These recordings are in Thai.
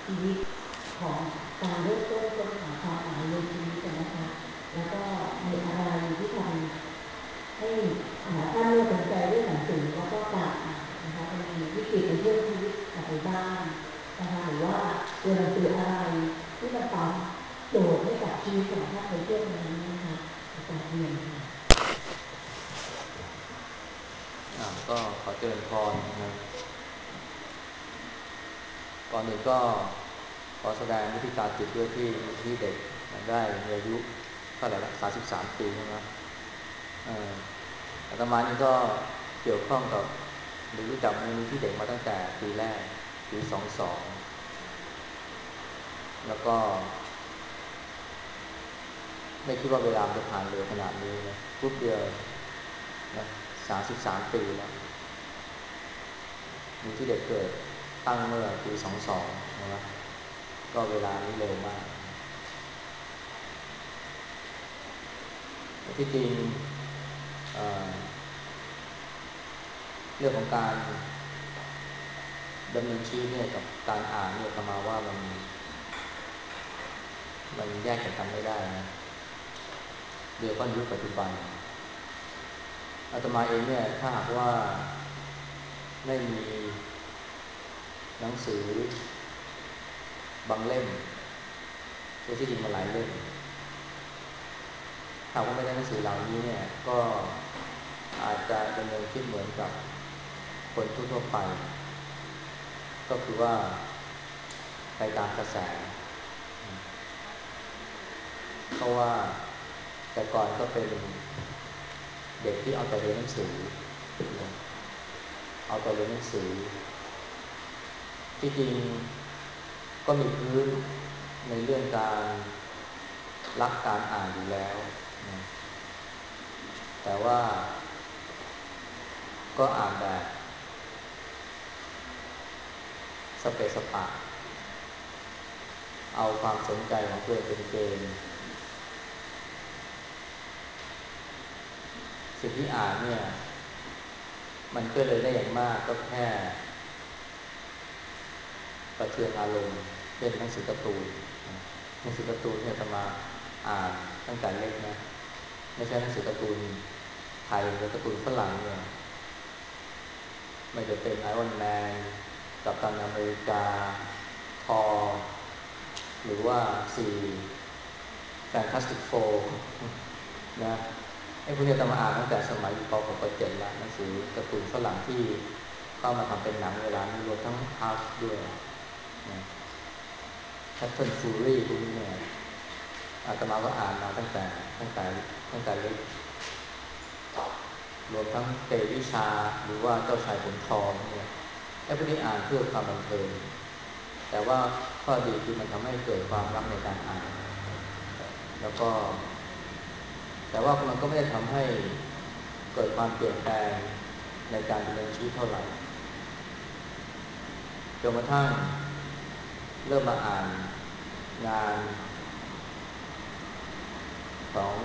ชีวิตของการเริ่มต้นค้นหาความหมายในชีวิตนะคะแล้วก็มีอะไรที่ทำให้ท่านสนใจเรื่องหนังสือแล้วก็การอ่านนะคะมีวิกฤตในช่วงชีวิตอะไรบ้างนะคะหรือว่าตัวหนังสืออะไรที่มันตอบโจทย์ให้กับชีวิตของท่านในช่วงนี้นะคะอาจารย์เรียนก็ขอเจริญพรนะก่อนอื่นก็ขอแสดงมุทิตาจิตด้วยที่เด็กได้มีอายุเท่าไหร่ละ33 ปีใช่ไหมอาตมานี่ก็เกี่ยวข้องกับหรือรู้จักมูลนิธิเด็กมาตั้งแต่ปีแรกปี22แล้วก็ไม่คิดว่าเวลาจะผ่านเร็วขนาดนี้นะปุ๊บเดียวนะ33 ปีแล้วมูลนิธิเด็กเกิดตั้งเมื่อปี22นะครับก็เวลานี้เร็วมากที่จริงเรื่องของการดำเนินชีวิตเนี่ยกับการอ่านเนี่ยประมาณว่ามันแยกจากกันไม่ได้นะโดยเฉพาะในยุคปัจจุบันอาตมาเองเนี่ยถ้าหากว่าไม่มีหนังสือบางเล่มโดยที่จริงมาหลายเล่มถ้าว่าไม่ได้หนังสือเหล่านี้เนี่ยก็อาจจะดำเนินชีวิตเหมือนกับคนทั่วๆไปก็คือว่าไปตามกระแสเพราะว่าแต่ก่อนก็เป็นเด็กที่เอาแต่เรียนหนังสือเอาแต่เรียนหนังสือที่จริงก็มีพื้นในเรื่องการรักการอ่านอยู่แล้วนะแต่ว่าก็อ่านแบบสเปะสปะเอาความสนใจของตัวเองเป็นเกณฑ์สิ่งที่อ่านเนี่ยมันก็เลยได้อย่างมากก็แค่ประเทืองอารมณ์เป็นหนังสือการ์ตูนหนังสือการ์ตูนเนี่ยอาตมาอ่านตั้งแต่เล็กนะไม่ใช่หนังสือการ์ตูนไทยหรือการ์ตูนฝรั่งเนี่ยไม่จะเป็นไอรอนแมนกัปตันอเมริกาทอร์หรือว่าแฟนตาสติกโฟร์นะไอ้พวกนี้อาตมาอ่านตั้งแต่สมัยป .6 ป .7 แล้วหนังสือการ์ตูนฝรั่งที่เข้ามาทำเป็นหนังเวลานี้รวมทั้งฮาร์ฟด้วยนะแพทเทิร์นฟูรี่พวกนี้เนี่ยอาตมาก็อ่านมาตั้งแต่เล็กรวมทั้งเตวิชาหรือว่าเจ้าชายขุนทองเนี่ยไอ้พวกนี้อ่านเพื่อความบันเทิงแต่ว่าข้อดีคือมันทำให้เกิดความรักในการอ่านแล้วก็แต่ว่ามันก็ไม่ได้ทำให้เกิดความเปลี่ยนแปลงในการดำเนินชีวิตเท่าไหร่จนกระทั่งเริ่มมาอ่านงานของ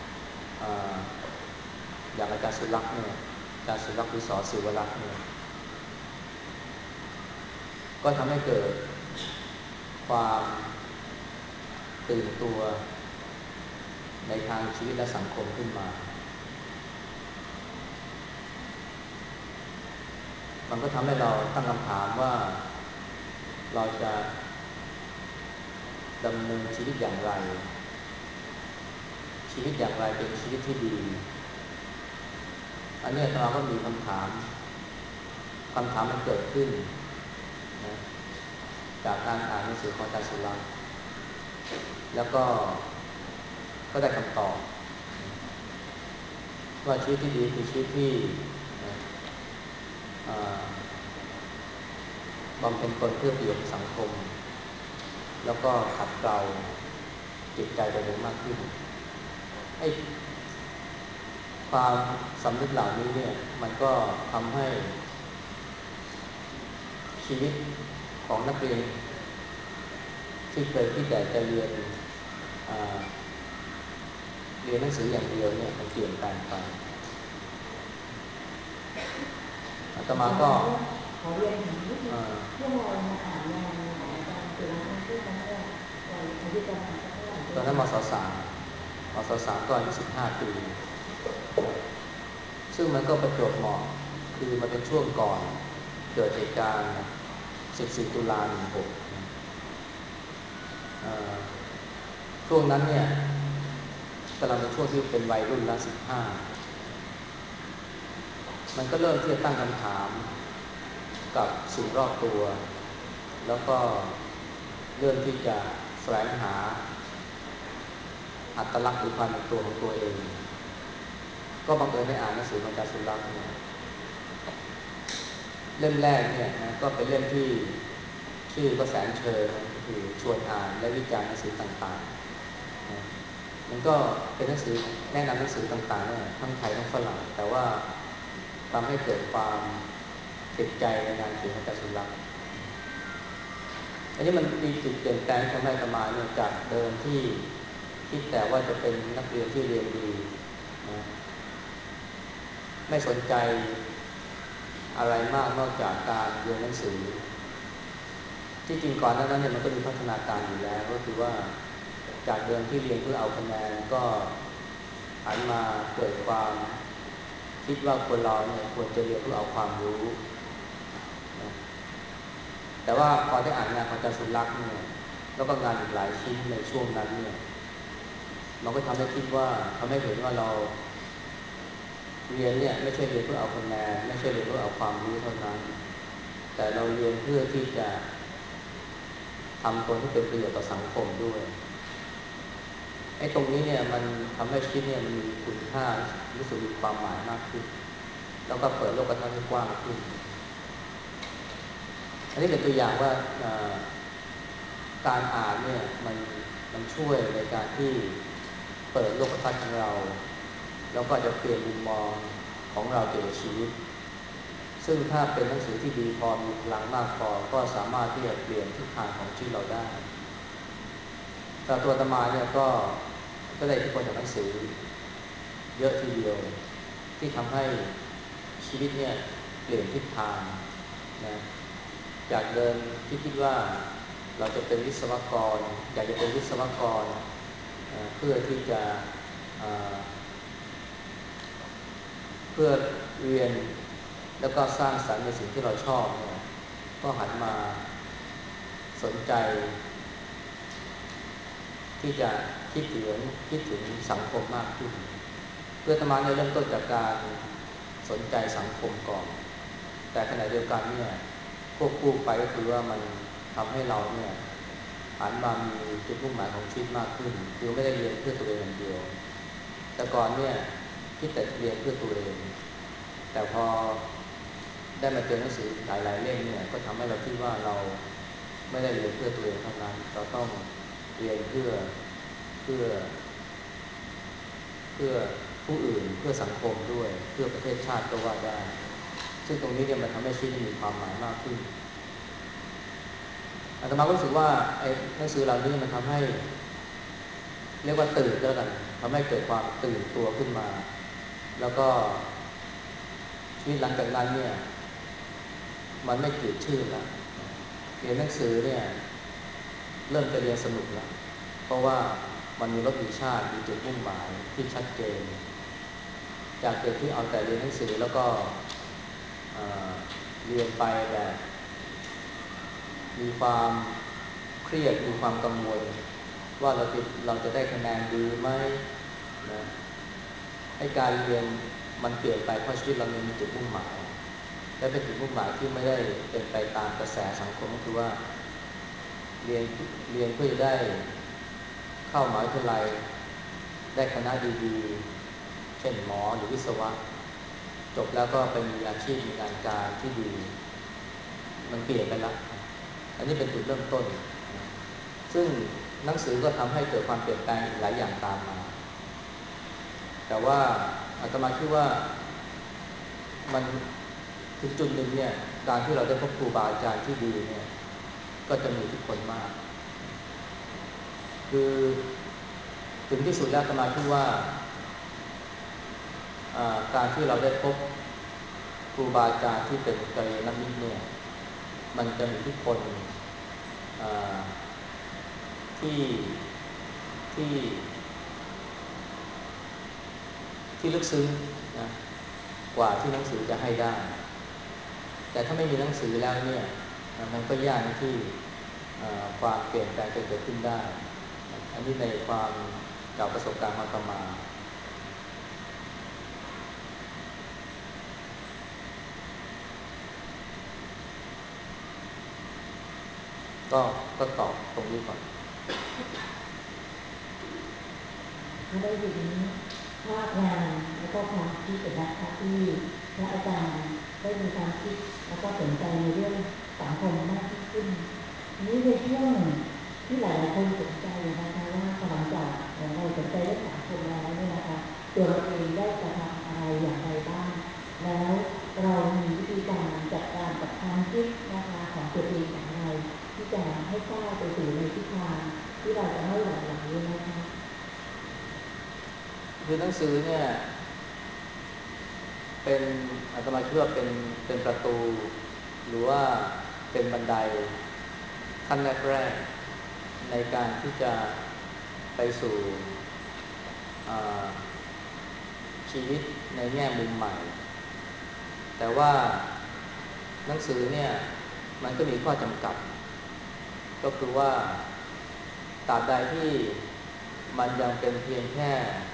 อย่างอาจารย์สุรักษ์เนี่ยอาจารย์สุรักษ์หรือส.ศิวรักษ์เนี่ยก็ทำให้เกิดความตื่นตัวในทางชีวิตและสังคมขึ้นมามันก็ทำให้เราตั้งคำถามว่าเราจะดำเนินชีวิตอย่างไรชีวิตอย่างไรเป็นชีวิตที่ดีอันนี้เราก็มีคำถามมันเกิดขึ้นนะจากการอ่านหนังสือของอาจารย์สุรักษ์แล้วก็ได้คำตอบว่าชีวิตที่ดีคือชีวิตที่บำเพ็ญตนเพื่อประโยชน์สังคมแล้วก็ขัดเกลาจิตใจตัวเองมากขึ้นไอ้ความสำนึกเหล่านี้เนี่ยมันก็ทำให้ชีวิตของนักเรียนที่เคยคิดแต่จะเรียนหนังสืออย่างเดียวเนี่ยมันเปลี่ยนแปลงไปอาตมาก็ขอเรียนถึงวิธีพวกเรามาอ่านงานของอาจารย์สุรักที่ประมาณสักเท่าไหร่ตอนนั้นมศ.3ก็อายุ15 ปีซึ่งมันก็ประจวบเหมาะคือมันเป็นช่วงก่อนเกิดเหตุการณ์14 ตุลา 16ช่วงนั้นเนี่ยกำลังเป็นช่วงที่เป็นวัยรุ่นละ15มันก็เริ่มที่จะตั้งคำถามกับสิ่งรอบตัวแล้วก็เริ่มที่จะแสวงหาอัตลักษณ์หรือความเป็นตัวของตัวเองก็บังเอิญได้อ่านหนังสือของอาจารย์สุรักษ์เนี่ยเล่มแรกเนี่ยนะก็เป็นเล่มที่ชื่อก็แสนเชิงคือชวนอ่านและวิจารณ์หนังสือต่างๆนะมันก็เป็นหนังสือแนะนำหนังสือต่างๆเนี่ยทั้งไทยทั้งฝรั่งแต่ว่าทำให้เกิดความติดใจในงานเขียนของอาจารย์สุรักษ์อันนี้มันมีจุดเปลี่ยนแปลงทำให้อาตมาเนี่ยจากเดิมที่คิดแต่ว่าจะเป็นนักเรียนที่เรียนดีนะไม่สนใจอะไรมากนอกจากการเรียนหนังสือที่จริงก่อนหน้านั้นเนี่ยมันก็มีพัฒนาการอยู่แล้วก็คือว่าจากเดิมที่เรียนเพื่อเอาคะแนนก็หันมาเกิดความคิดว่าคนเราเนี่ยควรจะเรียนเพื่อเอาความรู้นะแต่ว่าพอได้อ่านงานของอาจารย์สุรักษ์เนี่ยแล้วก็งานอีกหลายชิ้นในช่วงนั้นเนี่ยมันก็ทำให้คิดว่าทำให้เห็นว่าเราเรียนเนี่ยไม่ใช่เรียนเพื่อเอาคะแนนไม่ใช่เรียนเพื่อเอาความรู้เท่านั้นแต่เราเรียนเพื่อที่จะทำตัวที่เป็นประโยชน์ต่อสังคมด้วยไอ้ตรงนี้เนี่ยมันทำให้ชีวิตเนี่ยมันมีคุณค่ารู้สึกมีความหมายมากขึ้นแล้วก็เปิดโลกทัศน์ให้กว้างขึ้นอันนี้เป็นตัวอย่างว่าการอ่านเนี่ยมันช่วยในการที่เปิดโลกทัศน์ของเราแล้วก็จะเปลี่ยนมุมมองของเราเกี่ยวกับชีวิตซึ่งถ้าเป็นหนังสือที่ดีพอมีพลังมากพอก็สามารถที่จะเปลี่ยนทิศทางของชีวิตเราได้แต่ตัวอาตมาเนี่ยก็ได้อิทธิพลจากหนังสือเยอะทีเดียวที่ทำให้ชีวิตเนี่ยเปลี่ยนทิศทางนะจากเดิมที่คิดว่าเราจะเป็นวิศวกรอยากจะเป็นวิศวกรเพื่อที่จะเพื่อเรียนแล้วก็สร้างสรรค์ในสิ่งที่เราชอบเนี่ยก็หันมาสนใจที่จะคิดถึงสังคมมากขึ้นเพื่อธรรมะเนี่ยเริ่มต้นจากการสนใจสังคมก่อนแต่ขณะเดียวกันเนี่ยควบคู่ไปก็คือว่ามันทำให้เราเนี่ยหันมามีจุดมุ่งหมายของชีวิตมากขึ้นคือไม่ได้เรียนเพื่อตัวเองอย่างเดียวแต่ก่อนเนี่ยคิดแต่เรียนเพื่อตัวเองแต่พอได้มาเจอหนังสือหลายๆเล่มเนี่ยก็ทำให้เราคิดว่าเราไม่ได้เรียนเพื่อตัวเองเท่านั้นเราต้องเรียนเพื่อเพื่อเพื่อผู้อื่นเพื่อสังคมด้วยเพื่อประเทศชาติก็ว่าได้ซึ่งตรงนี้เนี่ยมันทำให้ชีวิตมีความหมายมากขึ้นอาตมารู้สึกว่าไอ้หนังสือเหล่านี้มันทำให้เรียกว่าตื่นก็แล้วกันทำให้เกิดความตื่นตัวขึ้นมาแล้วก็ชีวิตหลังจากนั้นเนี่ยมันไม่จืดชืดแล้วเรียนหนังสือเนี่ยเริ่มจะเรียนสนุกแล้วเพราะว่ามันมีรสมีชาติมีจุดมุ่งหมายที่ชัดเจนจากเด็กที่เอาแต่เรียนหนังสือแล้วก็เรียนไปแบบมีความเครียดมีความกังวลว่าเราจะได้คะแนนดีไหมนะให้การเรียนมันเปลี่ยนไปเพราะชีวิตเรามีจุดมุ่งหมายและเป็นจุดมุ่งหมายที่ไม่ได้เป็นไปตามกระแสสังคมก็คือว่าเรียนเรียนเพื่อจะได้เข้ามหาวิทยาลัยได้คณะดีๆเช่นหมอหรือวิศวะจบแล้วก็ไปมีอาชีพมีงานการที่ดีมันเปลี่ยนไปแล้วอันนี้เป็นจุดเริ่มต้นซึ่งหนังสือก็ทำให้เกิดความเปลี่ยนแปลงหลายอย่างตามมาแต่ว่าอาตมาคิดว่ามันถึงจุดหนึ่งเนี่ยการที่เราได้พบครูบาอาจารย์ที่ดีเนี่ยก็จะมีอิทธิพลมากคือถึงที่สุดแล้วอาตมาคิดว่าการที่เราได้พบครูบาอาจารย์ที่เป็นกัลยาณมิตรเนี่ยมันจะมีอิทธิพลที่ที่ลึกซึ้งนะกว่าที่หนังสือจะให้ได้แต่ถ้าไม่มีหนังสือแล้วเนี่ยมันก็ยากที่ความเปลี่ยนแปลงจะเกิดขึ้นได้อันนี้ในความจากประสบการณ์มาประมาณก็ตอบตรงนี้ก่อนก็ได้ยินภาพงานแล้วก็ความคิดนะคะที่พระอาจารย์ได้มีความคิดแล้วก็สนใจในเรื่องสังคมมากขึ้นนี้ในช่วงที่หลายๆคนสนใจนะคะว่าหลังจากเราสนใจเรื่องสังคมแล้วเนี่ยนะคะตัวเราเองได้กระทำอะไรอย่างไรบ้างแล้วเรามีวิธีการจัดการกับความคิดนะคะของตัวเองอย่างไรที่จะให้ก้าวไปสู่ในทิศทางที่เราจะไม่หลงไหลนะคะคือหนังสือเนี่ยเป็นอาตมาคิดว่าเป็นประตูหรือว่าเป็นบันไดขั้นแรกๆในการที่จะไปสู่ชีวิตในแง่มุมใหม่แต่ว่าหนังสือเนี่ยมันก็มีข้อจำกัดก็คือว่าตราบใดที่มันยังเป็นเพียงแค่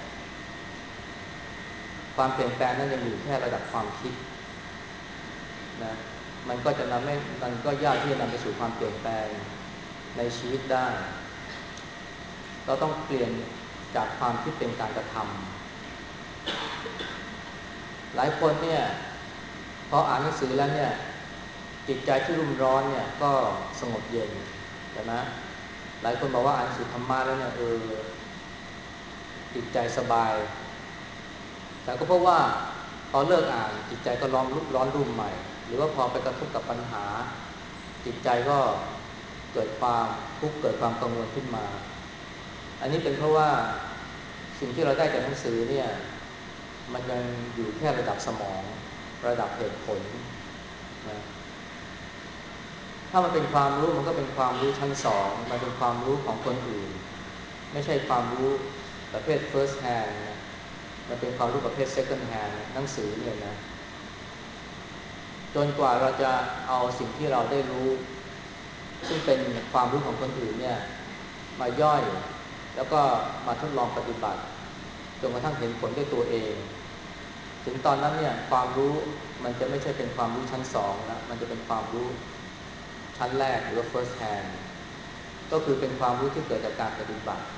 ความเปลี่ยนแปลงนั้นยังอยู่แค่ระดับความคิดนะมันก็ยากที่จะนำไปสู่ความเปลี่ยนแปลงในชีวิตได้เราต้องเปลี่ยนจากความคิดเป็นการกระทำหลายคนเนี่ยพออ่านหนังสือแล้วเนี่ยจิตใจที่รุ่มร้อนเนี่ยก็สงบเย็นใช่ไหมหลายคนบอกว่าอ่านหนังสือธรรมะแล้วเนี่ยจิตใจสบายแต่ก็เพราะว่าพอเลิกอ่านจิตใจก็ร้อนรุ่มใหม่หรือว่าพอไปกระทบกับปัญหาจิตใจก็เกิดความทุกข์เกิดความกังวลขึ้นมาอันนี้เป็นเพราะว่าสิ่งที่เราได้จากหนังสือเนี่ยมันยังอยู่แค่ระดับสมองระดับเหตุผลนะถ้ามันเป็นความรู้มันก็เป็นความรู้ชั้นสองมันเป็นความรู้ของคนอื่นไม่ใช่ความรู้ประเภท first hand นะมันเป็นความรู้ประเภท second hand หนังสือเนี่ยนะจนกว่าเราจะเอาสิ่งที่เราได้รู้ซึ่งเป็นความรู้ของคนอื่นเนี่ยมาย่อยแล้วก็มาทดลองปฏิบัติจนกระทั่งเห็นผลด้วยตัวเองถึงตอนนั้นเนี่ยความรู้มันจะไม่ใช่เป็นความรู้ชั้นสองแล้วมันจะเป็นความรู้ชั้นแรกหรือว่า first hand ก็คือเป็นความรู้ที่เกิดจากการปฏิบัติ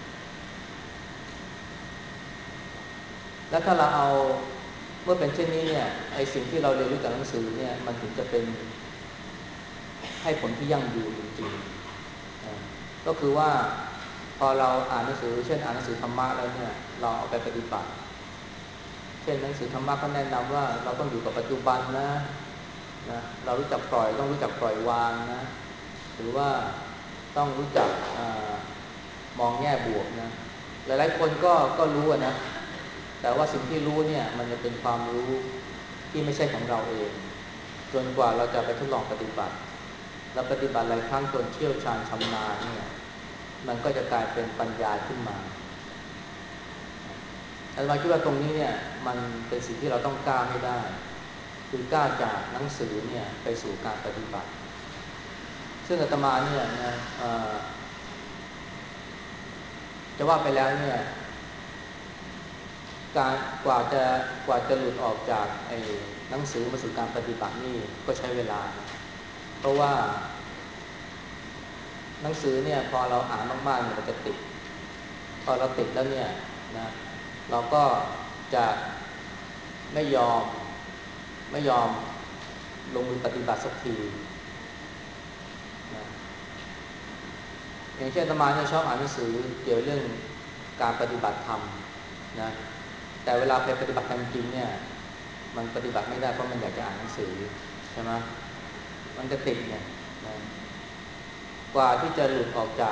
และถ้าเราเอาเมื่อเป็นเช่นนี้เนี่ยไอ้สิ่งที่เราเรียนรู้จากหนังสือเนี่ยมันถึงจะเป็นให้ผลที่ยั่งยืนจริงๆก็คือว่าพอเราอ่านหนังสือเช่นอ่านหนังสือธรรมะแล้วเนี่ยเราเอาไปปฏิบัติเช่นหนังสือธรรมะก็แนะนำว่าเราต้องอยู่กับปัจจุบันนะเรารู้จักปล่อยต้องรู้จักปล่อยวางนะหรือว่าต้องรู้จักมองแง่บวกนะหลายๆคนก็รู้นะแต่ว่าสิ่งที่รู้เนี่ยมันจะเป็นความรู้ที่ไม่ใช่ของเราเองจนกว่าเราจะไปทดลองปฏิบัติเราปฏิบัติหลายครั้งจนเชี่ยวชาญชำนาญเนี่ยมันก็จะกลายเป็นปัญญาขึ้นมาอาตมาคิดว่าตรงนี้เนี่ยมันเป็นสิ่งที่เราต้องกล้าให้ได้คือก้าวจากหนังสือเนี่ยไปสู่การปฏิบัติซึ่งอาตมาเนี่ยนะจะว่าไปแล้วเนี่ยการกว่าจะหลุดออกจากไอ้หนังสือมาสู่การปฏิบัตินี่ก็ใช้เวลาเพราะว่าหนังสือเนี่ยพอเราอ่านมากๆเนี่ยมันจะติดพอเราติดแล้วเนี่ยนะเราก็จะไม่ยอมลงมือปฏิบัติสักทีนะอย่างเช่นอาตมาเนี่ยชอบอ่านหนังสือเกี่ยวเรื่องการปฏิบัติธรรมนะแต่เวลาไปปฏิบัติจริงเนี่ยมันปฏิบัติไม่ได้เพราะมันอยากจะอ่านหนังสือใช่ไหมมันจะติดเนี่ยนะกว่าที่จะหลุดออกจาก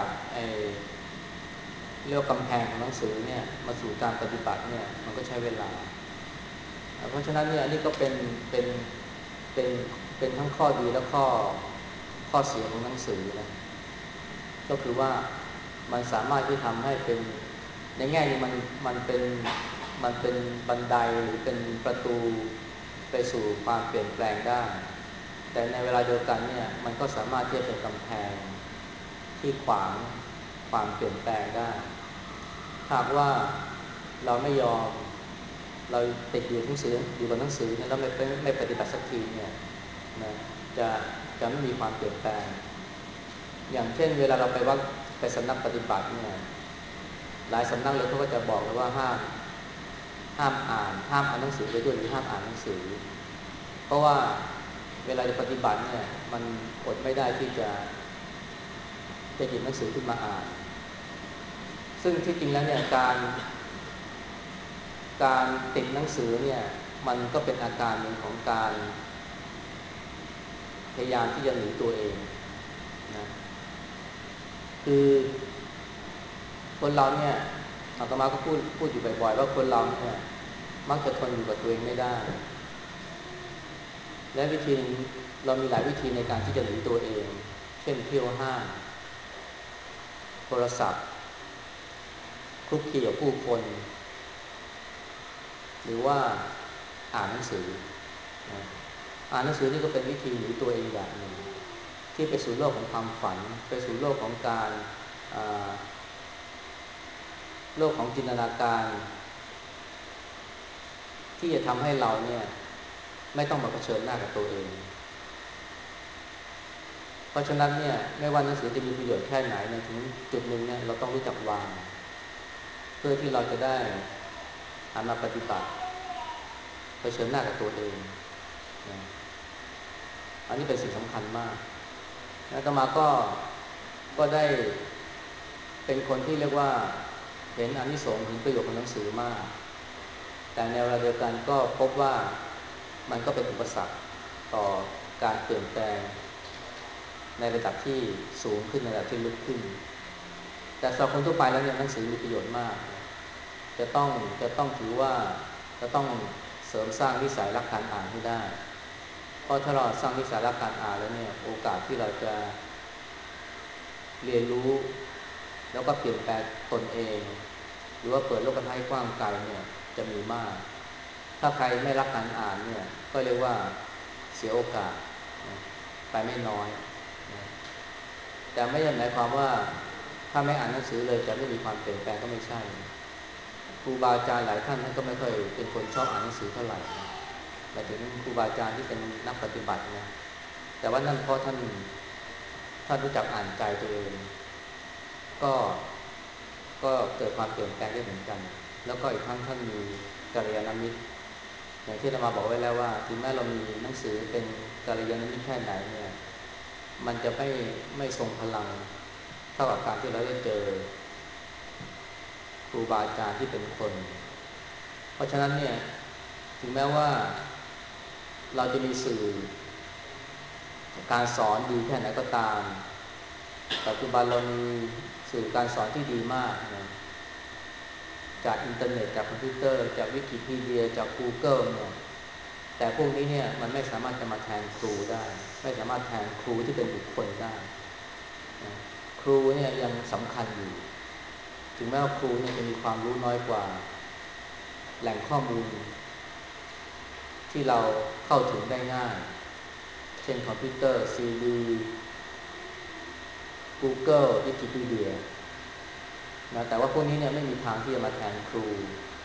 เรียกกำแพงของหนังสือเนี่ยมาสู่การปฏิบัติเนี่ยมันก็ใช้เวลาเพราะฉะนั้นเนี่ยนี่ก็เป็นเป็นเป็นทั้งข้อดีและข้อเสียของหนังสือนะก็คือว่ามันสามารถที่ทำให้เป็นในแง่นี้มันเป็นบันไดหรือเป็นประตูไปสู่ความเปลี่ยนแปลงได้แต่ในเวลาเดียวกันเนี่ยมันก็สามารถที่จะเป็นกำแพงที่ขวางความเปลี่ยนแปลงได้หากว่าเราไม่ยอมเราติดอยู่หนังสืออยู่กับหนังสือเนี่ยแล้วไม่ปฏิบัติสักทีเนี่ยนะจะจะไม่มีความเปลี่ยนแปลงอย่างเช่นเวลาเราไปสำนักปฏิบัติเนี่ยหลายสำนักเลยเขาก็จะบอกเลยว่าห้ามอ่านหนังสือไปด้วยหรือห้ามอ่านหนังสือเพราะว่าเวลาจะปฏิบัติเนี่ยมันอดไม่ได้ที่จะหยิบหนังสือขึ้นมาอ่านซึ่งที่จริงแล้วเนี่ยการติดหนังสือเนี่ยมันก็เป็นอาการหนึ่งของการพยายามที่จะหนีตัวเองนะคือคนเราเนี่ยอาตมาก็พูดอยู่บ่อยๆว่าคนเราเนี่ยมักจะทนอยู่กับตัวเองไม่ได้และวิธีเรามีหลายวิธีในการที่จะหนีตัวเองเช่นเที่ยวห้างโทรศัพท์คลุกคลีกับผู้คนหรือว่าอ่านหนังสือนะอ่านหนังสือนี่ก็เป็นวิธีหนีตัวเองแบบหนึ่งที่ไปสู่โลกของความฝันไปสู่โลกของการโลกของจินตนาการที่จะทำให้เราเนี่ยไม่ต้องมาเผชิญหน้ากับตัวเองเพราะฉะนั้นเนี่ยไม่ว่าหนังสือจะมีประโยชน์แค่ไหนในถึงจุดหนึ่งเนี่ยเราต้องรู้จักวางเพื่อที่เราจะได้หันมาปฏิบัติเผชิญหน้ากับตัวเองนะอันนี้เป็นสิ่งสำคัญมากอาตมาก็ได้เป็นคนที่เรียกว่าเห็นอานิสงส์เห็นประโยชน์ของหนังสือมากแต่ในเวลาเดียวกันก็พบว่ามันก็เป็นอุปสรรคต่อการเปลี่ยนแปลงในระดับที่สูงขึ้นในระดับที่ลึกขึ้นแต่สำหรับคนทั่วไปแล้วเนี่ยหนังสือมีประโยชน์มากจะต้องถือว่าจะต้องเสริมสร้างนิสัยรักการอ่านให้ได้เพราะถ้าเราสร้างนิสัยรักการอ่านแล้วเนี่ยโอกาสที่เราจะเรียนรู้แล้วก็เปลี่ยนแปลงตนเองหรือว่าเปิดโลกทัศน์ให้กว้างไกลเนี่ยจะมีมากถ้าใครไม่รักการอ่านเนี่ยก็เรียกว่าเสียโอกาสไปไม่น้อยแต่ไม่ได้หมายความว่าถ้าไม่อ่านหนังสือเลยจะไม่มีความเปลี่ยนแปลงก็ไม่ใช่ครูบาอาจารย์หลายท่านก็ไม่ค่อยเป็นคนชอบอ่านหนังสือเท่าไหร่หมายถึงครูบาอาจารย์ที่เป็นนักปฏิบัตินะแต่ว่านั่นเพราะท่านรู้จักอ่านใจตัวเองก็ก็เกิดความเปลี่ยนแปลงได้เหมือนกันแล้วก็อีกทั้งท่านมีกัลยาณมิตรอย่างที่เรามาบอกไว้แล้วว่าถึงแม้เรามีหนังสือเป็นกัลยาณมิตรแค่ไหนเนี่ยมันจะไม่ทรงพลังเท่ากับการที่เราได้เจอครูบาอาจารย์ที่เป็นคนเพราะฉะนั้นเนี่ยถึงแม้ว่าเราจะมีสื่อการสอนดีแค่ไหนก็ตามปัจจุบันเรามีสื่อการสอนที่ดีมากนะจากอินเทอร์เน็ตจากคอมพิวเตอร์จากวิกิพีเดียจาก Google เนี่ยแต่พวกนี้เนี่ยมันไม่สามารถจะมาแทนครูได้ไม่สามารถแทนครูที่เป็นบุคคลได้นะครูเนี่ยยังสำคัญอยู่ถึงแม้ว่าครูเนี่ยจะมีความรู้น้อยกว่าแหล่งข้อมูลที่เราเข้าถึงได้ง่ายเช่นคอมพิวเตอร์ซีดี Google Wikipedia นะแต่ว่าพวกนี้เนี่ยไม่มีทางที่จะมาแทนครู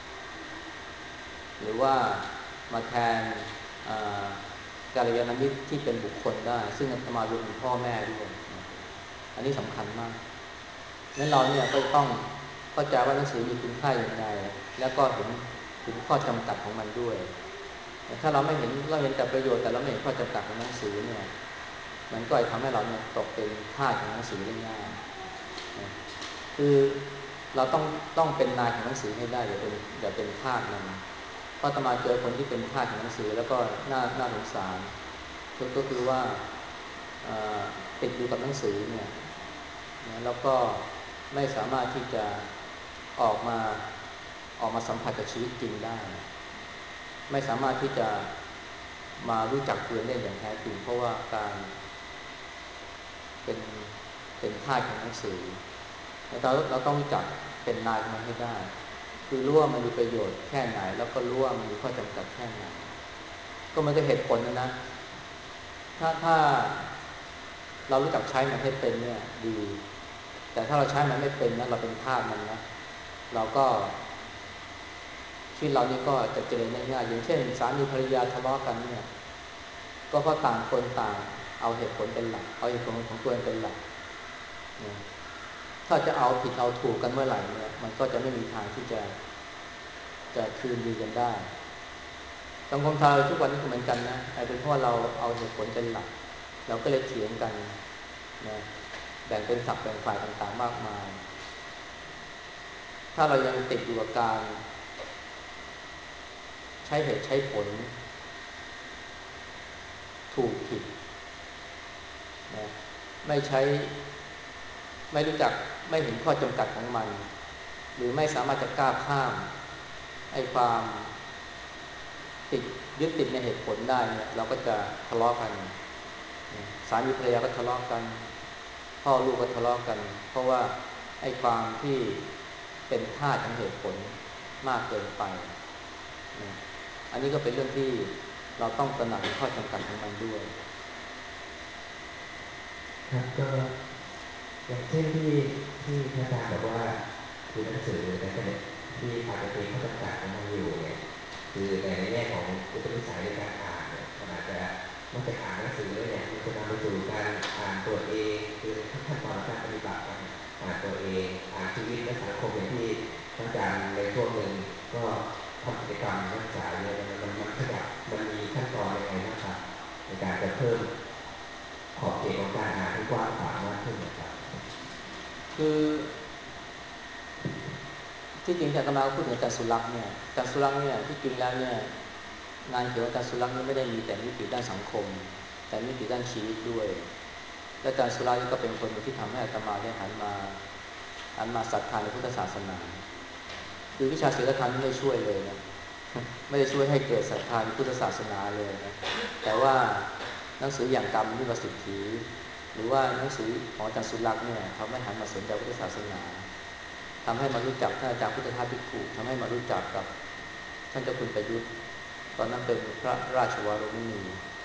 หรือว่ามาแทนกัลยาณมิตรที่เป็นบุคคลได้ซึ่งอาตมารวมถึงพ่อแม่ด้วยอันนี้สำคัญมากงั้นเราเนี่ยก็ต้องเข้าใจว่าหนังสือมีคุณค่าอย่างไรแล้วก็เห็นถึงข้อจำกัดของมันด้วยถ้าเราไม่เห็นเราเห็นแต่ประโยชน์แต่เราไม่เห็นข้อจำกัดของหนังสือเนี่ยมันก็จะทำให้เราเนี่ยตกเป็นทาสของหนังสือได้ง่ายคือเราต้องเป็นนายของหนังสือให้ได้อย่าเป็นทาสมันเพราะอาตมาเจอคนที่เป็นทาสของหนังสือแล้วก็น่าสงสารก็คือว่าติดอยู่กับหนังสือเนี่ยนะแล้วก็ไม่สามารถที่จะออกมาสัมผัสกับชีวิตจริงได้ไม่สามารถที่จะมารู้จักเพื่อนได้อย่างแท้จริงเพราะว่าการเป็นทาสของหนังสือเราต้องรู้จักเป็นนายมันให้ได้คือรู้ว่ามันมีประโยชน์แค่ไหนแล้วก็รู้ว่ามันมีข้อจำกัดแค่ไหนก็มันก็เหตุผลนะถ้าเรารู้จักใช้มันให้เป็นเนี่ยดีแต่ถ้าเราใช้มันไม่เป็นนะเราเป็นทาสมันนะเราก็ชีวิตเรานี่ก็จะเจริญได้ง่ายอย่างเช่นสามีภรรยาทะเลาะกันเนี่ยก็เพราะต่างคนต่างเอาเหตุผลเป็นหลักเอาเหตุผลของตัวเองเป็นหลักนะถ้าจะเอาผิดเอาถูกกันเมื่อไหร่เนี่ยมันก็จะไม่มีทางที่จะคืนดีกันได้สังคมไทยทุกวันนี้ก็เหมือนกันนะเป็นเพราะเราเอาเหตุผลเป็นหลักเราก็เลยเถียงกันนะแบ่งเป็นฝักแบ่งฝ่ายต่างๆมากมายถ้าเรายังติดอยู่กับการใช้เหตุใช้ผลถูกผิดนะไม่ใช้ไม่รู้จักไม่เห็นข้อจำกัดของมันหรือไม่สามารถจะก้าวข้ามไอ้ความติดยึดติดในเหตุผลได้เนี่ยเราก็จะทะเลาะกันสามีภรรยาก็ทะเลาะกันพ่อลูกก็ทะเลาะกันเพราะว่าไอ้ความที่เป็นทาสของเหตุผลมากเกินไปอันนี้ก็เป็นเรื่องที่เราต้องตระหนักถึงข้อจำกัดของมันด้วยครับก็อย่างเช่นที่พระอาจารย์บอกว่าคือหนังสือในขณะที่อาจจะมีข้อจำกัดของมันอยู่เนี่ยคือในแง่ของอุปนิสัยในการอ่านเนี่ยมันอาจจะเมื่อไปอ่านหนังสือเนี่ยมันจะนำไปสู่การอ่านตัวเองคือขั้นตอนการปฏิบัติการอ่านตัวเองอ่านชีวิตและสังคมอย่างที่พระอาจารย์ในช่วงหนึ่งก็ทำกิจกรรมนักศึกษาเนี่ยมันขยับมันมีขั้นตอนยังไงนะครับในการจะเพิ่มขอบเขตของการอ่านให้กว้างขวางมากขึ้นนะครับคือที่จริงอาตมาพูดถึงอาจารย์สุรักษ์เนี่ยอาจารย์สุรักษ์เนี่ยที่จริงแล้วเนี่ยงานเกี่ยวกับอาจารย์สุรักษ์นี่ไม่ได้มีแต่มิติด้านสังคมแต่มิติด้านชีวิตด้วยและอาจารย์สุรักษ์ก็เป็นคนที่ทำให้อาตมาได้หันมาศรัทธาในพุทธศาสนาคือวิชาศีลธรรมไม่ได้ช่วยเลยนะไม่ได้ช่วยให้เกิดศรัทธาในพุทธศาสนาเลยนะแต่ว่าหนังสืออย่างกรรมนิวสิทธิหรือว่าหนังสือของอาจารย์สุรักษ์เนี่ยทำให้หันมาสนใจพุทธศาสนาทำให้มารู้จักท่านอาจารย์พุทธทาสภิกขุทำให้มารู้จักกับท่านเจ้าคุณประยุทธ์ตอนนั้นเป็นพระราชวโรมุนี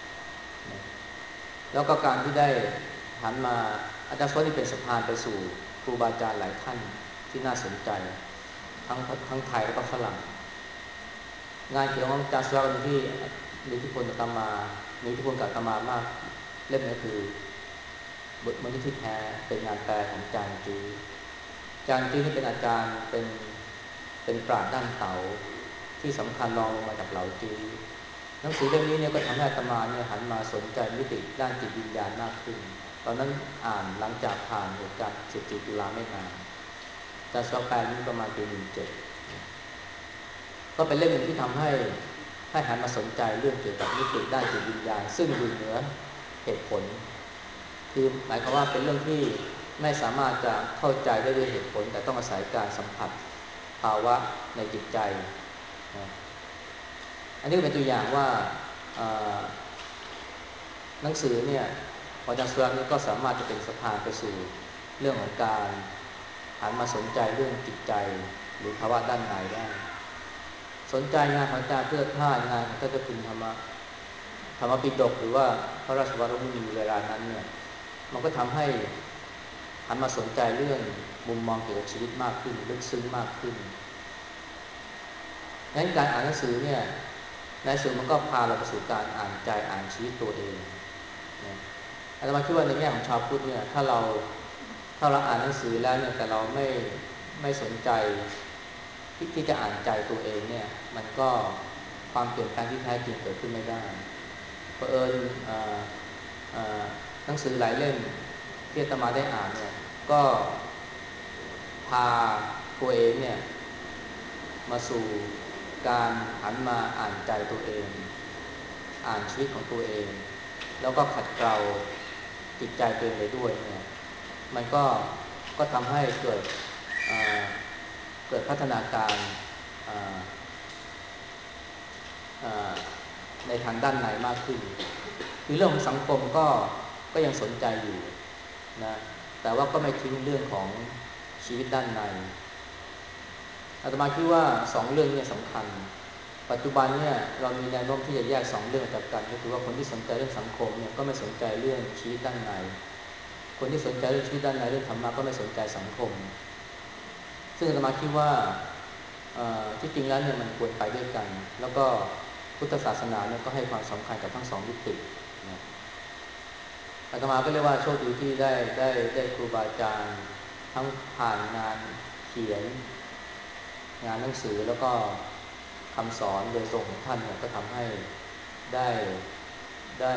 แล้วก็การที่ได้หันมาอาจารย์สุรักษ์นี่เป็นสะพานไปสู่ครูบาอาจารย์หลายท่านที่น่าสนใจทั้งไทยและก็ฝรั่งงานเขียนของอาจารย์สุรักษ์ที่มีอิทธิพลกับอาตมามีอิทธิพลกับอาตมามากเล่มนี้คือบทมนุษย์ที่แท้เป็นงานแปลของอาจารย์จื้ออาจารย์จื้อนี่เป็นอาจารย์เป็นปราชญ์ด้านเต๋าที่สำคัญรองลงมาจากเหลาจื้อหนังสือเล่มนี้เนี่ยก็ทำให้อาตมาเนี่ยหันมาสนใจมิติด้านจิตวิญญาณมากขึ้นตอนนั้นอ่านหลังจากผ่านเหตุการณ์14 ตุลาไม่นานอาจารย์สุรักษ์แปลนี้ประมาณปี17ก็เป็นเรื่องหนึ่งที่ทำให้หันมาสนใจเรื่องเกี่ยวกับมิติด้านจิตวิญญาณซึ่งอยู่เหนือเหตุผลคือหมายความว่าเป็นเรื่องที่ไม่สามารถจะเข้าใจได้ด้วยเหตุผลแต่ต้องอาศัยการสัมผัสภาวะในจิตใจนะอันนี้เป็นตัวอย่างว่าหนังสือเนี่ยของอาจารย์สุรักษ์นี่ก็สามารถจะเป็นสะพานไปสู่เรื่องของการหันมาสนใจเรื่องจิตใจหรือภาวะด้านในได้สนใจงานของอาจารย์เพื่อท่างานของท่านเจ้าคุณธรรมปิฎกหรือว่าพระราชวโรมุนีเวลานั้นเนี่ยมันก็ทำให้หันมาสนใจเรื่องมุมมองเกี่ยวกับชีวิตมากขึ้นลึกซึ้งมากขึ้นงั้นการอ่านหนังสือเนี่ยในสุดมันก็พาเราไปสู่การอ่านใจอ่านชีวิตตัวเองนะอาตมาคิดว่าในแง่ของชาวพุทธเนี่ยถ้าเราอ่านหนังสือแล้วเนี่ยแต่เราไม่สนใจที่จะอ่านใจตัวเองเนี่ยมันก็ความเปลี่ยนแปลงที่แท้จริงเกิดขึ้นไม่ได้เผอิญหนังสือหลายเล่มที่อาตมาได้อ่านเนี่ยก็พาตัวเองเนี่ยมาสู่การหันมาอ่านใจตัวเองอ่านชีวิตของตัวเองแล้วก็ขัดเกลาจิตใจตัวเองไปด้วยเนี่ยมันก็ทำให้เกิดพัฒนาการในทางด้านในมากขึ้นคือเรื่องของสังคมก็ยังสนใจอยู่นะแต่ว่าก็ไม่ทิ้งเรื่องของชชีวิตด้านในอาตมาคิดว่าสองเรื่องนี้สำคัญปัจจุบันเนี่ยเรามีแนวโน้มที่จะแยกสองเรื่องจากกันก็คือว่าคนที่สนใจเรื่องสังคมเนี่ยก็ไม่สนใจเรื่องชีวิตด้านในคนที่สนใจเรื่องชีวิตด้านในเรื่องธรรมะก็ไม่สนใจสังคมซึ่งอาตมาคิดว่าที่จริงแล้วเนี่ยมันควรไปด้วยกันแล้วก็พุทธศาสนาเนี่ยก็ให้ความสำคัญกับทั้งสองมิตินะอาตมาก็เรียกว่าโชคดีที่ได้ครูบาอาจารย์ทั้งผ่านงานเขียนงานหนังสือแล้วก็คำสอนโดยตรงของท่านเนี่ยก็ทำให้ได้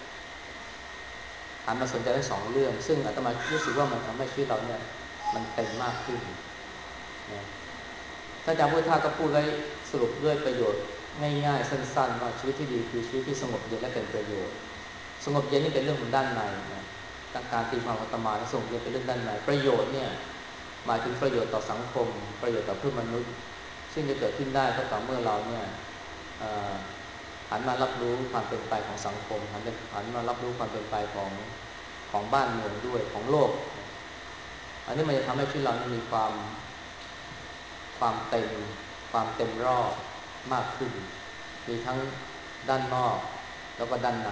หันมาสนใจทั้งสองเรื่องซึ่งอาตมารู้สึกว่ามันทำให้ชีวิตเราเนี่ยมันเต็มมากขึ้นนะท่านอาจารย์พุทธาก็พูดไว้สรุปด้วยประโยชน์ง่ายๆสั้นๆว่าชีวิตที่ดีคือชีวิตที่สงบเย็นและเป็นประโยชน์สงบเย็นนี่เป็นเรื่องของด้านในนะการตีความอาตมาสงบเย็นเป็นเรื่องด้านในประโยชน์เนี่ยหมายถึงประโยชน์ต่อสังคมประโยชน์ต่อเพื่อนมนุษย์ซึ่งจะเกิดขึ้นได้ก็ต่อเมื่อเราเนี่ยหันมารับรู้ความเป็นไปของสังคมหันมารับรู้ความเป็นไปของบ้านเมืองด้วยของโลกอันนี้มันจะทำให้ชีวิตเรามีความเต็มรอบมากขึ้นมีทั้งด้านนอกแล้วก็ด้านใน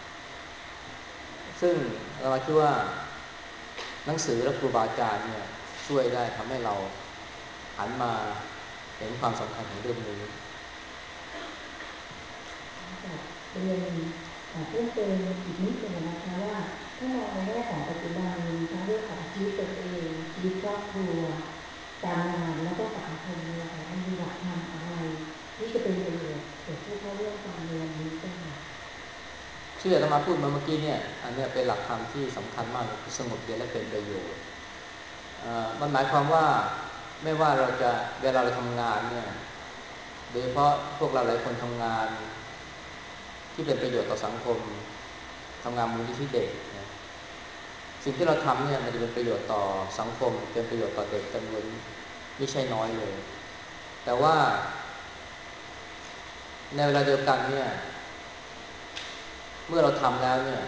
ซึ่งเราคิดว่าหนังสือและครูบาอาจารย์เนี่ยช่วยได้ทำให้เราหันมาเห็นความสำคัญของเรื่องนี้เรียนเพิ่มเติมอีกนิดนึงนะคะว่าถ้ามองในแง่ของปัจจุบันทั้งเรื่องของชีวิตตนเองชีวิตครอบครัวการงานแล้วก็สังคมเนี่ยมันมีหลักธรรมอะไรที่จะเป็นประโยชน์แก่ผู้เข้าร่วมการเรียนนี้บ้างคะที่อาตมาพูดมาเมื่อกี้เนี่ยอันนี้เป็นหลักธรรมที่สำคัญมากสงบเย็นและเป็นประโยชน์มันหมายความว่าไม่ว่าเราจะเวลาเราทำงานเนี่ยโดยเฉพาะพวกเราหลายคนทำงานที่เป็นประโยชน์ต่อสังคมทำงานมูลนิธิเด็กนะสิ่งที่เราทำเนี่ยมันจะเป็นประโยชน์ต่อสังคมเป็นประโยชน์ต่อเด็กจำนวนไม่ใช่น้อยเลยแต่ว่าในเวลาเดียวกันเนี่ยเมื่อเราทำแล้วเนี่ย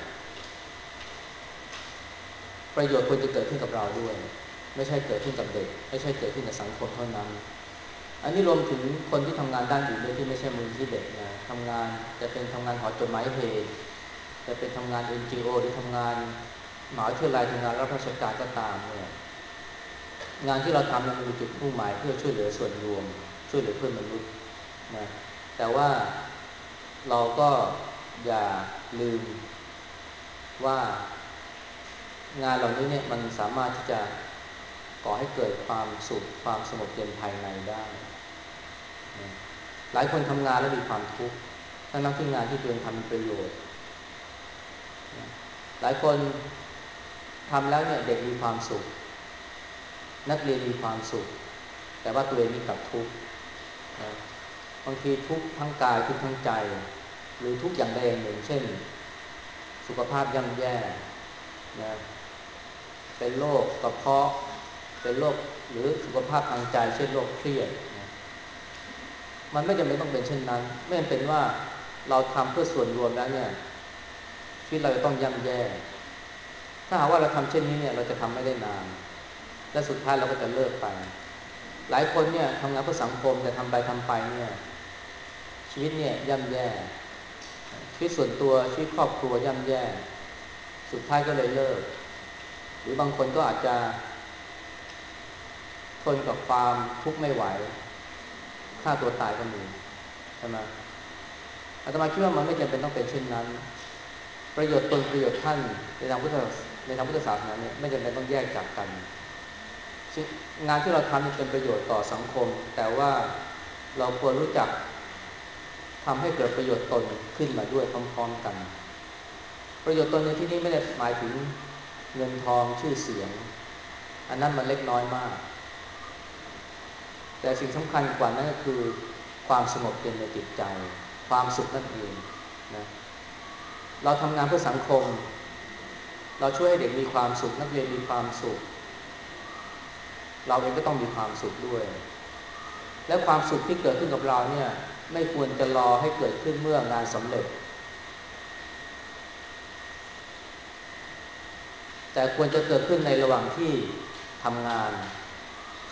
ประโยชน์ควรจะเกิดขึ้นกับเราด้วยไม่ใช่เกิดขึ้นกับเด็กไม่ใช่เกิดขึ้นกับสังคมเท่านั้นอันนี้รวมถึงคนที่ทำงานด้านอื่นด้วยที่ไม่ใช่มูลนิธิเด็กนะทำงานจะเป็นทำงานหอจดหมายเหตุจะเป็นทำงาน NGO หรือทำงานมหาวิทยาลัยทำงานรับราชการก็ตามเนี่ยงานที่เราทำมันมีจุดมุ่งหมายเพื่อช่วยเหลือส่วนรวมช่วยเหลือเพื่อนมนุษย์นะแต่ว่าเราก็อย่าลืมว่างานเหล่านี้เนี่ยมันสามารถที่จะก่อให้เกิดความสุขความสงบเย็นภายในได้นะหลายคนทำงานแล้วมีความทุกข์ทั้งที่งานที่ตัวเองทำมีประโยชน์นะหลายคนทำแล้วเนี่ยเด็กมีความสุขนักเรียนมีความสุขแต่ว่าตัวเองนี่กลับทุกข์นะบางทีทุกข์ทั้งกายทุกข์ทั้งใจหรือทุกข์อย่างใดอย่างหนึ่งเช่นสุขภาพย่ำแย่นะเป็นโรคกระเพาะเป็นโรคหรือสุขภาพทางใจเช่นโรคเครียดนะมันไม่จำเป็นต้องเป็นเช่นนั้นไม่จำเป็นว่าเราทำเพื่อส่วนรวมแล้วเนี่ยชีวิตเราจะต้องย่ำแย่ถ้าหากว่าเราทำเช่นนี้เนี่ยเราจะทำไม่ได้นานและสุดท้ายเราก็จะเลิกไปหลายคนเนี่ยทำงานเพื่อสังคมแต่ทำไปเนี่ยชีวิตเนี่ยย่ำแย่ชีวิตส่วนตัวชีวิตครอบครัวย่ำแย่สุดท้ายก็เลยเลิกหรือบางคนก็อาจจะทนกับความทุกข์ไม่ไหวฆ่าตัวตายก็มีใช่ไหมอาตมาคิดว่ามันไม่จำเป็นต้องเป็นเช่นนั้นประโยชน์ตนประโยชน์ท่านในทางพุทธศาสนาเนี่ยไม่จำเป็นต้องแยกจากกันงานที่เราทำเป็นประโยชน์ต่อสังคมแต่ว่าเราควรรู้จักทำให้เกิดประโยชน์ตนขึ้นมาด้วยพร้อมๆกันประโยชน์ตนในที่นี้ไม่ได้หมายถึงเงินทองชื่อเสียงอันนั้นมันเล็กน้อยมากแต่สิ่งสำคัญกว่านั้นก็คือความสงบเย็นในจิตใจความสุขนั่นเองนะเราทำงานเพื่อสังคมเราช่วยให้เด็กมีความสุขนักเรียนมีความสุขเราเองก็ต้องมีความสุขด้วยและความสุขที่เกิดขึ้นกับเราเนี่ยไม่ควรจะรอให้เกิดขึ้นเมื่องานสำเร็จแต่ควรจะเกิดขึ้นในระหว่างที่ทำงาน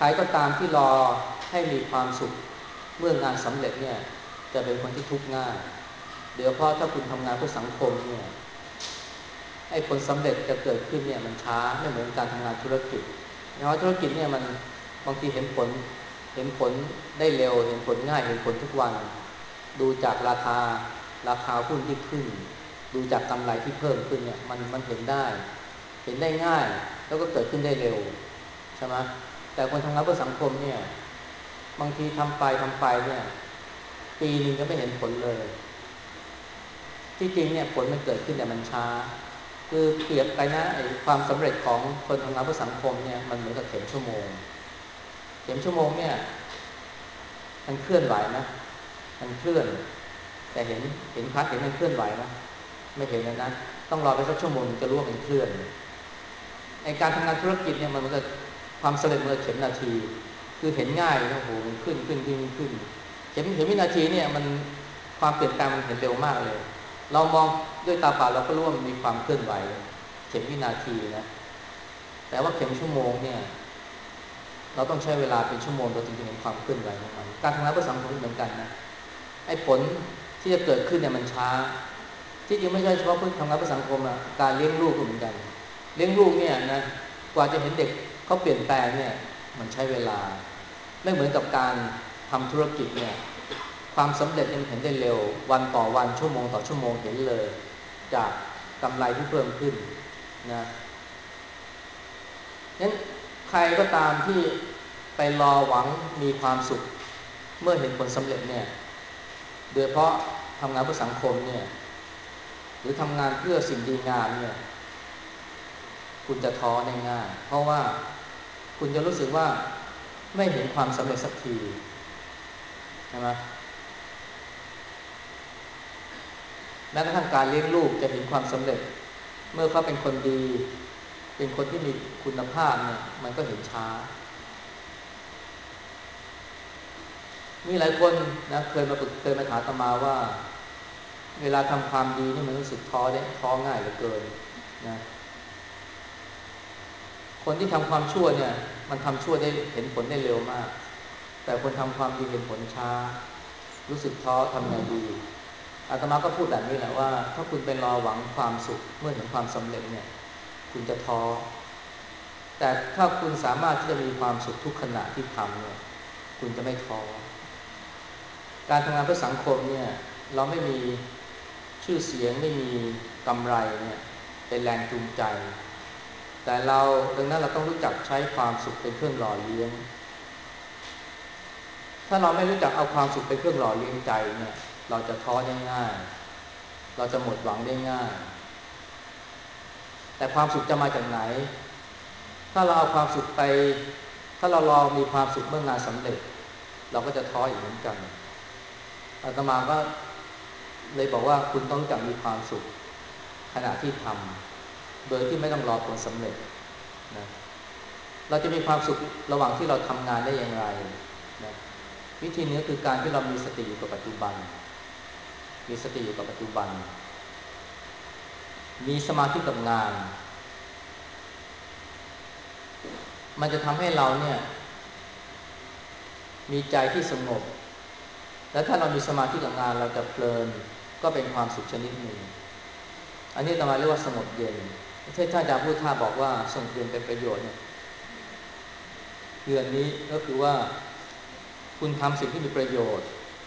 รก็ตามที่รอให้มีความสุขเมื่องานสำเร็จเนี่ยจะเป็นคนที่ทุกข์ง่ายเดี๋ยวเพราะถ้าคุณทำงานเพื่อสังคมเนี่ยไอ้ผลสำเร็จจะเกิดขึ้นเนี่ยมันช้าไม่เหมือนการทำงานธุรกิจเพราะธุรกิจเนี่ยมันบางทีเห็นผลได้เร็วเห็นผลง่ายเห็นผลทุกวันดูจากราคาหุ้นที่ขึ้นดูจากกำไรที่เพิ่มขึ้นเนี่ยมันเห็นได้ง่ายแล้วก็เกิดขึ้นได้เร็วใช่ไหมแต่คนทำงานเพื่อสังคมเนี่ยบางทีทำไปเนี่ยปีนึงก็ไม่เห็นผลเลยที่จริงเนี่ยผลมันเกิดขึ้นแต่มันช้าคือเปรียบไปนะไอ้ความสำเร็จของคนทำงานเพื่อสังคมเนี่ยมันเหมือนกับเข็มชั่วโมงเนี่ยมันเคลื่อนไหวนะมันเคลื่อนแต่เห็นพัดเห็นมันเคลื่อนไหวนะไม่เห็นนะต้องรอไปสักชั่วโมงจะรู้ว่ามันเคลื่อนไอ้การทำงานธุรกิจเนี่ยมันเหมือนกับความสำเร็จเหมือนเข็มนาทีคือเห็นง่ายนะโอ้โหมันขึ้นเข็มวินาทีเนี่ยมันความเปลี่ยนแปลงมันเห็นเร็วมากเลยเรามองด้วยตาเปล่าเราก็รู้ว่ามันมีความเคลื่อนไหวเข็มวินาทีนะแต่ว่าเข็มชั่วโมงเนี่ยเราต้องใช้เวลาเป็นชั่วโมงเราถึงจะเห็นความเคลื่อนไหวของมันการทำงานเพื่อสังคมเหมือนกันนะไอ้ผลที่จะเกิดขึ้นเนี่ยมันช้าที่จริงไม่ใช่เฉพาะเพื่อทำงานเพื่อสังคมอะการเลี้ยงลูกก็เหมือนกันเลี้ยงลูกเนี่ยนะกว่าจะเห็นเด็กเขาเปลี่ยนแปลงเนี่ยมันใช้เวลาไม่เหมือนกับการทำธุรกิจเนี่ยความสำเร็จยังเห็นได้เร็ววันต่อวันชั่วโมงต่อชั่วโมงเห็นเลยจากกำไรที่เพิ่มขึ้นนะงั้นใครก็ตามที่ไปรอหวังมีความสุขเมื่อเห็นผลสำเร็จเนี่ยโดยเพราะทำงานเพื่อสังคมเนี่ยหรือทำงานเพื่อสิ่งดีงามเนี่ยคุณจะท้อได้ง่ายเพราะว่าคุณจะรู้สึกว่าไม่เห็นความสำเร็จสักทีใช่ไหมแม้กระทั่งการเลี้ยงลูกจะเห็นความสำเร็จเมื่อเขาเป็นคนดีเป็นคนที่มีคุณภาพเนี่ยมันก็เห็นช้ามีหลายคนนะเคยมาถามอาตมาว่าเวลาทำความดีนี่มันรู้สึกท้อง่ายเหลือเกินนะคนที่ทำความชั่วเนี่ยมันทำชั่วได้เห็นผลได้เร็วมากแต่คนทำความดีเห็นผลช้ารู้สึกท้อทำไงดีอาตมาก็พูดแบบนี้แหละว่าถ้าคุณเป็นรอหวังความสุขเมื่อเห็นความสำเร็จเนี่ยคุณจะท้อแต่ถ้าคุณสามารถที่จะมีความสุขทุกขณะที่ทำเนี่ยคุณจะไม่ท้อการทำงานเพื่อสังคมเนี่ยเราไม่มีชื่อเสียงไม่มีกำไรเนี่ยเป็นแรงจูงใจแต่ดังนั้นเราต้องรู้จักใช้ความสุขเป็นเครื่องหล่อเลี้ยงถ้าเราไม่รู้จักเอาความสุขเป็นเครื่องหล่อเลี้ยงใจเนี่ยเราจะท้อได้ง่ายเราจะหมดหวังได้ง่ายแต่ความสุขจะมาจากไหนถ้าเราเอาความสุขไปถ้าเรารอมีความสุขเมื่องานสำเร็จเราก็จะท้ออีกเหมือนกันอาตมาก็เลยบอกว่าคุณต้องรู้จักมีความสุขขณะที่ทำโดยที่ไม่ต้องรอผลสำเร็จนะเราจะมีความสุขระหว่างที่เราทำงานได้อย่างไรนะวิธีนี้คือการที่เรามีสติอยู่กับปัจจุบันมีสติอยู่กับปัจจุบันมีสมาธิกับงานมันจะทำให้เราเนี่ยมีใจที่สงบและถ้าเรามีสมาธิกับงานเราจะเพลินก็เป็นความสุขชนิดหนึ่งอันนี้อาตมาเรียกว่าสงบเย็นไม่ใช่ถ้าอาจารย์พูดท่าบอกว่าสงบเย็นเป็นประโยชน์เนี่ยเดือนนี้ก็คือว่าคุณทำสิ่งที่มีประโยชน์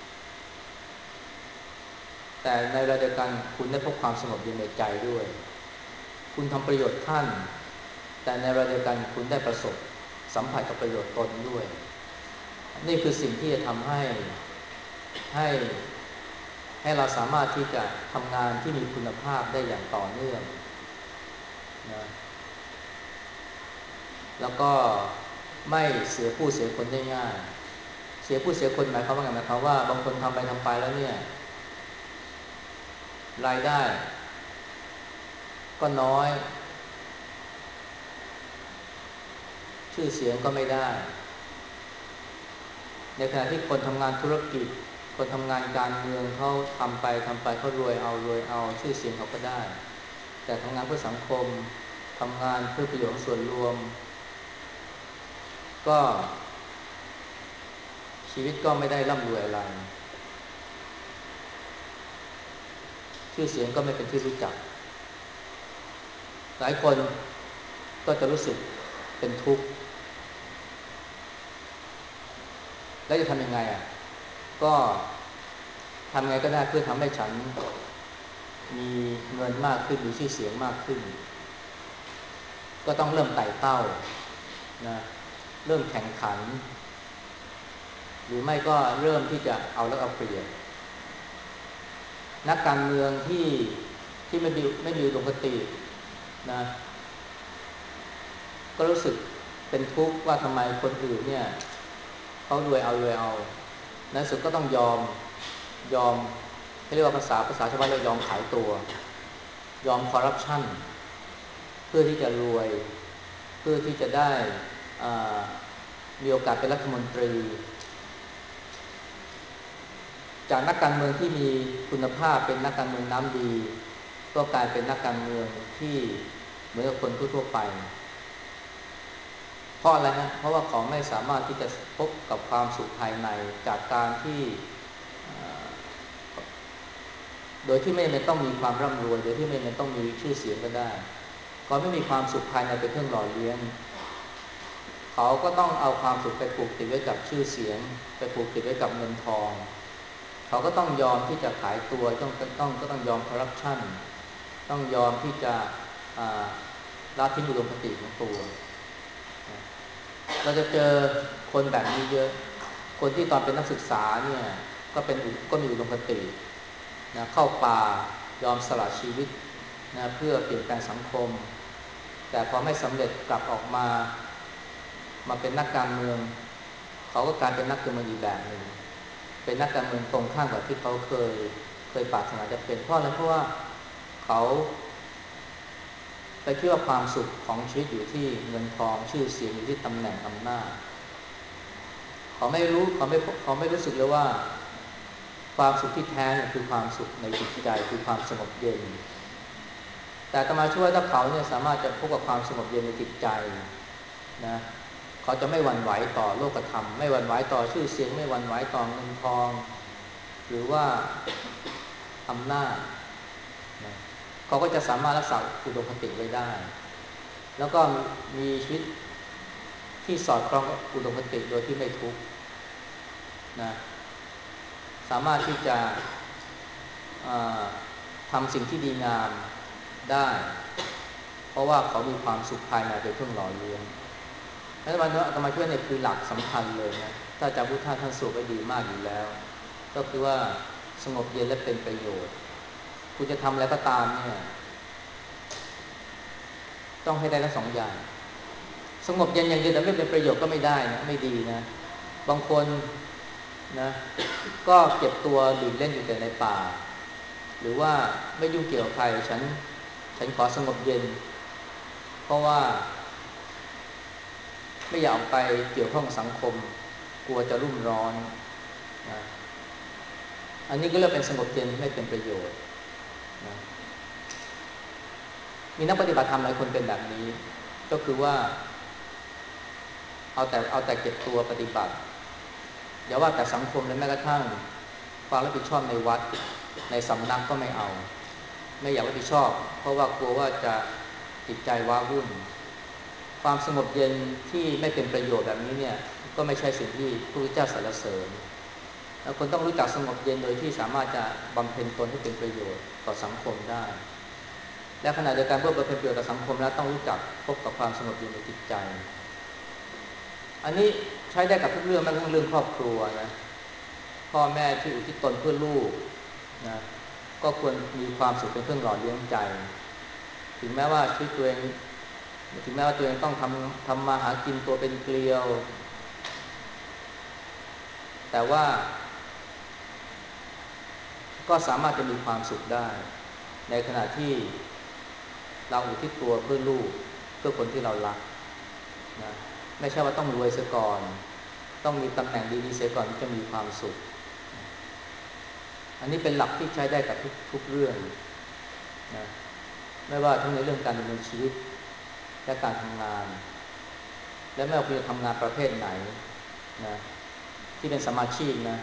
แต่ในเวลาเดียวกันคุณได้พบความสงบเย็นในใจด้วยคุณทำประโยชน์ท่านแต่ในเวลาเดียวกันคุณได้ประสบสัมผัสกับประโยชน์ตนด้วยนี่คือสิ่งที่จะทำให้ให้เราสามารถที่จะทำงานที่มีคุณภาพได้อย่างต่อเนื่องนะแล้วก็ไม่เสียผู้เสียคนได้ง่ายเสียผู้เสียคนหมายความว่าไงหมายความว่าบางคนทำไปแล้วเนี่ยรายได้ก็น้อยชื่อเสียงก็ไม่ได้ในขณะที่คนทำงานธุรกิจคนทำงานการเมืองเขาทำไปเขารวยเอาชื่อเสียงเขาก็ได้แต่ทำงานเพื่อสังคมทำงานเพื่อประโยชน์ส่วนรวมก็ชีวิตก็ไม่ได้ร่ำรวยอะไรชื่อเสียงก็ไม่เป็นที่รู้จักหลายคนก็จะรู้สึกเป็นทุกข์แล้วจะทำยังไงก็ทำไงก็ได้เพื่อทำให้ฉันมีเงินมากขึ้นมีชื่อเสียงมากขึ้นก็ต้องเริ่มไต่เต้านะเริ่มแข่งขันหรือไม่ก็เริ่มที่จะเอาแล้วเอาเปรียบนักการเมืองที่ไม่มีอุดมคตินะก็รู้สึกเป็นทุกข์ว่าทำไมคนอื่นเนี่ยเขารวยเอาในสุดก็ต้องยอมเรียกว่าภาษาชาวบ้านเรียกยอมขายตัวยอมคอร์รัปชันเพื่อที่จะรวยเพื่อที่จะได้มีโอกาสเป็นรัฐมนตรีจากนักการเมืองที่มีคุณภาพเป็นนักการเมืองน้ำดีก็กลายเป็นนักการเมืองที่เหมือนกับคนทั่วไปเพราะอะไรฮะเพราะว่าเขาไม่สามารถที่จะพบกับความสุขภายในจากการที่โดยที่ไม่จำเป็นต้องมีความร่ำรวยโดยที่ไม่จำเป็นต้องมีชื่อเสียงก็ได้เขาไม่มีความสุขภายในเป็นเครื่องหล่อเลี้ยงเขาก็ต้องเอาความสุขไปผูกติดไว้กับชื่อเสียงไปผูกติดไว้กับเงินทองเขาก็ต้องยอมที่จะขายตัวต้องยอมคอร์รัปชันต้องยอมที่จะละทิ้งอุดมคติของตัวเราจะเจอคนแบบนี้เยอะคนที่ตอนเป็นนักศึกษาเนี่ยก็มีอุดมคตินะเข้าป่ายอมสละชีวิตนะเพื่อเปลี่ยนแปลงสังคมแต่พอไม่สำเร็จกลับออกมาเป็นนักการเมืองเขาก็กลายเป็นนักการเมืองอีกแบบหนึ่งเป็นนักการเมืองตรงข้ามกับที่เขาเคยปรารถนาจะเป็นเพราะอะไรเพราะว่าเขาไปคิดว่าความสุขของชีวิตอยู่ที่เงินทองชื่อเสียงอยู่ที่ตำแหน่งอำนาจเขาไม่รู้สึกเลยว่าความสุขที่แท้เนี่ยคือความสุขในจิตใจคือความสงบเย็นแต่อาตมาช่วยถ้าเขาเนี่ยสามารถจะพบกับความสงบเย็นในจิตใจนะเขาจะไม่หวั่นไหวต่อโลกธรรมไม่หวั่นไหวต่อชื่อเสียงไม่หวั่นไหวต่อเงินทองหรือว่าอำนาจนะเขาก็จะสามารถรักษาอุดมคติไว้ได้แล้วก็มีชีวิตที่สอดคล้องกับอุดมคติโดยที่ไม่ทุกข์นะสามารถที่จะทำสิ่งที่ดีงามได้เพราะว่าเขามีความสุขภายในเป็นเครื่องหล่อเลี้ยงและธรรมะช่วยเนี่ยคือหลักสำคัญเลยนะถ้าอาจารย์พุทธะท่านสรุปไว้ดีมากอยู่แล้วก็คือว่าสงบเย็นและเป็นประโยชน์คุณจะทำอะไรก็ตามเนี่ยต้องให้ได้ทั้งสองอย่างสงบเย็นอย่างเดียวแต่ไม่เป็นประโยชน์ก็ไม่ได้นะไม่ดีนะบางคนนะก็เก็บตัวหลีกเล่นอยู่แต่ในป่าหรือว่าไม่ยุ่งเกี่ยวกับใครฉันขอสงบเย็นเพราะว่าไม่อยากออกไปเกี่ยวข้องกับสังคมกลัวจะรุ่มร้อนนะอันนี้ก็เรียกเป็นสงบเย็นไม่เป็นประโยชน์นะมีนักปฏิบัติธรรมหลายคนเป็นแบบนี้ก็คือว่าเอาแต่เก็บตัวปฏิบัติอย่าว่าแต่สังคมเลยแม้กระทั่งความรับผิดชอบในวัดในสำนักก็ไม่เอาไม่อยากรับผิดชอบเพราะว่ากลัวว่าจะจิตใจว้าวุ่นความสงบเย็นที่ไม่เป็นประโยชน์แบบนี้เนี่ยก็ไม่ใช่สิ่งที่พระพุทธเจ้าสรรเสริญแล้วคนต้องรู้จักสงบเย็นโดยที่สามารถจะบำเพ็ญตนให้เป็นประโยชน์ต่อสังคมได้และขณะเดียวกันเพื่อบำเพ็ญประโยชน์ต่อสังคมแล้วต้องรู้จักพบกับความสงบเย็นในจิตใจอันนี้ใช้ได้กับทุกเรื่องแม้กระทั่งเรื่องครอบครัวนะพ่อแม่ที่อุทิศตนเพื่อลูกนะก็ควรมีความสุขเป็นเครื่องหล่อเลี้ยงใจถึงแม้ว่าชีวิตตัวเองถึงแม้ว่าตัวเองต้องทำมาหากินตัวเป็นเกลียวแต่ว่าก็สามารถจะมีความสุขได้ในขณะที่เราอุทิศตัวเพื่อลูกเพื่อคนที่เรารักนะไม่ใช่ว่าต้องรวยเสียก่อนต้องมีตำแหน่งดีๆเสียก่อนจะมีความสุขอันนี้เป็นหลักที่ใช้ได้กับทุกเรื่องนะไม่ว่าทั้งในเรื่องการดำเนินชีวิตและการทำงานและไม่ว่าคุณจะทำงานประเภทไหนนะที่เป็นสมมาชีพนะ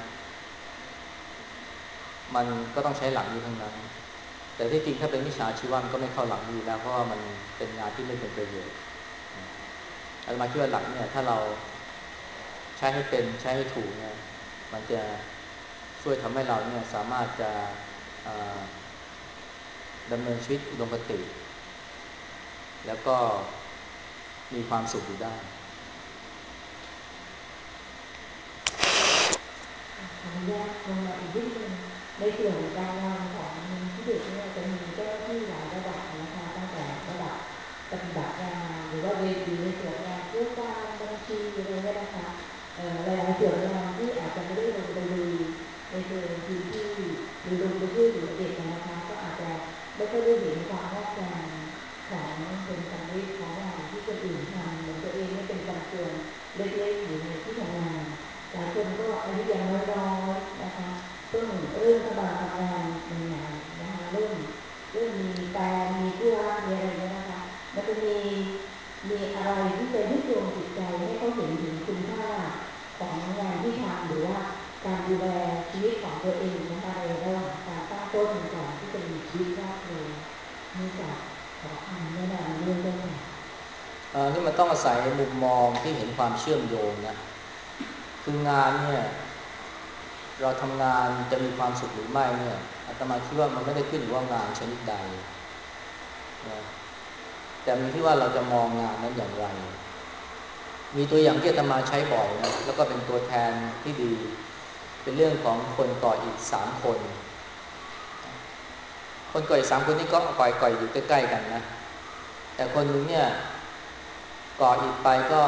มันก็ต้องใช้หลักนี้ทั้งนั้นแต่ที่จริงถ้าเป็นวิชาชีวะมันก็ไม่เข้าหลักนี้แล้วเพราะว่ามันเป็นงานที่ไม่เป็นประโยชน์อาตมาคิดว่าหลักเนี่ยถ้าเราใช้ให้เป็นใช้ให้ถูกเนี่ยมันจะช่วยทำให้เราเนี่ยสามารถจะดำเนินชีวิตอุดมคติแล้วก็มีความสุขอยู่ได้ขออนุญาตลงมาอีกนิดนึงในส่วนการงานของที่เด็กเนี่ยจะมีเจ้าหน้าที่หลายระดับนะคะตั้งแต่ระดับปฏิบัติงานหรือว่าเวทีในส่วนงานผู้การบัญชีอะไรเนี่ยนะคะหลายๆส่วนงานที่อาจจะไม่ได้ลงไปดูในส่วนพื้นที่หรือลงไปช่วยเหลือเด็กนะคะก็อาจจะไม่ค่อยได้เห็นความงอกงามของเป็นสำเร็จของงานที่คนอื่นทำเหมือนตัวเองไม่เป็นกำส่วนเล็กๆอยู่ในที่ทำงานหลายคนก็อายุยังน้อยๆนะคะเพิ่งเริ่มเข้ามาทำงานในงานนะคะเริ่มมีแฟนมีคู่รักมีอะไรเนี่ยนะคะมันจะมีอะไรที่จะยึดโยงจิตใจให้เขาเห็นถึงคุณค่าของงานที่ทำหรือว่าการดูแลชีวิตของตัวเองนะคะในระหว่างการตั้งต้นก่อนที่จะมีชีวิตครอบครัวนี่จะขอคำแนะนำเรื่องด้วยค่ะนี่มันต้องอาศัยมุมมองที่เห็นความเชื่อมโยงนะคืองานเนี่ยเราทำงานจะมีความสุขหรือไม่เนี่ยอาตมาคิดว่ามันไม่ได้ขึ้นอยู่ว่างานชนิดใดนะแต่มีที่ว่าเราจะมองงานนั้นอย่างไรมีตัวอย่างที่อาตมาใช้บ่อยนะแล้วก็เป็นตัวแทนที่ดีเป็นเรื่องของคนก่ออิฐ3 คนคนก่ออิฐ3 คนนี้ก็ก่ออยู่ใกล้ๆกันนะแต่คนนึงเนี่ยก่ออิฐไปก็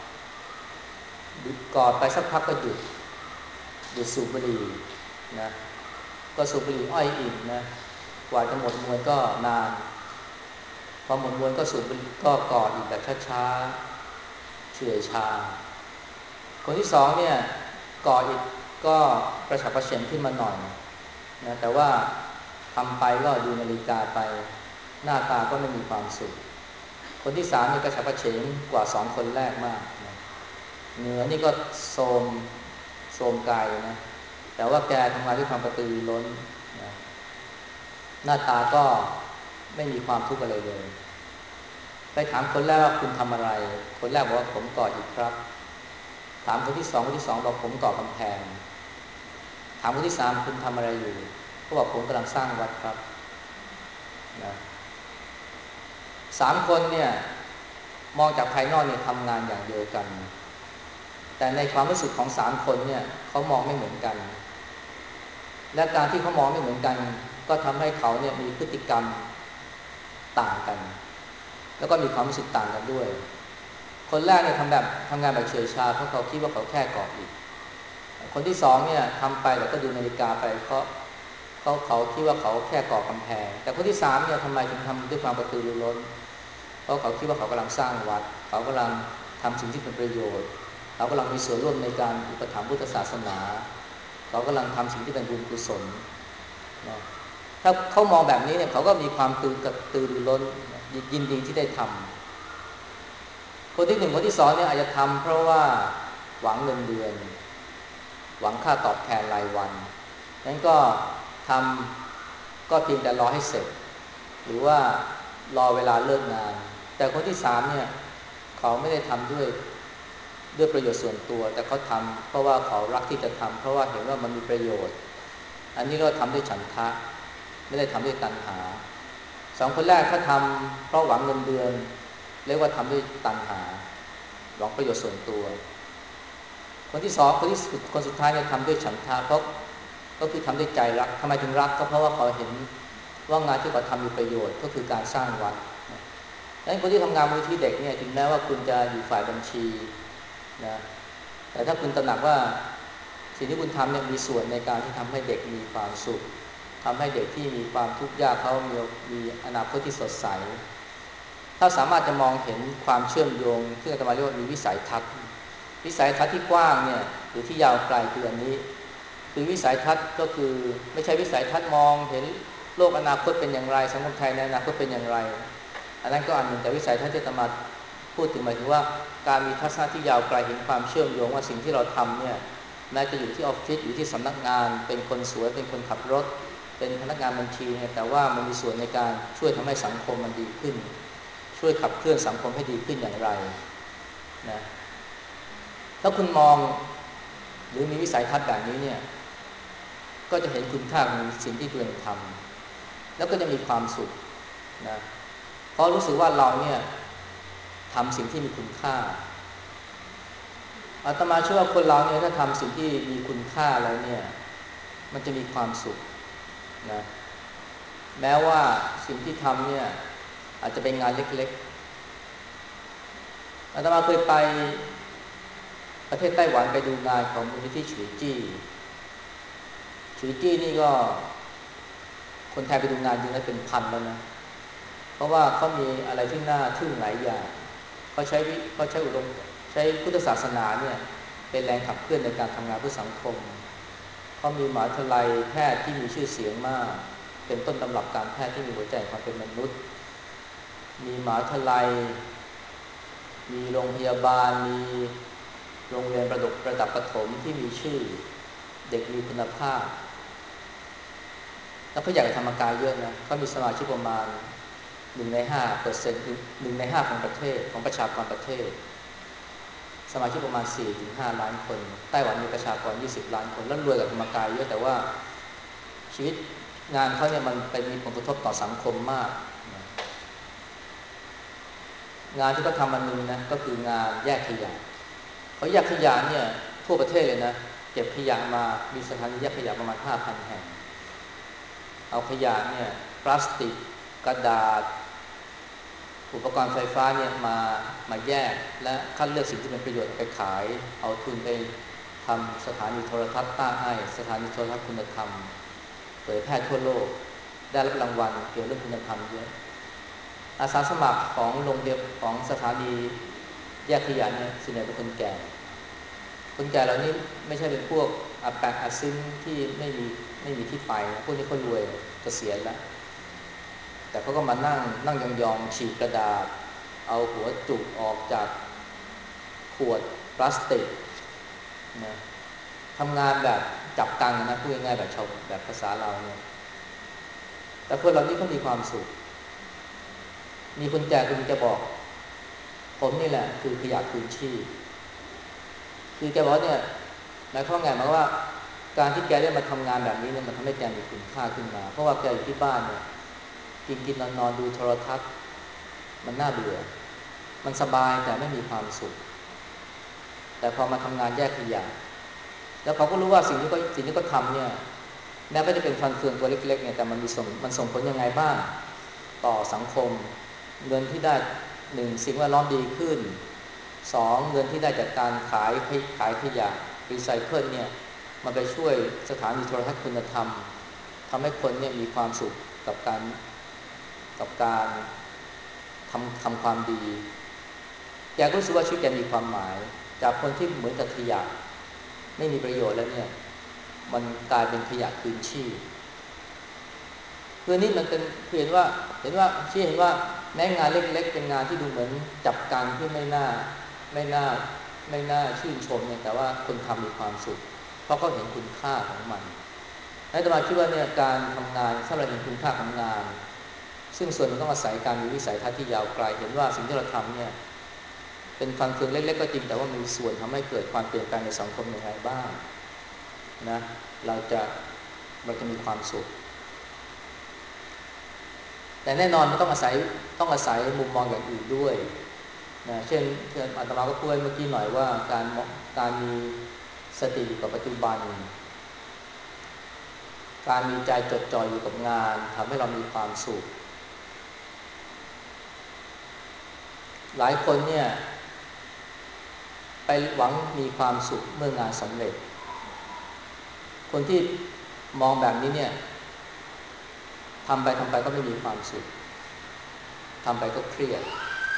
ก่อไปสักพักก็หยุดสูบบุหรี่นะก็สูบบุหรี่อ้อยอิ่มนะกว่าจะหมดมวลก็นานพอหมดมวลก็สูบบุหรี่ก็ก่ออีกแบบช้าๆเฉื่อยชาคนที่2เนี่ยก่ออีกก็กระฉับกระเฉงขึ้นมาหน่อยนะแต่ว่าทำไปก็ดูนาฬิกาไปหน้าตาก็ไม่มีความสุขคนที่3นี่กระฉับกระเฉงกว่า2 คนแรกมากนะเหงื่อนี่ก็โทรมกายนะแต่ว่าแกทำงานด้วยความกระตือรือร้นนะหน้าตาก็ไม่มีความทุกข์อะไรเลยไปถามคนแรกว่าคุณทำอะไรคนแรกบอกว่าผมก่ออิฐครับถามคนที่2บอกผมก่อกำแพงถามคนที่3คุณทำอะไรอยู่เขาบอกผมกำลังสร้างวัดครับนะ3 คนเนี่ยมองจากภายนอกเนี่ยทำงานอย่างเดียวกันแต่ในความรู้สึกของ3 คนเนี่ยเขามองไม่เหมือนกันและการที่เขามองไม่เหมือนกันก็ทำให้เขาเนี่ยมีพฤติกรรมต่างกันแล้วก็มีความรู้สึกต่างกันด้วยคนแรกเนี่ยทำงานแบบเฉยชาเพราะเขาคิดว่าเขาแค่ก่ออิฐคนที่2เนี่ยทำไปแล้วก็ดูนาฬิกาไปเพราะเขาคิดว่าเขาแค่ก่อกำแพงแต่คนที่3เนี่ยทำไมถึงทำด้วยความกระตือรือร้นเพราะเขาคิดว่าเขากำลังสร้างวัดเขากำลังทำสิ่งที่เป็นประโยชน์เขากำลังมีส่วนร่วมในการอุปถัมภ์พุทธศาสนาเขากำลังทำสิ่งที่เป็นบุญกุศลนะถ้าเขามองแบบนี้เนี่ยเขาก็มีความกระตือรือร้นยินดีที่ได้ทำคนที่1คนที่2เนี่ยอาจจะทำเพราะว่าหวังเงินเดือนหวังค่าตอบแทนรายวันนั้นก็ทำก็เพียงแต่รอให้เสร็จหรือว่ารอเวลาเลิกงานแต่คนที่3เนี่ยเขาไม่ได้ทำด้วยประโยชน์ส่วนตัวแต่เขาทำเพราะว่าเขารักที่จะทำเพราะว่าเห็นว่ามันมีประโยชน์อันนี้เราทำด้วยฉันทะไม่ได้ทำด้วยตัณหา2 คนแรกถ้าทำเพราะหวังเงินเดือนเรียกว่าทำด้วยตัณหาหวังประโยชน์ส่วนตัวคนที่2คนสุดท้ายเนี่ยทำด้วยฉันทะเพราะก็คือทำด้วยใจรักทำไมถึงรักก็เพราะว่าเขาเห็นว่างานที่เขาทำมีประโยชน์ก็คือการสร้างวัดดังนั้นคนที่ทำงานมูลที่เด็กเนี่ยถึงแม้ว่าคุณจะอยู่ฝ่ายบัญชีนะแต่ถ้าคุณตระหนักว่าสิ่งที่คุณทำเนี่ยมีส่วนในการที่ทำให้เด็กมีความสุขทำให้เด็กที่มีความทุกข์ยากเขามีอนาคตที่สดใสถ้าสามารถจะมองเห็นความเชื่อมโยงซึ่งอาตมาเรียกว่ามีวิสัยทัศน์ที่กว้างเนี่ยหรือที่ยาวไกลคืออันนี้คือวิสัยทัศน์ก็คือไม่ใช่วิสัยทัศน์มองเห็นโลกอนาคตเป็นอย่างไรสังคมไทยในอนาคตเป็นอย่างไรอันนั้นก็อันหนึ่งแต่วิสัยทัศน์ที่อาตมาพูดถึงหมายถึงว่าการมีทัศนะที่ยาวไกลเห็นความเชื่อมโยงว่าสิ่งที่เราทำเนี่ยแม้จะอยู่ที่ออฟฟิศอยู่ที่สำนักงานเป็นคนสวยเป็นคนขับรถเป็นพนักงานบัญชีเนี่ยแต่ว่ามันมีส่วนในการช่วยทำให้สังคมมันดีขึ้นช่วยขับเคลื่อนสังคมให้ดีขึ้นอย่างไรนะถ้าคุณมองหรือมีวิสัยทัศน์แบบนี้เนี่ยก็จะเห็นคุณค่าของสิ่งที่ตัวเองทำแล้วก็จะมีความสุขนะเพราะรู้สึกว่าเราเนี่ยทำสิ่งที่มีคุณค่าอาตมาเชื่อว่าคนเราเนี่ยถ้าทำสิ่งที่มีคุณค่าแล้วเนี่ยมันจะมีความสุขนะแม้ว่าสิ่งที่ทำเนี่ยอาจจะเป็นงานเล็กๆอาตมาเคยไปประเทศไต้หวันไปดูงานของมูลนิธิฉือจี้นี่ก็คนไทยไปดูงานจริงๆเป็นพันแล้วนะเพราะว่าเขามีอะไรที่น่าทึ่งหลายอย่างเขาใช้ใช้พุทธศาสนาเนี่ยเป็นแรงขับเคลื่อนในการทำงานเพื่อสังคมเขามีมหาวิทยาลัยแพทย์ที่มีชื่อเสียงมากเป็นต้นตำรับการแพทย์ที่มีหัวใจความเป็นมนุษย์มีมหาวิทยาลัยมีโรงพยาบาลมีโรงเรียนระดับประถมที่มีชื่อเด็กมีคุณภาพแล้วเขาอยากจะทำกายเยอะนะเขามีสมาชิกประมาณ1/5%1/5ของประเทศของประชากรประเทศสมาชิกประมาณ 4-5 ล้านคนไต้หวันมีประชากร20 ล้านคนแล้วรวยกับธรรมกายเยอะแต่ว่าชีวิตงานเขาเนี่ยมันไปมีผลกระทบต่อสังคมมากงานที่เขาทำอันนึงนะก็คืองานแยกขยะเขาแยกขยะเนี่ยทั่วประเทศเลยนะเก็บขยะมามีสถานีแยกขยะประมาณ 5,000 แห่งเอาขยะเนี่ยพลาสติกกระดาษอุปกรณ์ไฟฟ้าเนี่ยมาแยกและคัดเลือกสิ่งที่เป็นประโยชน์ไปขายเอาทุนไปทำสถานีโทรทัศน์ต้าไอ้สถานีโทรทัศน์คุณธรรมเผยแพร่ทั่วโลกได้รับรางวัลเกี่ยวกับเรื่องคุณธรรมเยอะอาสาสมัครของโรงเรียนของสถานีแยกขยะเนี่ยส่วนใหญ่เป็นคนแก่เหล่านี้ไม่ใช่เป็นพวกอาแปะอาซิ้นที่ไม่มีที่ไปพวกนี้เขารวยเกษียณแล้วแต่เขาก็มานั่งยองๆฉีกกระดาษเอาหัวจุกออกจากขวดพลาสติกนะทำงานแบบจับกังนะพูดง่ายๆแบบชาวแบบภาษาเราเนี่ยแต่คนเหล่านี้เขามีความสุขมีคนแก่คนนึงจะบอกผมนี่แหละคือขยะคืนชีพคือแกบอกเนี่ยหมายความไงหมายว่าการที่แกได้มาทำงานแบบนี้เนี่ยมันทำให้แกมีคุณค่าขึ้นมาเพราะว่าแกอยู่ที่บ้านเนี่ยกินนอนดูโทรทัศน์มันน่าเบื่อมันสบายแต่ไม่มีความสุขแต่พอมาทำงานแยกขยะแล้วเขาก็รู้ว่าสิ่งที่เขาทำเนี่ยแม้ว่าจะเป็นฟันเฟืองตัวเล็กๆเนี่ยแต่มันส่งผลยังไงบ้างต่อสังคมเงินที่ได้1สิ่งแวดล้อมดีขึ้น2เงินที่ได้จากการขายขยะรีไซเคิลเนี่ยมันไปช่วยสถานีโทรทัศน์คุณธรรมทำให้คนเนี่ยมีความสุขกับการทำความดีแกก็รู้สึกว่าชีวิตแกมีความหมายจากคนที่เหมือนกับขยะไม่มีประโยชน์แล้วเนี่ยมันกลายเป็นขยะคืนชีพคือนี่มันเป็นเห็นว่าชี้เห็นว่าแม้งานเล็กๆเป็นงานที่ดูเหมือนจับกังที่ไม่น่าชื่นชมเนี่ยแต่ว่าคนทำมีความสุขเพราะเขาเห็นคุณค่าของมันอาตมาคิดว่าเนี่ยการทำงานถ้าเราเห็นคุณค่าของงานซึ่งส่วนหนึ่งต้องอาศัยการมีวิสัยทัศน์ที่ยาวไกลเห็นว่าสิ่งที่เราทำเนี่ยเป็นฟันเฟืองเล็กๆก็จริงแต่ว่ามีส่วนทำให้เกิดความเปลี่ยนแปลงในสังคมอย่างไรบ้างนะเราจะมีความสุขแต่แน่นอนมันต้องอาศัยมุมมองอย่างอื่นด้วยนะเช่นอาตมาก็พูดเมื่อกี้หน่อยว่าการมีสติอยู่กับปัจจุบันการมีใจจดจ่ออยู่กับงานทำให้เรามีความสุขหลายคนเนี่ยไปหวังมีความสุขเมื่องานสำเร็จคนที่มองแบบนี้เนี่ยทำไปก็ไม่มีความสุขทำไปก็เครียด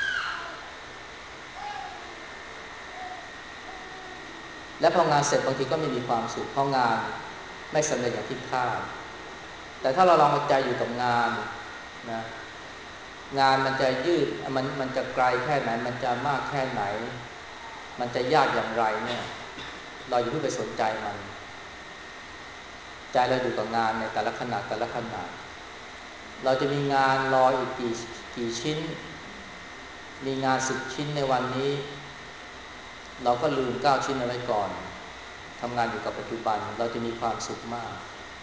และพองานเสร็จบางทีก็ไม่มีความสุขเพราะงานไม่สำเร็จอย่างที่คาดแต่ถ้าเราลองเอาใจอยู่กับงานนะงานมันจะยืดมันจะไกลแค่ไหนมันจะมากแค่ไหนมันจะยากอย่างไรเนี่ยเราอย่าเพิ่งไปสนใจมันใจเราอยู่กับงานในแต่ละขณะแต่ละขณะเราจะมีงานรออีกกี่ชิ้นมีงาน10 ชิ้นในวันนี้เราก็ลืม9 ชิ้นเอาไว้ก่อนทำงานอยู่กับปัจจุบันเราจะมีความสุขมาก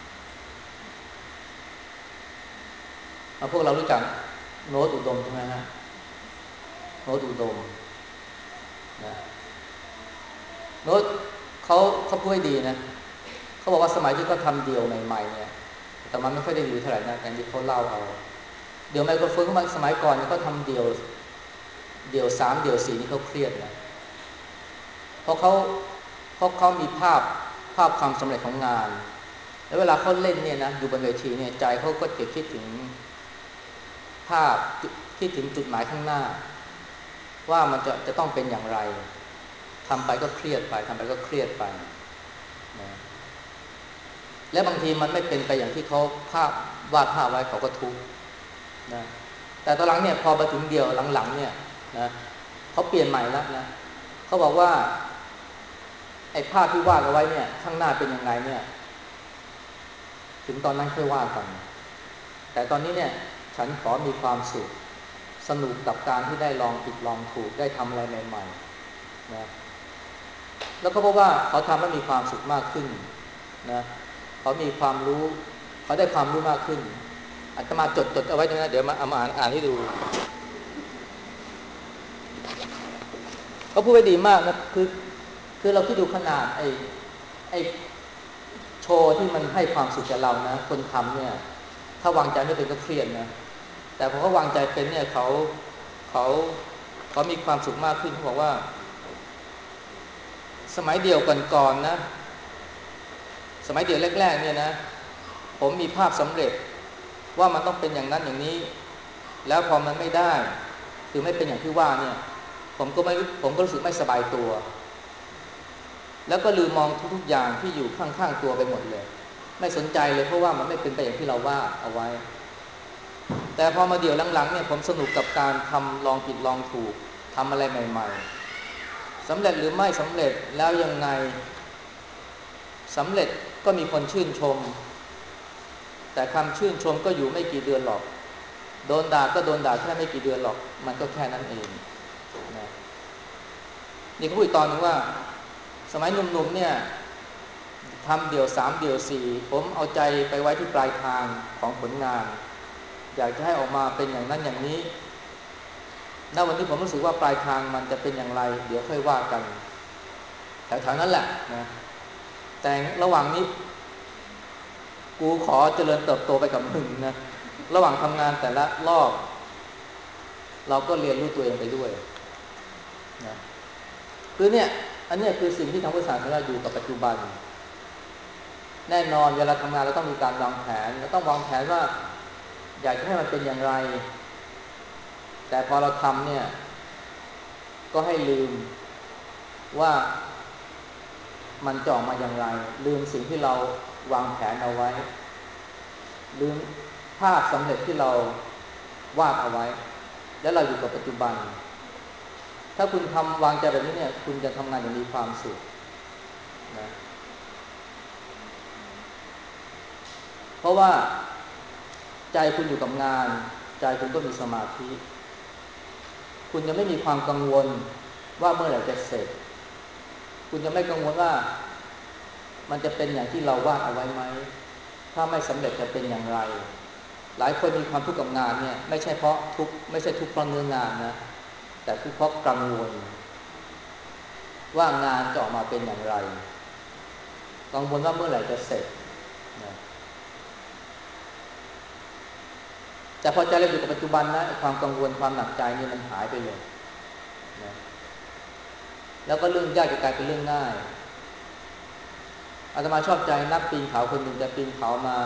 พวกเรารู้จักโน้ตอุดมใช่ไหมฮะโน้ตอุดมนะโน้ตเขาพูดให้ดีนะเขาบอกว่าสมัยที่เขาทำเดี่ยวใหม่ๆเนี่ยแต่มันไม่ค่อยได้ดูเท่าไหร่นะแต่ที่เขาเล่าเอาเดี๋ยวไมโครโฟนเขาสมัยก่อนเนี่ยเขาทำเดี่ยว3เดี่ยว4นี่เขาเครียดนะเพราะเขามีภาพความสำเร็จของงานแล้วเวลาเขาเล่นเนี่ยนะอยู่บนเวทีเนี่ยใจเขาก็จะคิดถึงภาพคิดถึงจุดหมายข้างหน้าว่ามันจะต้องเป็นอย่างไรทำไปก็เครียดไปทำไปก็เครียดไปนะและบางทีมันไม่เป็นไปอย่างที่เขาวาดภาพไว้เขาก็ทุกข์นะแต่ตอนหลังเนี่ยพอมาถึงเดียวหลังๆเนี่ยนะเขาเปลี่ยนใหม่แล้วนะเขาบอกว่าไอ้ภาพที่วาดเอาไว้เนี่ยข้างหน้าเป็นยังไงเนี่ยถึงตอนนั้นค่อยว่ากันแต่ตอนนี้เนี่ยฉันขอมีความสุขสนุกกับการที่ได้ลองผิดลองถูกได้ทำอะไรใหม่ๆนะแล้วก็เพราะว่าเขาทำแล้วมีความสุขมากขึ้นนะเขามีความรู้เขาได้ความรู้มากขึ้นอาตมาจดเอาไว้ด้วยนะเดี๋ยวมาอ่านให้ดูเขาพูดไว้ดีมากนะคือเราคิดดูขนาดไอ้โชว์ที่มันให้ความสุขแก่เรานะคนทำเนี่ยถ้าวางใจไม่เป็นก็เครียดนะแต่พอเขาวางใจเป็นเนี่ยเขามีความสุขมากขึ้นเขาบอกว่าสมัยเดียวก่อนนะสมัยเดียวแรกๆเนี่ยนะผมมีภาพสำเร็จว่ามันต้องเป็นอย่างนั้นอย่างนี้แล้วพอมันไม่ได้คือไม่เป็นอย่างที่ว่าเนี่ยผมก็รู้สึกไม่สบายตัวแล้วก็ลืมมองทุกๆอย่างที่อยู่ข้างๆตัวไปหมดเลยไม่สนใจเลยเพราะว่ามันไม่เป็นไปอย่างที่เราว่าเอาไว้แต่พอมาเดี๋ยวหลังๆเนี่ยผมสนุกกับการทำลองผิดลองถูกทำอะไรใหม่ๆสำเร็จหรือไม่สำเร็จแล้วยังไงสำเร็จก็มีคนชื่นชมแต่คำชื่นชมก็อยู่ไม่กี่เดือนหรอกโดนด่าก็โดนด่าแค่ไม่กี่เดือนหรอกมันก็แค่นั้นเองนะนี่เขาพูดตอนนึงว่าสมัยหนุ่มๆเนี่ยทำเดี่ยว3เดี่ยว4ผมเอาใจไปไว้ที่ปลายทางของผลงานอยากจะให้ออกมาเป็นอย่างนั้นอย่างนี้ณวันนี้ผมรู้สึกว่าปลายทางมันจะเป็นอย่างไรเดี๋ยวค่อยว่ากันแถวๆนั้นแหละนะแต่ระหว่างนี้กูขอเจริญเติบโตไปกับมึงนะระหว่างทำงานแต่ละรอบเราก็เรียนรู้ตัวเองไปด้วยนะคือเนี่ยอันนี้คือสิ่งที่ทางพุทธศาสนาอยู่กับปัจจุบันแน่นอนเวลาทำงานเราต้องมีการวางแผนเราต้องวางแผนว่าอยากจะให้มันเป็นอย่างไรแต่พอเราทำเนี่ยก็ให้ลืมว่ามันจะออกมาอย่างไรลืมสิ่งที่เราวางแผนเอาไว้ลืมภาพสำเร็จที่เราวาดเอาไว้แล้วเราอยู่กับปัจจุบันถ้าคุณทำวางใจแบบนี้เนี่ยคุณจะทำงานอย่างมีความสุขนะเพราะว่าใจคุณอยู่กับงานใจคุณก็มีสมาธิคุณจะไม่มีความกังวลว่าเมื่อไหร่จะเสร็จคุณจะไม่กังวลว่ามันจะเป็นอย่างที่เราวาดเอาไว้ไหมถ้าไม่สำเร็จจะเป็นอย่างไรหลายคนมีความทุกข์กับงานเนี่ยไม่ใช่เพราะทุกข์ไม่ใช่ทุกข์เพราะเนื้องานนะแต่คือเพราะกังวลว่างานจะออกมาเป็นอย่างไรกังวลว่าเมื่อไหร่จะเสร็จนะแต่พอใจเราอยู่กับปัจจุบันนะความกังวลความหนักใจนี่มันหายไปเลยนะแล้วก็เรื่องยากจะกลายเป็นเรื่องง่ายอาตมาชอบใจนักปีนเขาคนหนึ่งจะปีนเขามา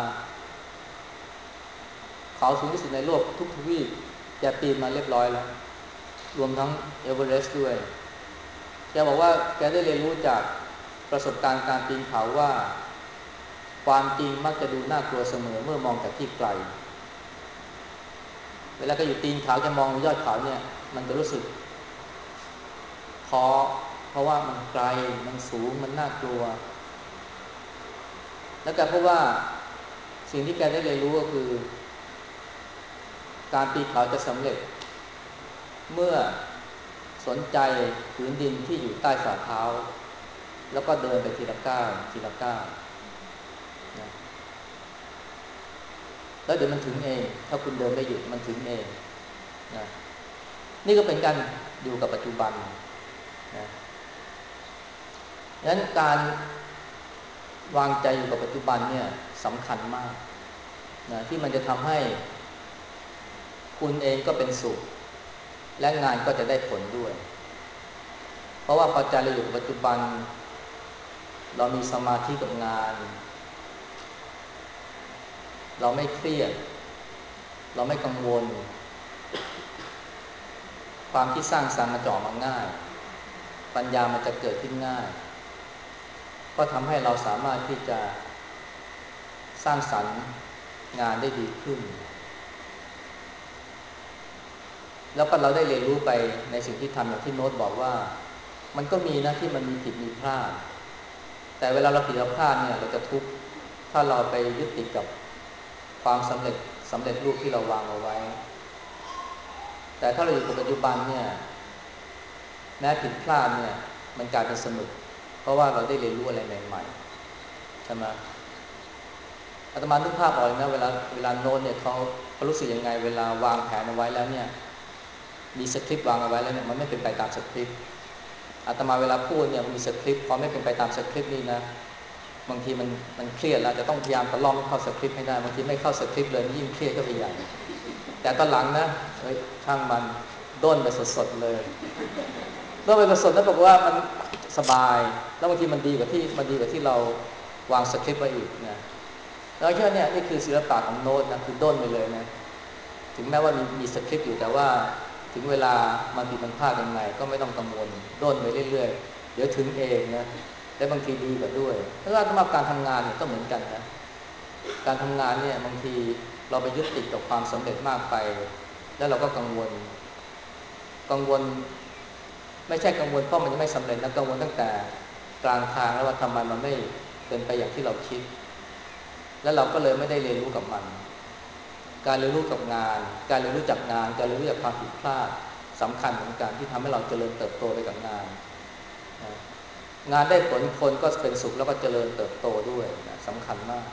เขาสูงที่สุดในโลกทุกทวีปแกปีนมาเรียบร้อยแล้วรวมทั้งเอเวอเรสต์ด้วยแกบอกว่าแกได้เรียนรู้จากประสบการณ์การปีนเขาว่าความจริงมักจะดูน่ากลัวเสมอเมื่อมองจากที่ไกลเวลาแกอยู่ตีนเขาแกมองยอดเขาเนี่ยมันจะรู้สึกท้อเพราะว่ามันไกลมันสูงมันน่ากลัวแล้วแกพบว่าสิ่งที่แกได้เรียนรู้ก็คือการปีนเขาจะสำเร็จเมื่อสนใจผืนดินที่อยู่ใต้ฝ่าเท้าแล้วก็เดินไปทีละก้าวทีละก้าวนะแล้วเดี๋ยวมันถึงเองถ้าคุณเดินไม่หยุดมันถึงเองนะนี่ก็เป็นการอยู่กับปัจจุบันนะดังนั้นการวางใจอยู่กับปัจจุบันเนี่ยสำคัญมากนะที่มันจะทำให้คุณเองก็เป็นสุขและงานก็จะได้ผลด้วยเพราะว่าพอใจเราอยู่กับปัจจุบันเรามีสมาธิกับงานเราไม่เครียดเราไม่กังวลความคิดสร้างสรรค์มันจะออกมาง่ายปัญญามันจะเกิดขึ้นง่ายก็ทำให้เราสามารถที่จะสร้างสรรค์งานได้ดีขึ้นแล้วก็เราได้เรียนรู้ไปในสิ่งที่ทำอย่างที่โน้ตบอกว่ามันก็มีนะที่มันมีผิดมีพลาดแต่เวลาเราผิดเราพลาดเนี่ยเราจะทุกข์ถ้าเราไปยึดติดกับความสำเร็จรูปที่เราวางเอาไว้แต่ถ้าเราอยู่กับปัจจุบันเนี่ยแม้ผิดพลาดเนี่ยมันกลายเป็นสนุกเพราะว่าเราได้เรียนรู้อะไรใหม่ๆใช่ไหมอาตมานึกภาพออกเลยนะเวลาโน้ตเนี่ยเขารู้สึกยังไงเวลาวางแผนเอาไว้แล้วเนี่ยมีสคริปต์วางเอาไว้แล้วเนี่ยมันไม่เป็นไปตามสคริปต์อาตมาเวลาพูดเนี่ยมันมีสคริปต์พอไม่เป็นไปตามสคริปต์นี่นะบางทีมันเครียดแล้วจะต้องพยายามตะล่อมเข้าสคริปต์ให้ได้บางทีไม่เข้าสคริปต์เลยยิ่งเครียดก็ไปใหญ่แต่ตอนหลังนะช่างมันด้นไปสดๆเลยด้นไปสดๆแล้วบอกว่ามันสบายแล้วบางทีมันดีกว่าที่เราวางสคริปต์ไว้อีกนะแล้วแค่นี้นี่คือศิลปะของโน้ตนะคือด้นไปเลยนะถึงแม้ว่ามีสคริปต์อยู่แต่ว่าถึงเวลามันผิดมันพลาดยังไงก็ไม่ต้องกังวลด้นไปเรื่อยๆเดี๋ยวถึงเองนะและบางทีดีกว่าด้วยแล้วสำหรับการทำงานเนี่ยก็เหมือนกันนะการทำงานเนี่ยบางทีเราไปยึดติดกับความสำเร็จมากไปแล้วเราก็กังวลไม่ใช่กังวลเพราะมันยังไม่สำเร็จนะกังวลตั้งแต่กลางทางแล้วว่าทำไมมันไม่เป็นไปอย่างที่เราคิดแล้วเราก็เลยไม่ได้เรียนรู้กับมันการเรียนรู้กับงานการเรียนรู้จากงานการเรียนรู้จากความผิดพลาดสำคัญเหมือนกันที่ทำให้เราเจริญเติบโตไปกับงานงานได้ผลคนก็เป็นสุขแล้วก็เจริญเติบโตด้วยนะสำคัญมาก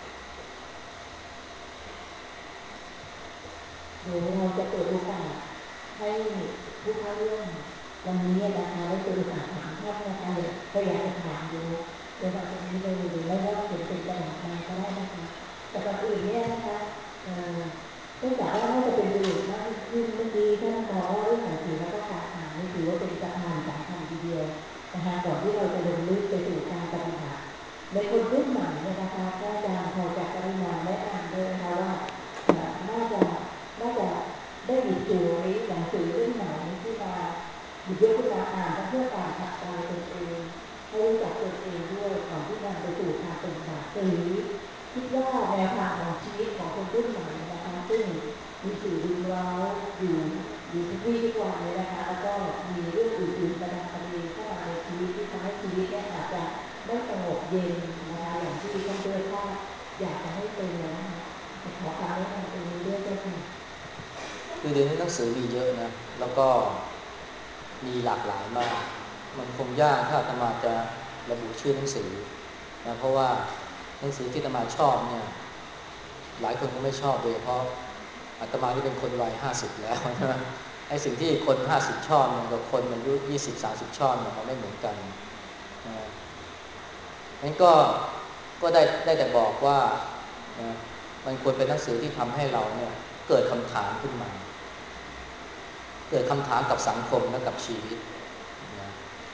เดี๋ยวเราจะเปิดโอกาสให้ผู้เข้าร่วมวันนี้นะคะได้เปิดโอกาสถามท่านนะคะก็อยากจะถามดูเดี๋ยวเราจะมีเลยหรือไม่ว่าเขียนเป็นกระดาษมาก็ได้นะคะแต่ก่อนอื่นเนี่ยนะคะเนื่องจากว่าน่าจะเป็นประโยชน์มากขึ้นเมื่อกี้ท่านมองว่าเรื่องหนังสือแล้วก็การอ่านนี่ถือว่าเป็นสะพานสำคัญทีเดียวนะคะก่อนที่เราจะลงลึกไปสู่การปฏิบัติในคนรุ่นใหม่เนี่ยนะคะก็จะพอจะกรุณาแนะนำด้วยนะคะว่าน่าจะได้หยิบฉวยหนังสือเล่มไหนที่มาหยิบยกขึ้นมาอ่านเพื่อการขับใจตนเองให้รู้จักตนเองด้วยก่อนที่นำไปสู่การปฏิบัติหรือคิดว่าแนวทางของชีวิตของคนรุ่นใหม่นะคะซึ่งมีสื่อดึงเราอยู่ทุกวี่ทุกวันเลยนะคะแล้วก็มีเรื่องอื่นๆประดังประเด็นเข้ามาในชีวิตที่ทำให้ชีวิตเนี่ยอาจจะไม่สงบเย็นนะคะอย่างที่ท่านเดินทางอยากจะให้เป็นนะคะขอการแนะนำตรงนี้ด้วยเจ้าค่ะคือเดี๋ยวนี้หนังสือมีเยอะนะแล้วก็มีหลากหลายมากมันคงยากถ้าอาตมาจะระบุชื่อหนังสือนะเพราะว่าหนังสือที่อาตมาชอบเนี่ยหลายคนก็ไม่ชอบโดยเฉพาะอาตมาที่เป็นคนวัย50แล้วนะไอ้สิ่งที่คน50ชอบเนี่ยกับคนอายุ20-30ชอบเนี่ยมันไม่เหมือนกันนะงั้นก็ได้แต่บอกว่านะมันควรเป็นหนังสือที่ทำให้เราเนี่ยเกิดคำถามขึ้นมาเกิดคำถามกับสังคมและกับชีวิตนะ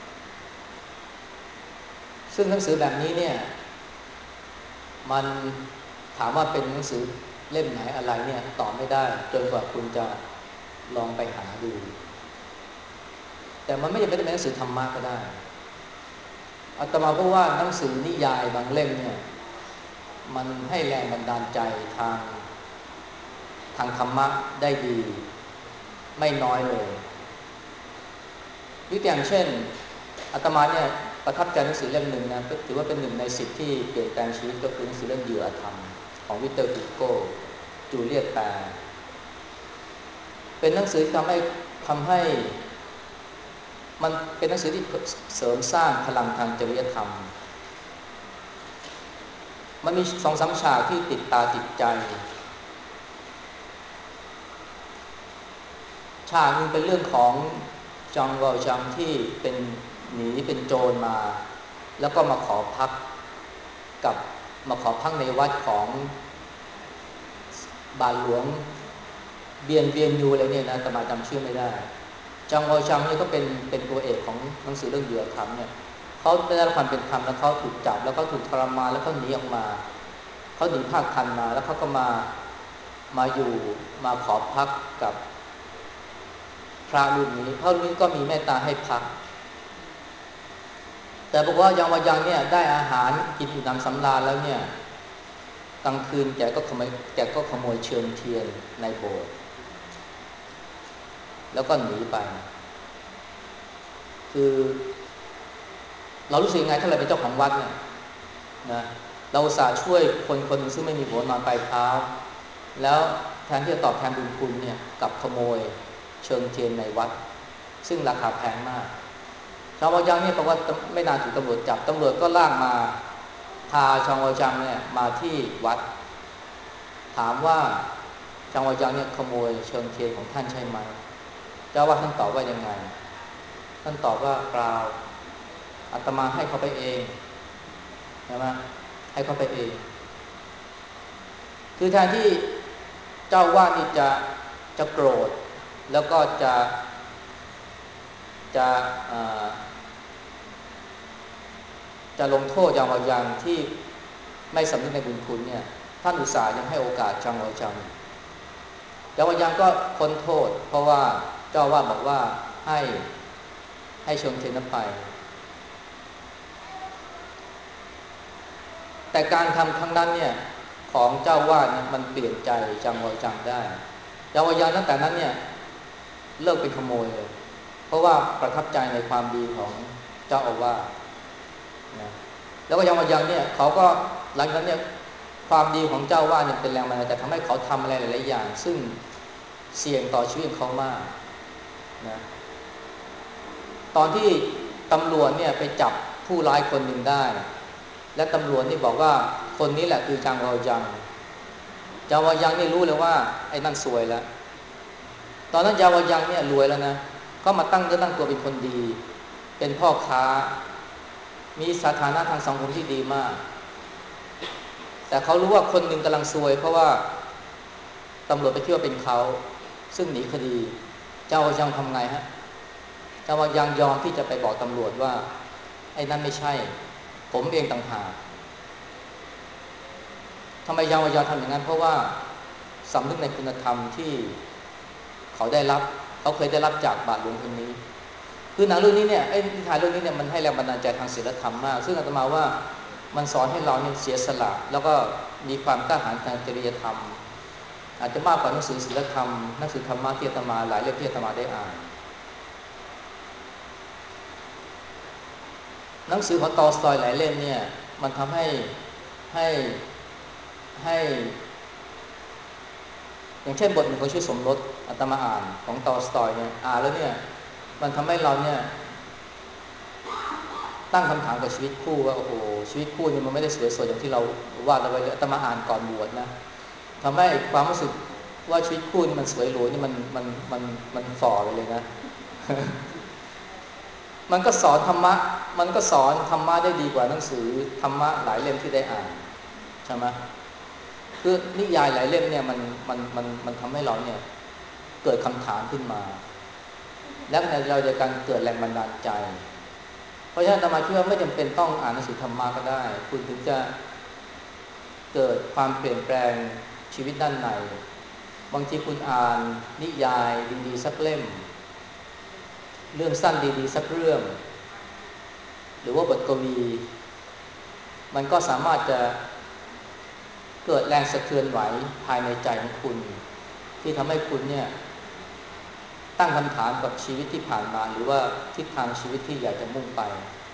ซึ่งหนังสือแบบนี้เนี่ยมันถามว่าเป็นหนังสือเล่มไหนอะไรเนี่ยตอบไม่ได้จนกว่าคุณจะลองไปหาดูแต่มันไม่จำเป็นต้องเป็นหนังสือธรรมะก็ได้อาตมาก็ว่าหนังสือนิยายบางเล่มเนี่ยมันให้แรงบันดาลใจทางธรรมะได้ดีไม่น้อยเลยยกตัวอย่างเช่นอาตมาเนี่ยประทับใจหนังสือเล่มหนึ่งนะถือว่าเป็นหนึ่งใน10ที่เปลี่ยนแปลงชีวิตก็คือหนังสือเรื่องเหยื่อธรรมของวิกเตอร์ฮูโก้จูเลียตแปรเป็นหนังสือที่ทำให้มันเป็นหนังสือที่เสริมสร้างพลังทางจริยธรรมมันมี2-3 ฉากที่ติดตาติดใจฉากนึงเป็นเรื่องของจางวอลจังที่หนีเป็นโจรมาแล้วก็มาขอพักในวัดของบาทหลวงเบียนยูอะไรเนี่ยนะแต่มาจำชื่อไม่ได้จางวอลจังนี่ก็เป็นตัวเอกของหนังสือเรื่องเหยื่อธรรมเนี่ยเขาได้รับความเป็นธรรมแล้วเขาถูกจับแล้วก็ถูกทรมานแล้วเขาหนีออกมาเขาหนีภาคทันมาแล้วเขาก็มาอยู่มาขอพักกับพระรูปนี้พระรูปนี้ก็มีเมตตาให้พักแต่บอกว่ายังวายังเนี่ยได้อาหารกินอิ่มน้ำสำราญแล้วเนี่ยกลางคืนแกก็ขโมยเชิญเทียนในโบสถ์แล้วก็หนีไปคือเรารู้สึกยังไงถ้าเราเป็นเจ้าของวัดเนี่ยนะเราอุตส่าห์ช่วยคนคนนึงซึ่งไม่มีหัวนอนปลายเท้าแล้วแทนที่จะตอบแทนบุญคุณเนี่ยกลับขโมยเชิงเทียนในวัดซึ่งราคาแพงมากชาววายังเนี่ยบอกว่าไม่นานถูกตำรวจจับตำรวจก็ลากมาพาชาววายังเนี่ยมาที่วัดถามว่าชาววายังเนี่ยขโมยเชิงเทียนของท่านใช่ไหมเจ้าว่าท่านตอบว่ายังไงท่านตอบว่าเปล่าอาตมาให้เขาไปเองใช่ไหมให้เขาไปเองคือแทนที่เจ้าว่านี่จะโกรธแล้วก็จะลงโทษจางวายังที่ไม่สำนึกในบุญคุณเนี่ยท่านอุตส่าห์ยังให้โอกาสจางวายังก็พ้นโทษเพราะว่าเจ้าว่าบอกว่าให้เชิญเทียนนั้นไปแต่การทำครั้งนั้นเนี่ยของเจ้าวาดเนี่ยมันเปลี่ยนใจจางวายังได้จางวายังตั้งแต่นั้นเนี่ยเลิกเป็นขโมยเลยเพราะว่าประทับใจในความดีของเจ้าอาวาสนะแล้วก็ยังวายังเนี่ยเขาก็หลังจากนั้นเนี่ยความดีของเจ้าวาดเนี่ยเป็นแรงบันดาลใจทำให้เขาทำอะไรหลายๆอย่างซึ่งเสี่ยงต่อชีวิตเขามากนะตอนที่ตำรวจเนี่ยไปจับผู้ร้ายคนหนึ่งได้และตำรวจนี่บอกว่าคนนี้แหละคือจางวายังนี่รู้เลยว่าไอ้นั่นซวยแล้วตอนนั้นจางวายังเนี่ยรวยแล้วนะก็มาตั้งตัวเป็นคนดีเป็นพ่อค้ามีสถานะทางสังคมที่ดีมากแต่เขารู้ว่าคนหนึ่งกำลังซวยเพราะว่าตำรวจไปคิดว่าเป็นเขาซึ่งหนีคดีเจ้าวายังทำไงฮะเจ้าวายังยอมที่จะไปบอกตำรวจว่าไอ้นั่นไม่ใช่ผมเองต่างหากทำไมเจ้าวายังทำอย่างนั้นเพราะว่าสำนึกในคุณธรรมที่เขาเคยได้รับจากบาทหลวงคนนี้คือหนังเรื่องนี้เนี่ยนิทานเรื่องนี้เนี่ยมันให้แรงบันดาลใจทางศีลธรรมมากซึ่งอาตมาว่ามันสอนให้เราเนี่ยเสียสละแล้วก็มีความกล้าหาญทางจริยธรรมอาจจะมากกว่าหนังสือศีลธรรมหนังสือธรรมะที่อาตมาหลายเล่มที่อาตมาได้อ่านหนังสือของตอลสตอยหลายเล่มเนี่ยมันทำให้ให้อย่างเช่นบทหนึ่งของชีวิตสมรสอาตมาอ่านของตอลสตอยเนี่ยอ่านแล้วเนี่ยมันทำให้เราเนี่ยตั้งคำถามกับชีวิตคู่ว่าโอ้โหชีวิตคู่นี่มันไม่ได้สวยสดอย่างที่เราวาดเอาไว้เลยอาตมาอ่านก่อนบวชนะทำให้ความรู้สึกว่าชีวิตคู่นี่มันสวยหรูนี่มันฝ่อไปเลยนะ มันก็สอนธรรมะได้ดีกว่าหนังสือธรรมะหลายเล่มที่ได้อ่านใช่ไหมคือนิยายหลายเล่มเนี่ยมันทำให้เราเนี่ยเกิดคำถามขึ้นมาและในเราจะการเกิดแรงบันดาลใจเพราะฉะนั้นอาตมาคิดว่าไม่จำเป็นต้องอ่านหนังสือธรรมะก็ได้คุณถึงจะเกิดความเปลี่ยนแปลงชีวิตด้านในบางทีคุณอ่านนิยายดีๆสักเล่มเรื่องสั้นดีๆสักเรื่องหรือว่าบทกวีมันก็สามารถจะเกิดแรงสะเทือนไหวภายในใจของคุณที่ทำให้คุณเนี่ยตั้งคำถามกับชีวิตที่ผ่านมาหรือว่าทิศทางชีวิตที่อยากจะมุ่งไป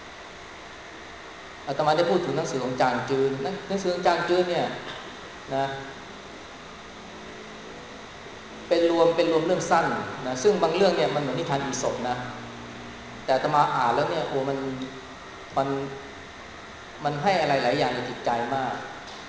อาตมาได้พูดถึงหนังสือของจางจืนหนังสือของจางจืนเนี่ยนะเป็นรวมเรื่องสั้นนะซึ่งบางเรื่องเนี่ยมันเหมือนนิทานอีสปนะแต่อาตมาอ่านแล้วเนี่ยโอ้มันมันให้อะไรหลายอย่างในจิตใจมาก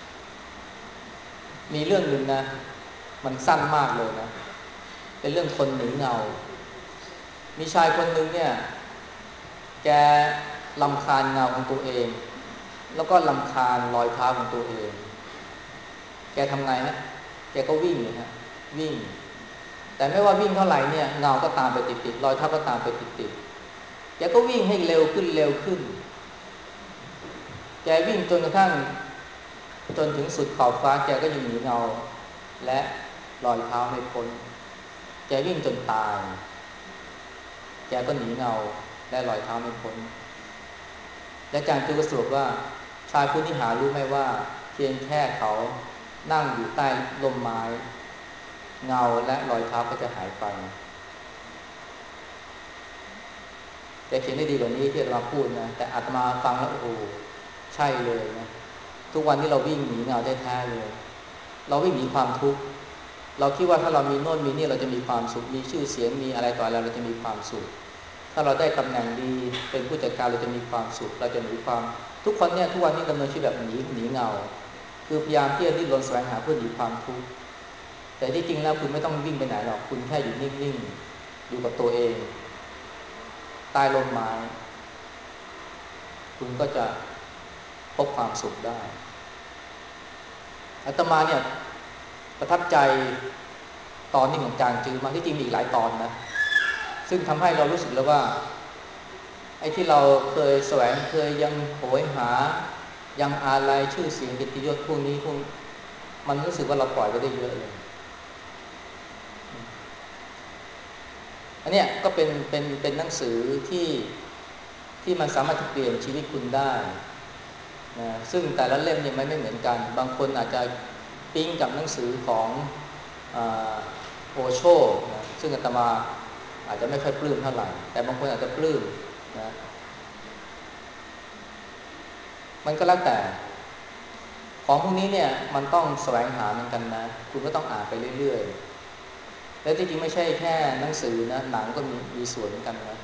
มีเรื่องหนึ่งนะมันสั้นมากเลยนะเป็นเรื่องคนหนีเงามีชายคนหนึ่งเนี่ยแกรำคาญเงาของตัวเองแล้วก็รำคาญรอยเท้าของตัวเองแกทำไงฮะแกก็วิ่งนะฮะวิ่งแต่ไม่ว่าวิ่งเท่าไหร่เนี่ยเงาก็ตามไปติดๆรอยเท้าก็ตามไปติดๆแกก็วิ่งให้เร็วขึ้นแกวิ่งจนกระทั่งจนถึงสุดขอบฟ้าแกก็ยังหนีเงาและรอยเท้าไม่พ้นแกวิ่งจนตายแกก็หนีเงาและรอยเท้าไม่พ้นและจางจือก็สรุปว่าชายผู้นี้หารู้ไหมว่าเพียงแค่เขานั่งอยู่ใต้ร่มไม้เงาและรอยเท้าก็จะหายไปแต่เขียนได้ดีกว่านี้ที่อาตมาพูดนะแต่อาตมาฟังแล้วโอ้โหใช่เลยนะทุกวันที่เราวิ่งหนีเงาแท้ๆเลยเราวิ่งหนีความทุกข์เราคิดว่าถ้าเรามีโน่นมีนี่เราจะมีความสุขมีชื่อเสียงมีอะไรต่ออะไรเราจะมีความสุขถ้าเราได้ตำแหน่งดีเป็นผู้จัดการเราจะมีความสุขเราจะมีความทุกคนเนี่ยทุกวันนี้ดำเนินชีวิตแบบหนีเงาคือพยายามที่จะดิ้นรนแสวงหาเพื่อหนีความทุกข์แต่ที่จริงแล้วคุณไม่ต้องวิ่งไปไหนหรอกคุณแค่อยู่นิ่งๆอยู่กับตัวเองใต้ร่มไม้คุณก็จะพบความสุขได้อาตมาเนี่ยประทับใจตอนนี้ของจางจือมาที่จริงมีอีกหลายตอนนะซึ่งทำให้เรารู้สึกแล้วว่าไอ้ที่เราเคยแสวงเคยยังโหยหายังอาลัยชื่อเสียงเกียรติยศพวกนี้มันรู้สึกว่าเราปล่อยไปได้เยอะเลยอันเนี้ยก็เป็นหนังสือที่มันสามารถจะเปลี่ยนชีวิตคุณได้นะซึ่งแต่ละเล่มเนี่ยไม่เหมือนกันบางคนอาจจะปิ๊งกับหนังสือของโอโชนะซึ่งอาตมาอาจจะไม่ค่อยปลื้มเท่าไหร่แต่บางคนอาจจะปลื้มนะมันก็แล้วแต่ของพวกนี้เนี่ยมันต้องแสวงหาเหมือนกันนะคุณก็ต้องอ่านไปเรื่อยๆและจริงๆไม่ใช่แค่หนังสือนะหนังก็มีส่วนเหมือนกันนะ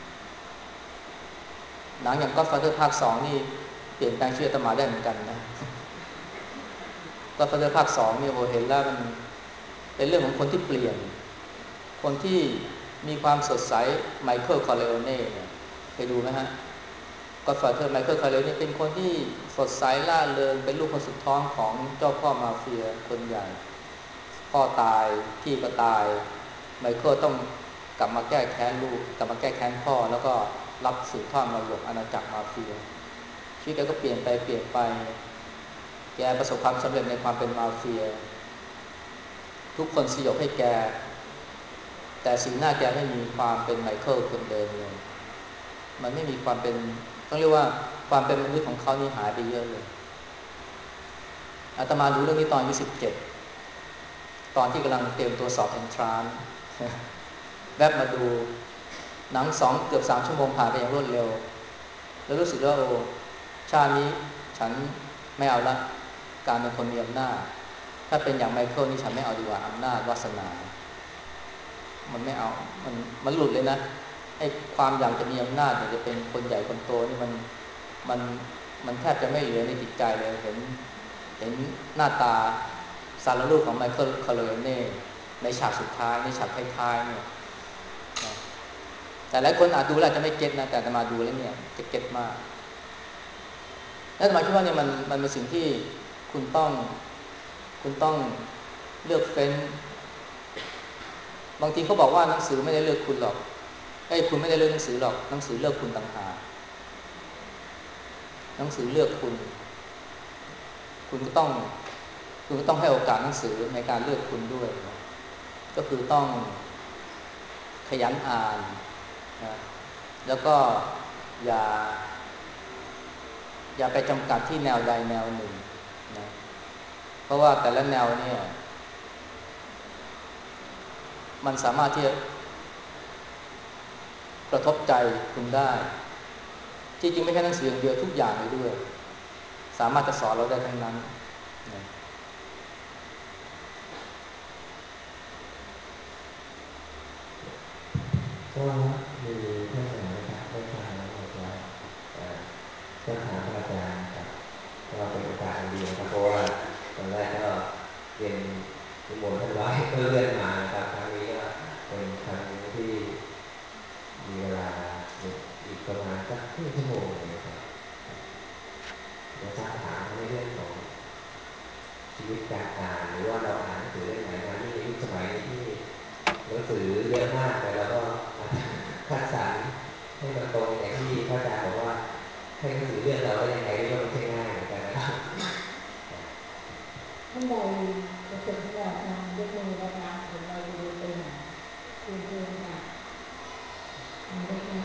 หนังอย่าง Godfather ภาค 2นี่เปลี่ยนแปลงชีวิตอาตมาได้เหมือนกันนะ Godfather ภาค 2นี่โอ้เห็นแล้วมันเป็นเรื่องของคนที่เปลี่ยนคนที่มีความสดใสไมเคิลคอร์เลโอเน่เนี่ยเคยดูไหมฮะGodfather ไมเคิลคอร์เลโอเน่เป็นคนที่สดใสล่าเริงเป็นลูกคนสุดท้องของเจ้าพ่อมาเฟียคนใหญ่พ่อตายพี่ก็ตายไมเคิลต้องกลับมาแก้แค้นลูกกลับมาแก้แค้นพ่อแล้วก็รับสืบทอดมรดกอาณาจักรมาเฟียชีวิตแกก็เปลี่ยนไปแกประสบความสำเร็จในความเป็นมาเฟียทุกคนสยบให้แกแต่สีหน้าแกไม่มีความเป็นไมเคิลคนเดิมเลยมันไม่มีความเป็นต้องเรียกว่าความเป็นมนุษย์ของเขานี่หายไปเยอะเลยอาตมารู้เรื่องนี้ตอนอายุ17ตอนที่กำลังเตรียมตัวสอบเอนทรานซ์แวบมาดูหนังเกือบ3 ชั่วโมงผ่านไปอย่างรวดเร็วแล้วรู้สึกว่าโอ้ชาตินี้ฉันไม่เอาละการเป็นคนมีอำนาจถ้าเป็นอย่างไมเคิลนี่ฉันไม่เอาดีกว่าอำนาจวาสนามันไม่เอามันหลุดเลยนะไอ้ความอยากจะมีอำนาจอยากจะเป็นคนใหญ่คนโตนี่มันมันแทบจะไม่เหลือในจิตใจเลยเห็นหน้าตาสารรูปของไมเคิลคาร์เลโอเน่ในฉากสุดท้ายในฉากท้ายๆเนี่ยแต่หลายคนอาจดูแล้วอาจจะไม่เก็ตนะแต่มาดูแล้วเนี่ยจะเก็ตมากและมาคิดว่าเนี่ยมันเป็นสิ่งที่คุณต้องเลือกเฟ้นบางทีเขาบอกว่าหนังสือไม่ได้เลือกคุณหรอกคุณไม่ได้เลือกหนังสือหรอกหนังสือเลือกคุณต่างหากหนังสือเลือกคุณก็ต้องให้โอกาสหนังสือในการเลือกคุณด้วยก็คือต้องขยันอ่านนะแล้วก็อย่าไปจำกัดที่แนวใดแนวหนึ่งนะเพราะว่าแต่ละแนวเนี่ยมันสามารถที่จะกระทบใจคุณได้ที่จริงไม่ใช่หนังสืออย่างเดียวทุกอย่างเลยด้วยสามารถจะสอนเราได้ทั้งนั้นนะก็มีเพื่อนสมัยนะครับได้ฟังแล้วบอกว่าก็ถามอาจารย์ครับเราเป็นโอกาสดีนะครับเพราะว่าตอนแรกก็เรียนนิมนต์ท่านไว้ก็เลื่อนมานะครับครั้งนี้ก็เป็นครั้งที่มีเวลาอีกประมาณสักครึ่งชั่วโมงนะครับจะซักถามในเรื่องของชีวิตการอ่านหรือว่าเราอ่านหนังสือเล่มไหนมาที่ในยุคสมัยนี้ที่หนังสือเยอะมากแต่เราก็คัดสรรให้มันตรงอย่างที่พระอาจารย์บอกว่าให้หนังสือเรื่องเราได้ยังไงก็ไม่ใช่ง่ายเหมือนกันนะครับท่านใดจะสนทนาธรรมยกมือนะคะเดี๋ยวเราจะเดินไปหาเชิญค่ะมาเลยค่ะ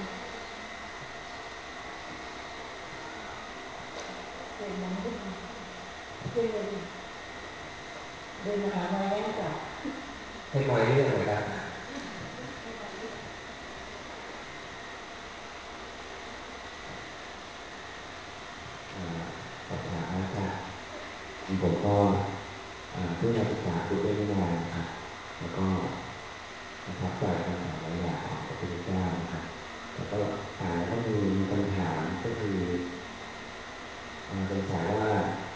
เชิญน้องด้วยค่ะเชิญเลยเดินมาหาไม้แน่จ้ะให้ไม้เรื่องเหมือนกันสอบถามนะครับผมก็เพิ่งมาศึกษาดูได้ไม่นานนะครับแล้วก็ประทับใจคำสอนหลายอย่างของพระพุทธเจ้านะครับแล้วก็อ่านแล้วก็มีคำถามก็คือสงสัยว่า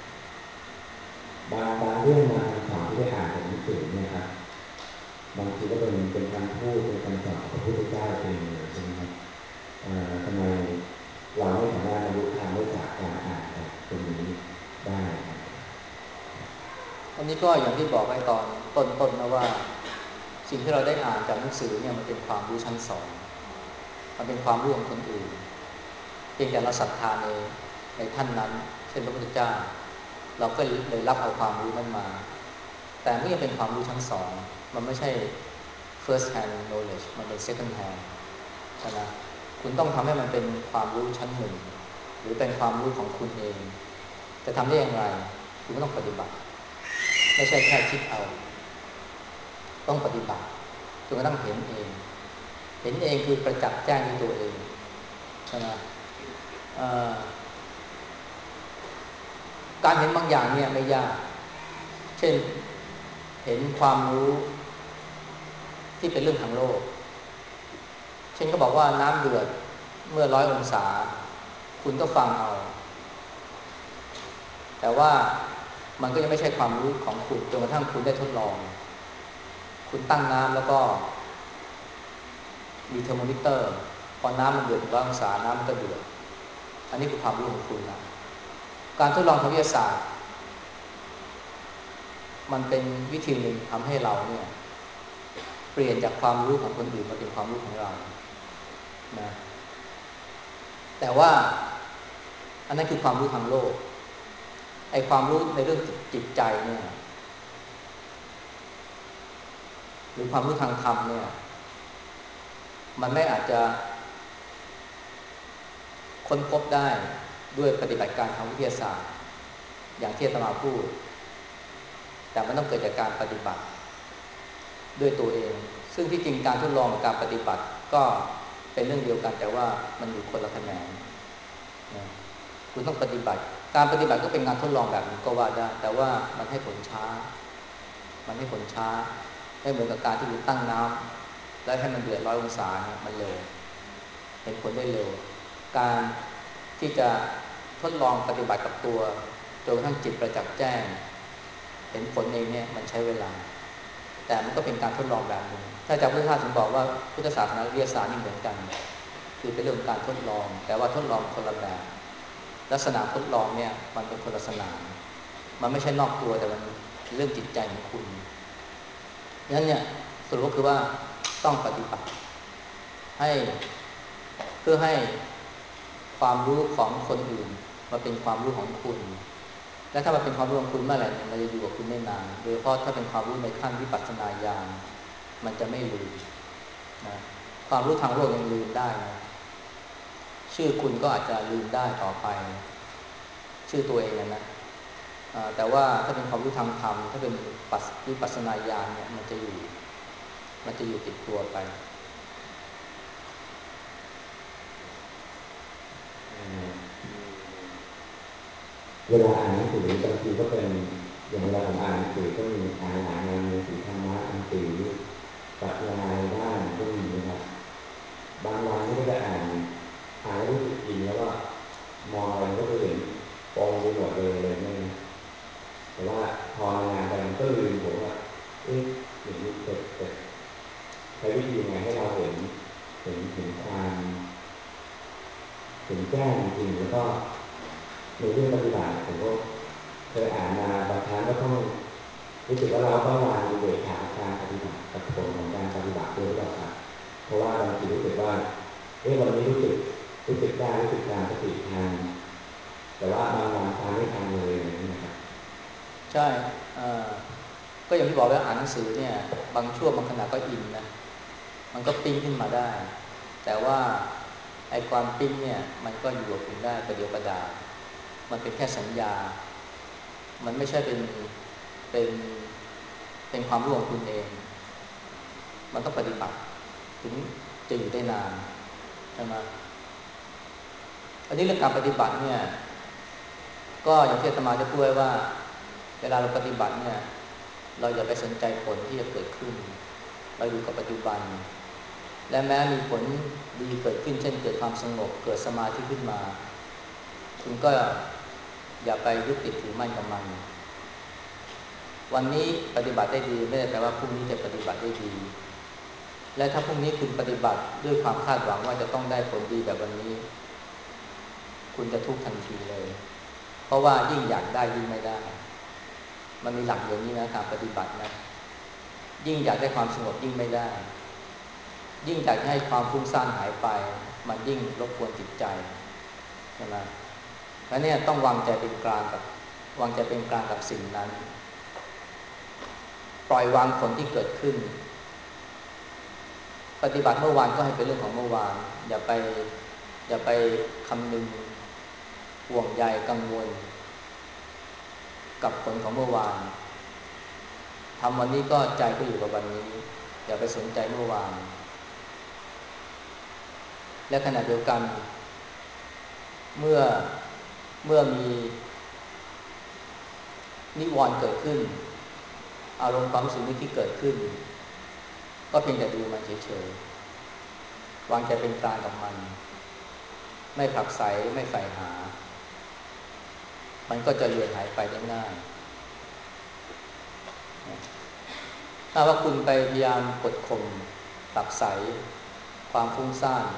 บางเรื่องบางคำสอนที่ได้อ่านจากหนังสือเนี่ยครับบางทีก็เป็นคำพูดเป็นคำสอนของพระพุทธเจ้าเองเลยใช่ไหมครับทำไมเราไม่สามารถบรรลุธรรมได้จากการอ่านจากตรงนี้ได้ครับอันนี้ก็อย่างที่บอกไว้ตอนต้นๆนะว่าสิ่งที่เราได้อ่านจากหนังสือเนี่ยมันเป็นความรู้ชั้นสองมันเป็นความรู้ของคนอื่นเพียงแต่เราศรัทธาในท่านนั้นเช่นพระพุทธเจ้าเราก็เลยรับเอาความรู้นั้นมาแต่ไม่ยังเป็นความรู้ชั้นสองมันไม่ใช่ first hand knowledge มันเป็น second hand ใช่ไหมคุณต้องทำให้มันเป็นความรู้ชั้นหนึ่งหรือเป็นความรู้ของคุณเองจะทำได้อย่างไรคุณก็ต้องปฏิบัติไม่ใช่แค่คิดเอาต้องปฏิบัติจนกระทั่งเห็นเองเห็นเองคือประจักษ์แจ้งในตัวเองใช่ไหมการเห็นบางอย่างเนี่ยไม่ยากเช่นเห็นความรู้ที่เป็นเรื่องทางโลกเช่นเขาบอกว่าน้ำเดือดเมื่อ100 องศาคุณก็ฟังเอาแต่ว่ามันก็ยังไม่ใช่ความรู้ของคุณจนกระทั่งคุณได้ทดลองคุณตั้งน้ำแล้วก็มีเทอร์โมมิเตอร์พอน้ำมันเดือด100 องศาน้ำมันก็เดือดอันนี้คือความรู้ของคุณนะการทดลองทางวิทยาศาสตร์มันเป็นวิธีหนึ่งทำให้เราเนี่ยเปลี่ยนจากความรู้ของคนอื่นมาเป็นความรู้ของเรานะแต่ว่าอันนั้นคือความรู้ทางโลกไอ้ความรู้ในเรื่องจิตใจเนี่ยหรือความรู้ทางธรรมเนี่ยมันไม่อาจจะค้นพบได้ด้วยปฏิบัติการทางวิทยาศาสตร์อย่างที่อาตมาพูดแต่มันต้องเกิดจากการปฏิบัติด้วยตัวเองซึ่งที่จริงการทดลองกับการปฏิบัติก็เป็นเรื่องเดียวกันแต่ว่ามันอยู่คนละแขนงนะคุณต้องปฏิบัติการปฏิบัติก็เป็นงานทดลองแบบนึงก็ว่าได้แต่ว่ามันให้ผลช้าไม่เหมือนกับการที่คุณตั้งน้ำแล้วให้มันเดือด100 องศาเนี่ยมันเร็วเห็นผลได้เร็วการที่จะทดลองปฏิบัติกับตัวจนกระทั่งจิตประจักษ์แจ้งเห็นผลเองเนี่ยมันใช้เวลาแต่มันก็เป็นการทดลองแบบนึงถ้าจากพุทธศาสนาถึงบอกว่าพุทธศาสนาวิทยาศาสตร์นี่เหมือนกันคือเป็นเรื่องการทดลองแต่ว่าทดลองคนละแบบลักษณะทดลองเนี่ยมันเป็นคนละสนามมันไม่ใช่นอกตัวแต่มันเรื่องจิตใจของคุณนั้นเนี่ยสรุปก็คือว่าต้องปฏิบัติให้เพื่อให้ความรู้ของคนอื่นมาเป็นความรู้ของคุณและถ้ามันเป็นความรู้ของคุณเมื่อไหร่เนี่ยมันจะอยู่กับคุณได้นานโดยเฉพาะถ้าเป็นความรู้ในขั้นวิปัสสนาญาณมันจะไม่ลืมนะความรู้ทางโลกยังลืมได้นะชื่อคุณก็อาจจะลืมได้ต่อไปชื่อตัวเองนะแต่ว่าถ้าเป็นความรู้ทางธรรมถ้าเป็นวิปัสสนาญาณเนี่ยมันจะอยู่ติดตัวไปเวลาอ่านหนังสือบางทีก็เป็นอย่างเวลาผมอ่านหนังสือก็มีอ่านหลายงานหนังสือธรรมะหนังสือปรัชญาด้านก็มีนะครับบางวันก็จะอ่านแล้วรู้สึกอินแล้วก็มองอะไรก็จะเห็นปองไปหมดเลยอะไรเงี้ยแต่ว่าพองานไปมันก็ลืมผมว่าอย่างนี้จะใช้วิธียังไงให้เราเห็นความเห็นแจ้งจริงแล้วก็ในเรื่องปฏิบัติผมก็เคยอ่านมาบางครั้งก็ต้องรู้สึกว่าเราต้องวางอุเบกขาการปฏิบัติกับผลของการปฏิบัติด้วยหรือเปล่าครับเพราะว่าบางทีรู้สึกว่าวันนี้รู้สึกได้รู้สึกการสติทางแต่ว่าบางวันทานไม่ทันเลยนะครับใช่ก็อย่างที่บอกแล้วอ่านหนังสือเนี่ยบางช่วงบางขณะก็อินนะมันก็ปิ้งขึ้นมาได้แต่ว่าไอ้ความปิ้งเนี่ยมันก็อยู่กับคุณได้ประเดี๋ยวประดามันเป็นแค่สัญญามันไม่ใช่เป็นเป็นความรู้ของคุณเองมันต้องปฏิบัติถึงจะอยู่ได้นานใช่ไหมอันนี้เรื่องการปฏิบัติเนี่ยก็อย่างที่อาตมาจะพูดไว้ว่าเวลาเราปฏิบัติเนี่ยเราอย่าไปสนใจผลที่จะเกิดขึ้นเราอยู่กับปัจจุบันและแม้มีผลดีเกิดขึ้นเช่นเกิดความสงบเกิดสมาธิขึ้นมาคุณก็อย่าไปยึดติดถือมั่นกับมันวันนี้ปฏิบัติได้ดีไม่ได้แปลว่าพรุ่งนี้จะปฏิบัติได้ดีและถ้าพรุ่งนี้คุณปฏิบัติด้วยความคาดหวังว่าจะต้องได้ผลดีแบบวันนี้คุณจะทุกข์ทันทีเลยเพราะว่ายิ่งอยากได้ยิ่งไม่ได้มันมีหลักอย่างนี้นะการปฏิบัตินะยิ่งอยากได้ความสงบยิ่งไม่ได้ยิ่งอยากให้ความฟุ้งซ่านหายไปมันยิ่งรบกวนจิตใจใช่ไหมเพราะเนี่ยต้องวางใจเป็นกลางกับสิ่งนั้นปล่อยวางผลที่เกิดขึ้นปฏิบัติเมื่อวานก็ให้เป็นเรื่องของเมื่อวานอย่าไปคำนึงห่วงใยกังวลกับผลของเมื่อวานทำวันนี้ก็ใจก็อยู่กับวันนี้อย่าไปสนใจเมื่อวานและขณะเดียวกันเมื่อมีนิวรณ์เกิดขึ้นอารมณ์ความรู้สึกนึกที่เกิดขึ้นก็เพียงแต่ดูมันเฉยๆวางใจเป็นกลางกับมันไม่ผลักไสไม่ใส่หามันก็จะเลือนหายไปได้ง่ายถ้าว่าคุณไปพยายามกดข่มผลักไสความฟุ้งซ่าน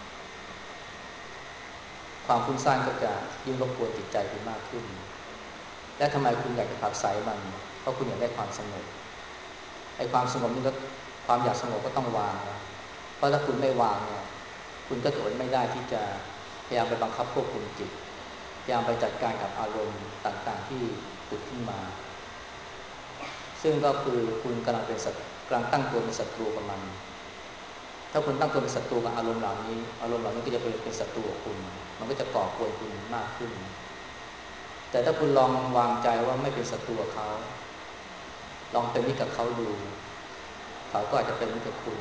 ก็จะยิ่งรบกวนจิตใจคุณมากขึ้นและทำไมคุณอยากจะผลักไสมันเพราะคุณอยากได้ความสงบไอ้ความสงบนี่ก็ความอยากสงบก็ต้องวางนะเพราะถ้าคุณไม่วางเนี่ยคุณก็อดไม่ได้ที่จะพยายามไปบังคับควบคุมจิตพยายามไปจัดการกับอารมณ์ต่างๆที่ผุดขึ้นมาซึ่งก็คือคุณกำลังตั้งตัวเป็นศัตรูกับมันถ้าคุณตั้งตัวเป็นศัตรูกับอารมณ์เหล่านี้ก็จะเป็นศัตรูกับคุณมันก็จะก่อกวนคุณมากขึ้นแต่ถ้าคุณลองวางใจว่าไม่เป็นศัตรูกับเขาลองเป็นมิตรกับเขาดูเขาก็อาจจะเป็นมิตรกับคุณ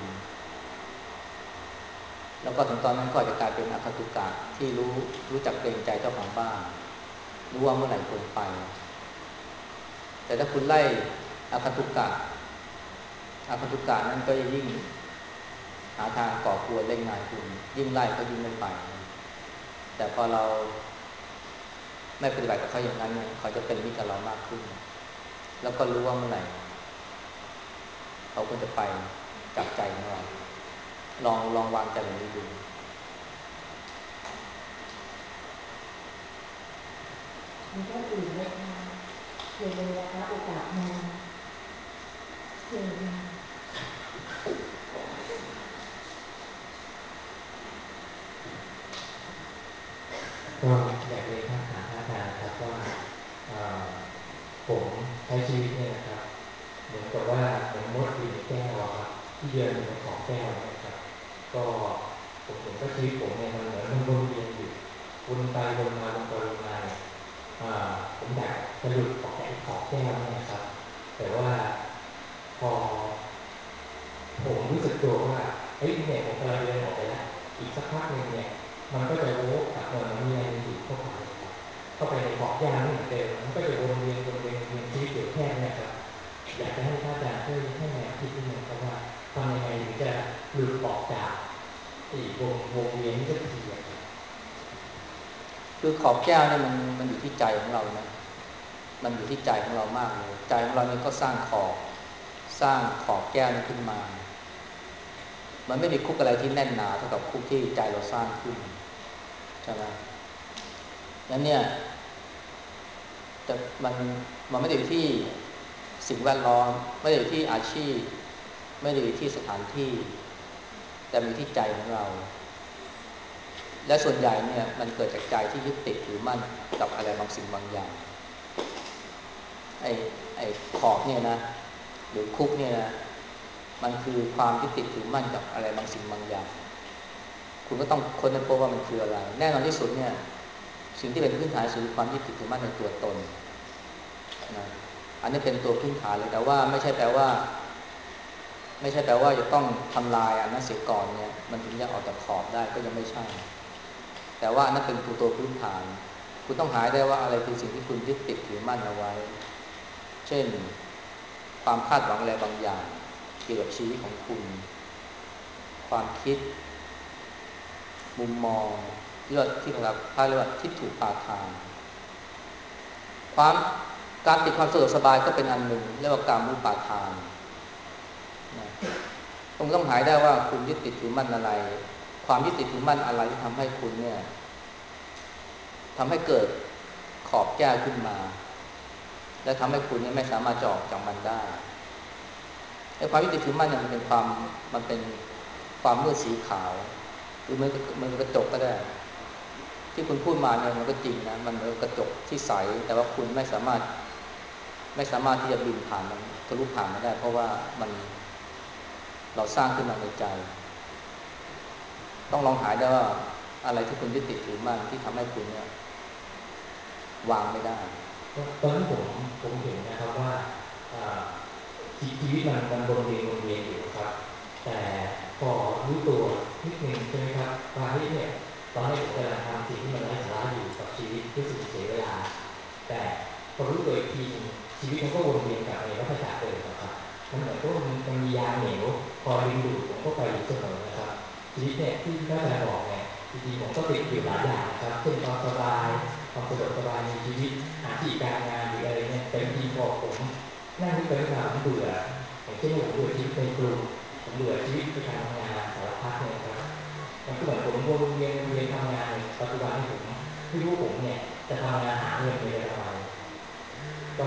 แล้วก็ถึงตอนนั้นก็อาจจะกลายเป็นอคตุกะที่รู้จักเกรงใจเจ้าของบ้านรู้ว่าเมื่อไหร่ควรไปแต่ถ้าคุณไล่อคตุกะนั้นก็ยิ่งหาทางก่อกวนเล่นงานคุณยิ่งไล่ก็ยิ่งไม่ไปแต่พอเราไม่ปฏิบัติกับเขาอย่างนั้นเนี่ยเขาจะเป็นมิตรกับเรามากขึ้นแล้วก็รู้ว่าเมื่อไหร่เขาควรจะไปจากใจของเราลองวางใจแบบนี้ดูมีท่านอื่นไหมคะเชิญเลยนะคะโอกาสมาเชิญค่ะก็อยากเรียนถามอาจารย์นะครับว่าผมใช้ชีวิตเนี่ยนะครับเหมือนกับว่าเป็นมดอยู่ในแก้วครับที่เดินอยู่ในขอบแก้วนะครับก็ผมเห็นว่าชีวิตผมเนี่ยมันเหมือนมันวนเวียนอยู่วนไปวนมาเนี่ยผมอยากจะหลุดออกจากขอบแก้วเนี่ยครับแต่ว่าพอผมรู้สึกตัวว่าเฮ้ยเนี่ยผมกำลังเดินออกไปแล้วอีกสักพักนึงเนี่ยมันก็จะโวกกับมันมีอะไรอยู่เข้าไปในขอบยาเหมือนเดิมมันก็จะวนเวียนชีวิตอยู่แค่นี้ครับอยากจะให้พระอาจารย์ช่วยให้แนวคิดนิดนึงครับว่าทำยังไงถึงจะหลุดออกจากวงเวียนนี้สักทีครับคือขอบแก้วเนี่ยมันอยู่ที่ใจของเรานะมันอยู่ที่ใจของเรามากเลยใจของเราเนี่ยก็สร้างขอบแก้วนี้ขึ้นมามันไม่มีคุกอะไรที่แน่นหนาเท่ากับคุกที่ใจเราสร้างขึ้นใช่ไหมงั้นเนี่ยแต่มันไม่ได้อยู่ที่สิ่งแวดล้อมไม่ได้อยู่ที่อาชีพไม่ได้อยู่ที่สถานที่แต่มีที่ใจของเราและส่วนใหญ่เนี่ยมันเกิดจากใจที่ยึดติดถือมั่นกับอะไรบางสิ่งบางอย่างไอ้ขอบเนี่ยนะหรือคุกเนี่ยนะมันคือความยึดติดถือมั่นกับอะไรบางสิ่งบางอย่างคุณก็ต้องค้นให้พบว่ามันคืออะไรแน่นอนที่สุดเนี่ยสิ่งที่เป็นพื้นฐานคือความยึดติดถือมั่นในตัวตนนะอันนี้เป็นตัวพื้นฐานเลยแต่ว่าไม่ใช่แปลว่าจะต้องทำลายอันนั้นเสียก่อนเนี่ยมันถึงจะออกจากขอบได้ก็ยังไม่ใช่แต่ว่าอันนั้นเป็นตัวพื้นฐานคุณต้องหาได้ว่าอะไรคือสิ่งที่คุณยึดติดถือมั่นเอาไว้เช่นความคาดหวังอะไรบางอย่างเกี่ยวกับชีวิตของคุณความคิดมุมมองที่เราเรียกว่าทิฏฐิปาทานการติดความสะดวกสบายก็เป็นอันหนึ่งเรียกว่าการมุปาทานนะต้องหายได้ว่าคุณยึดติดถือมั่นอะไรความยึดติดถือมั่นอะไรที่ทำให้คุณเนี่ยทำให้เกิดขอบแก้วขึ้นมาและทำให้คุณเนี่ยไม่สามารถจะออกจากมันได้ไอ้ความยึดติดถือมั่นเนี่ยมันเป็นความมืดสีขาวหรือมันกระจกก็ได้ที่คุณพูดมาเนี่ยมันก็จริงนะมันเหมือนกระจกที่ใสแต่ว่าคุณไม่สามารถที่จะบินผ่านมันทะลุผ่านมันได้เพราะว่าเราสร้างขึ้นมาในใจต้องลองหาได้ว่าอะไรที่คุณยึดติดถือมั่นที่ทำให้คุณเนี่ยวางไม่ได้ตอนนี้ผมเห็นนะครับว่าชีวิตมันวนเวียนอยู่ครับแต่พอรู้ตัวนิดนึงใช่ไหมครับว่าเนี่ยตอนนี้ผมกำลังทำสิ่งที่มันไร้สาระอยู่กับชีวิตรู้สึกเสียเวลาแต่พอรู้ตัวอีกทีชีวิตมันก็วนเวียนกลับในวัฏจักรเดิมครับมันเหมือนกับมันมียาเหนียวคอยดึงดูดผมก็ไปอยู่เสมอนะครับชีวิตเนี่ยที่พระอาจารย์บอกเนี่ยจริงๆผมก็ติดอยู่หลายอย่างนะครับเช่นความสบายความสะดวกสบายในชีวิตหาที่การงานหรืออะไรเนี่ยแต่จริงๆพอผมนั่งนึกไปมาผมเบื่ออย่างเช่นผมเบื่อชีวิตในกรุงผมเบื่อชีวิตในการทำงานสารพัดเนี่ยครับมันก็เหมือนผมวนเวียนทำงานในปัจจุบันที่ผมไม่รู้ผมเนี่ยจะทำงานหาเงินไปทำไมก็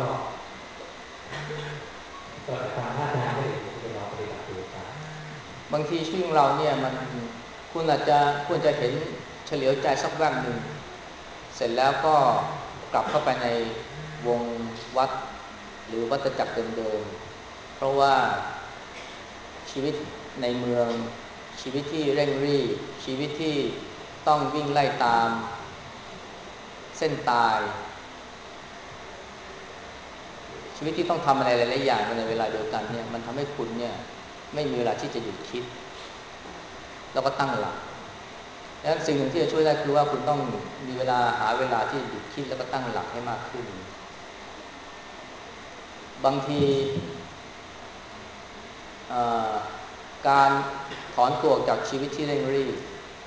แต่ทางอาจารย์ก็เลยไปลองปฏิบัติดูครับบางทีชีวิตของเราเนี่ยมันคุณอาจจะควรจะเห็นเฉลียวใจสักแวบหนึ่งเสร็จแล้วก็กลับเข้าไปในวงวัดหรือวัฏจักรเดิมๆเพราะว่าชีวิตในเมืองชีวิตที่เร่งรีบชีวิตที่ต้องวิ่งไล่ตามเส้นตายชีวิตที่ต้องทำอะไรหลายๆอย่างในเวลาเดียวกันเนี่ยมันทำให้คุณเนี่ยไม่มีเวลาที่จะหยุดคิดแล้วก็ตั้งหลักดังนั้นสิ่งหนึ่งที่จะช่วยได้คือว่าคุณต้องมีเวลาหาเวลาที่หยุดคิดแล้วก็ตั้งหลักให้มากขึ้นบางทีการถอนตัวจากชีวิตที่เร่งรีบ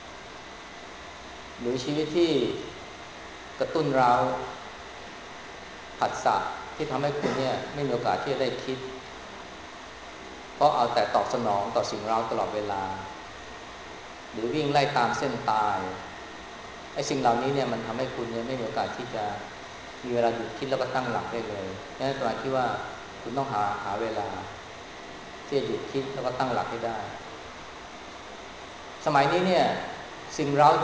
หรือชีวิตที่กระตุ้นเราผัสสะที่ทำให้คุณเนี่ยไม่มีโอกาสที่จะได้คิดเพราะเอาแต่ตอบสนองต่อสิ่งเร้าตลอดเวลาหรือวิ่งไล่ตามเส้นตายไอ้สิ่งเหล่านี้เนี่ยมันทำให้คุณเนี่ยไม่มีโอกาสที่จะมีเวลาหยุดคิดแล้วก็ตั้งหลักได้เลยนั่นหมายที่ว่าคุณต้องหาเวลาที่จะหยุดคิดแล้วก็ตั้งหลักให้ได้สมัยนี้เนี่ยสิ่งเร้า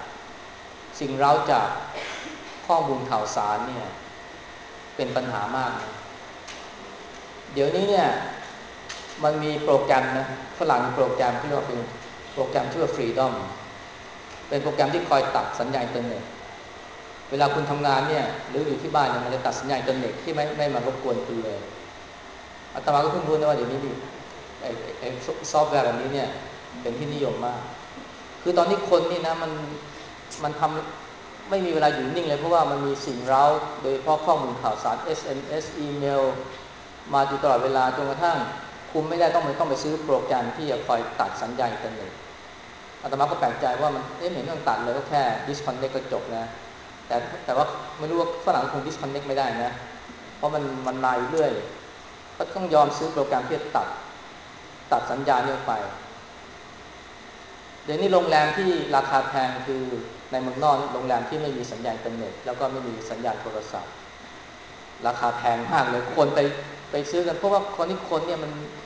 จากข้อมูลข่าวสารเนี่ยเป็นปัญหามากนะเดี๋ยวนี้เนี่ยมันมีโปรแกรมนะฝรั่งมีโปรแกรมที่เรียกว่าเป็นโปรแกรมชื่อว่า Freedom เป็นโปรแกรมที่คอยตัดสัญญาณอินเทอร์เน็ตเวลาคุณทำงานเนี่ยหรืออยู่ที่บ้านเนี่ยมันจะตัดสัญญาณอินเทอร์เน็ตที่ไม่มารบกวนคุณเลยอาตมาก็เพิ่งรู้นะว่าเดี๋ยวนี้ไอ้ซอฟต์แวร์แบบนี้เนี่ยเป็นที่นิยมมากคือตอนนี้คนนี่นะมันมันทำไม่มีเวลาอยู่นิ่งเลยเพราะว่ามันมีสิ่งเร้าโดยเฉพาะข้อมูลข่าวสาร SMS อีเมลมาอยู่ตลอดเวลาจนกระทั่งคุมไม่ได้ต้องไปซื้อโปรแกรมที่จะคอยตัดสัญญาณอินเทอร์เน็ตอาตมาก็แปลกใจว่ามันไม่เห็นต้องตัดเลยก็แค่ disconnect ก็จบนะแต่ว่าไม่รู้ว่าฝรั่งคง disconnect ไม่ได้นะเพราะมันมาอยู่เรื่อยก็ต้องยอมซื้อโปรแกรมที่จะตัดสัญญาณนี้ไปเดี๋ยวนี้โรงแรมที่ราคาแพงคือในเมืองนอกโรงแรมที่ไม่มีสัญญาณอินเทอร์เน็ตแล้วก็ไม่มีสัญญาณโทรศัพท์ราคาแพงมากเลยคนไปซื้อกันเพราะว่าคนเนี่ย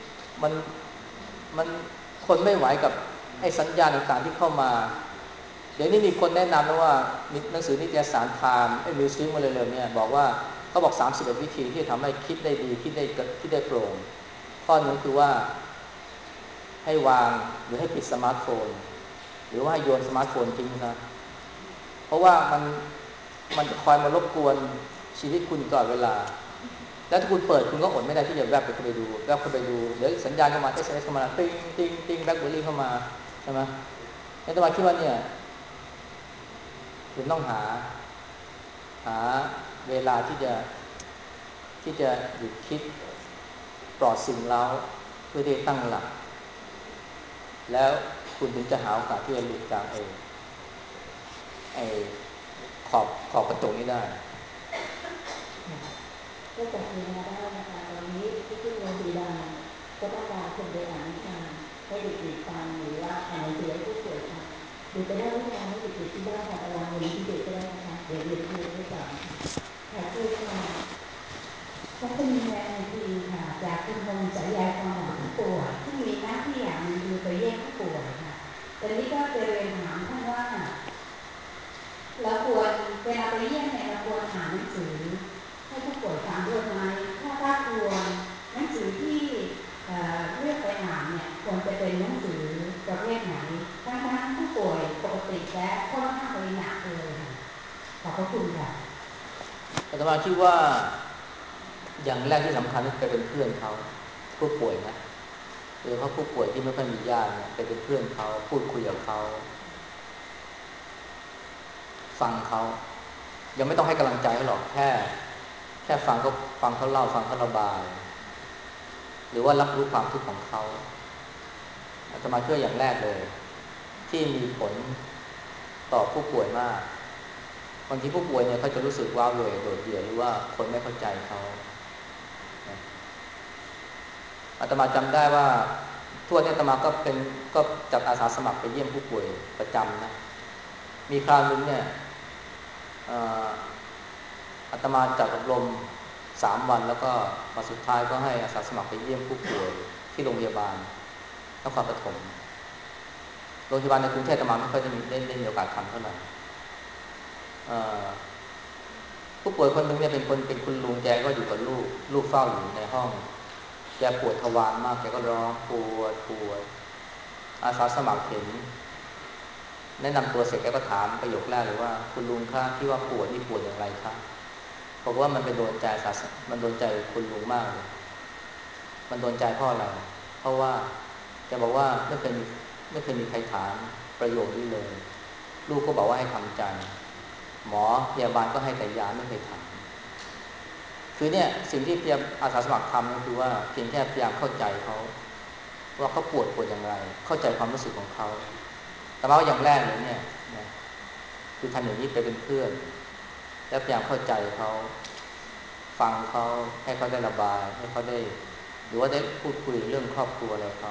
มันคนไม่ไหวกับไอ้สัญญาณต่างๆที่เข้ามาเดี๋ยวนี้มีคนแนะนำนะว่าหนังสือนิตยสารไทม์ไอ้มิวสิกมาเลยๆเนี่ยบอกว่าเขาบอก31วิธีที่ทำให้คิดได้ดีคิดได้โปร่งข้อนึงคือว่าให้วางหรือให้ปิดสมาร์ทโฟนหรือว่าให้โยนสมาร์ทโฟนทิ้งนะเพราะว่ามันจะคอยมารบกวนชีวิตคุณตลอดเวลาแล้วถ้าคุณเปิดคุณก็อดไม่ได้ที่จะแวบเข้าไปดูเดี๋ยวสัญญาณเข้ามา SMS เข้ามาติ๊งติ๊งติ๊งแบล็คเบอร์รี่เข้ามาใช่ไหมในตัวคิดว่าเนี่ยคุณต้องหาเวลาที่จะหยุดคิดปลอดสิ่งเร้าเพื่อที่จะตั้งหลักแล้วคุณถึงจะหาโอกาสที่จะหลุดจากไอ้ขอบกระจกนี้ได้ก็จับเวลาได้นะคะตอนนี้ที่โรงพยาบาลก็ต้องการคนไปอ่านนิทานให้เด็กๆฟังหรือว่าอ่านหนังสือให้ผู้ป่วยฟังหรือไปเล่านิทานให้เด็กๆที่บ้านค่ะตารางวันที่เด็กก็ได้นะคะเดี๋ยวเรียนรู้ด้วยกันค่ะคือค่ะก็จะมีแรงดีค่ะจากคุณคงสายใยความหวังผู้ป่วยซึ่งมีหน้าที่อย่างหนึ่งคือไปเยี่ยมผู้ป่วยค่ะตอนนี้ก็จะเรียนถามท่านว่าเราควรเวลาไปเยี่ยมเนี่ยเราควรอ่านหนังสือให้ผู้ป่วยฟังด้วยไหมถ้าควรหนังสือที่เลือกไปอ่านเนี่ยควรจะเป็นหนังสือประเภทไหนทั้งผู้ป่วยปกติและค่อนข้างหนักเลยค่ะขอบพระคุณค่ะอาตมาคิดว่าอย่างแรกที่สำคัญคือไปเป็นเพื่อนเขาผู้ป่วยนะโดยเฉพาะผู้ป่วยที่ไม่ค่อยมีญาติเนี่ยไปเป็นเพื่อนเขาพูดคุยกับเขาฟังเขายังไม่ต้องให้กำลังใจเขาหรอกแค่ฟังเขาเล่าฟังเขาระบายหรือว่ารับรู้ความทุกข์ของเขาอาตมาเชื่ออย่างแรกเลยที่มีผลต่อผู้ป่วยมากบางทีผู้ป่วยเนี่ยเขาจะรู้สึกว้าเหวโดดเดี่ยวหรือว่าคนไม่เข้าใจเขาอาตมาจำได้ว่าทั่วนี้อาตมาก็จัดอาสาสมัครไปเยี่ยมผู้ป่วยประจำนะมีคราวนึงเนี่ยอาตมาจัดอบรม3 วันแล้วก็มาสุดท้ายก็ให้อาสาสมัครไปเยี่ยมผู้ป่วยที่โรงพยาบาลนครปฐมโรงพยาบาลในกรุงเทพอาตมาไม่ค่อยได้มีโอกาสทำเท่าไหร่ผู้ป่วยคนหนึ่งเนี่ยเป็นคุณลุงแกก็อยู่กับลูกเฝ้าอยู่ในห้องแกปวดทวารมากแกก็ร้องปวดอาสาสมัครเห็นแนะนำตัวเสร็จแกก็ถามประโยคแรกเลยว่าคุณลุงคะที่ว่าปวดนี่ปวดอย่างไรคะบอกว่ามันโดนใจคุณลุงมากเลยมันโดนใจเพราะอะไรเพราะว่าแกบอกว่าไม่เคยมีใครถามประโยคนี้เลยลูกก็บอกว่าให้ทำใจหมอพยาบาลก็ให้แต่ยาไม่เคยถามคือเนี่ยสิ่งที่อาสาสมัครทำก็คือว่าเพียงแค่พยายามเข้าใจเขาว่าเขาปวดอย่างไรเข้าใจความรู้สึกของเขาแต่ว่าอย่างแรกเลยเนี่ยคือทำอย่างนี้ไปเป็นเพื่อนและพยายามเข้าใจเขาฟังเขาให้เขาได้ระบายให้เขาได้หรือว่าได้พูดคุยเรื่องครอบครัวอะไรเขา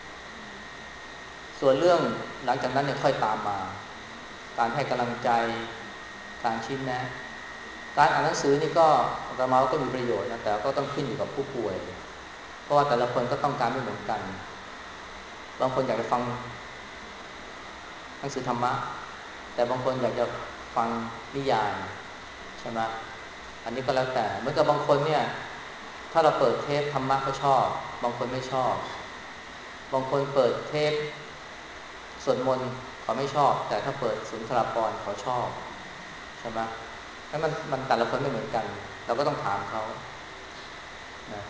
ส่วนเรื่องหลังจากนั้นเนี่ยค่อยตามมาการให้กำลังใจการชี้แนะการอ่านหนังสือนี่ก็อาตมาก็มีประโยชน์นะแต่ก็ต้องขึ้นอยู่กับผู้ป่วยเพราะว่าแต่ละคนก็ต้องการไม่เหมือนกันบางคนอยากจะฟังหนังสือธรรมะแต่บางคนอยากจะฟังนิยายใช่ไหมอันนี้ก็แล้วแต่เหมือนกับบางคนเนี่ยถ้าเราเปิดเทปธรรมะเขาชอบบางคนไม่ชอบบางคนเปิดเทปสวดมนต์เขาไม่ชอบแต่ถ้าเปิดสุนทรภรณ์เขาชอบใช่ไหมแล้วมันแต่ละคนไม่เหมือนกันเราก็ต้องถามเขานะ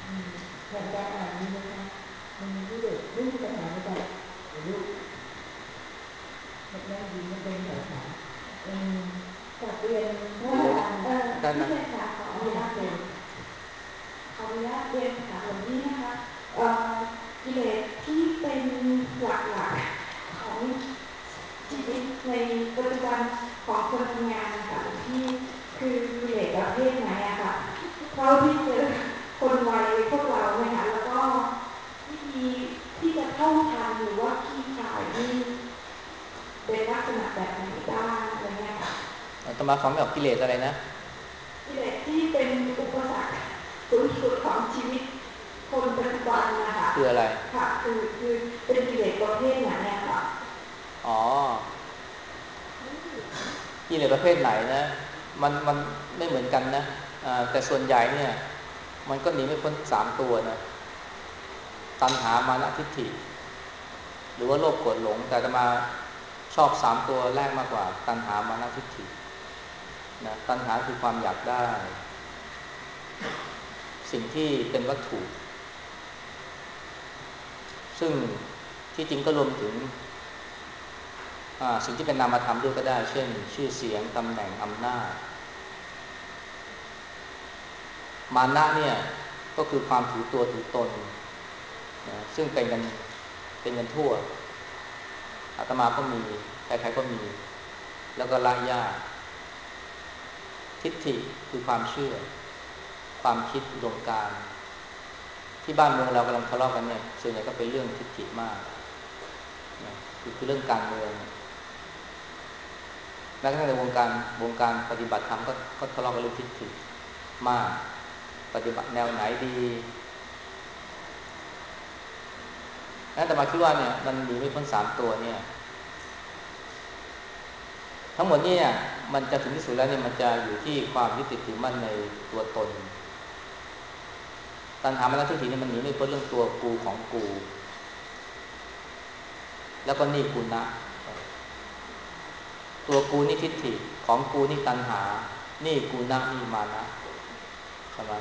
แผนการอ่านนี้นะคะมันไม่เด็กไม่มีปัญหาในการลูกแม่ยิ้มมันเป็นแบบไหนกับเรียนว่าที่เป็นค่ะขออนุญาตเรียนค่ะหลวงพี่นะคะกิเลสที่เป็นหลักๆของชีวิตในปัจจุบันของคนทำงานนะคะหลวงพี่คือกิเลสประเภทไหนอะค่ะเท่าที่เจอคนวัยพวกเราเนี่ยค่ะแล้วก็วิธีที่จะเท่าทันหรือว่าขี้ขายนี่เป็นลักษณะแบบไหนบ้างอะไรเงี้ยค่ะธรรมะของแบบกิเลสอะไรนะกิเลสที่เป็นอุปสรรคสูงสุดของชีวิตคนปัจจุบันนะคะคืออะไรค่ะคือเป็นกิเลสประเภทไหนอะค่ะอ๋อกิเลสประเภทไหนนะมันไม่เหมือนกันนะแต่ส่วนใหญ่เนี่ยมันก็หนีไม่พ้น3ตัวนะตัณหามานะทิฏฐิหรือว่าโลภโกรธหลงแต่จะมาชอบ3ตัวแรกมากกว่าตัณหามานะทิฏฐินะตัณหาคือความอยากได้สิ่งที่เป็นวัตถุซึ่งที่จริงก็รวมถึงสิ่งที่เป็นนามธรรมด้วยก็ได้เช่นชื่อเสียงตำแหน่งอำนาจมานะเนี่ยก็คือความถือตัวถือตนนะซึ่งเป็นกันทั่วอาตมาก็มีใครๆก็มีแล้วก็ละยากทิฏฐิคือความเชื่อความคิดอุดมการณ์ที่บ้านเมืองเรากำลังทะเลาะกันเนี่ยส่วนใหญ่ก็เป็นเรื่องทิฏฐิมากนะคือเรื่องการเมืองแม้กระทั่งในวงการปฏิบัติธรรมก็ทะเลาะกันเรื่องทิฏฐิมากปฏิบัติแนวไหนดีแต่มาคิดว่าเนี่ยมันมีไม่พ้น3ตัวเนี่ยทั้งหมดเนี่ยมันจะถึงที่สุดแล้วเนี่ยมันจะอยู่ที่ความยึดติดถือมั่นในตัวตนตัณหามานะทิฏฐิเนี่ยมันหนีไม่พ้นเรื่องตัวกูของกูแล้วก็นี่กูนะตัวกูนี่ทิฏฐิของกูนี่ตัณหานี่กูนะนี่มานะใช่ไหม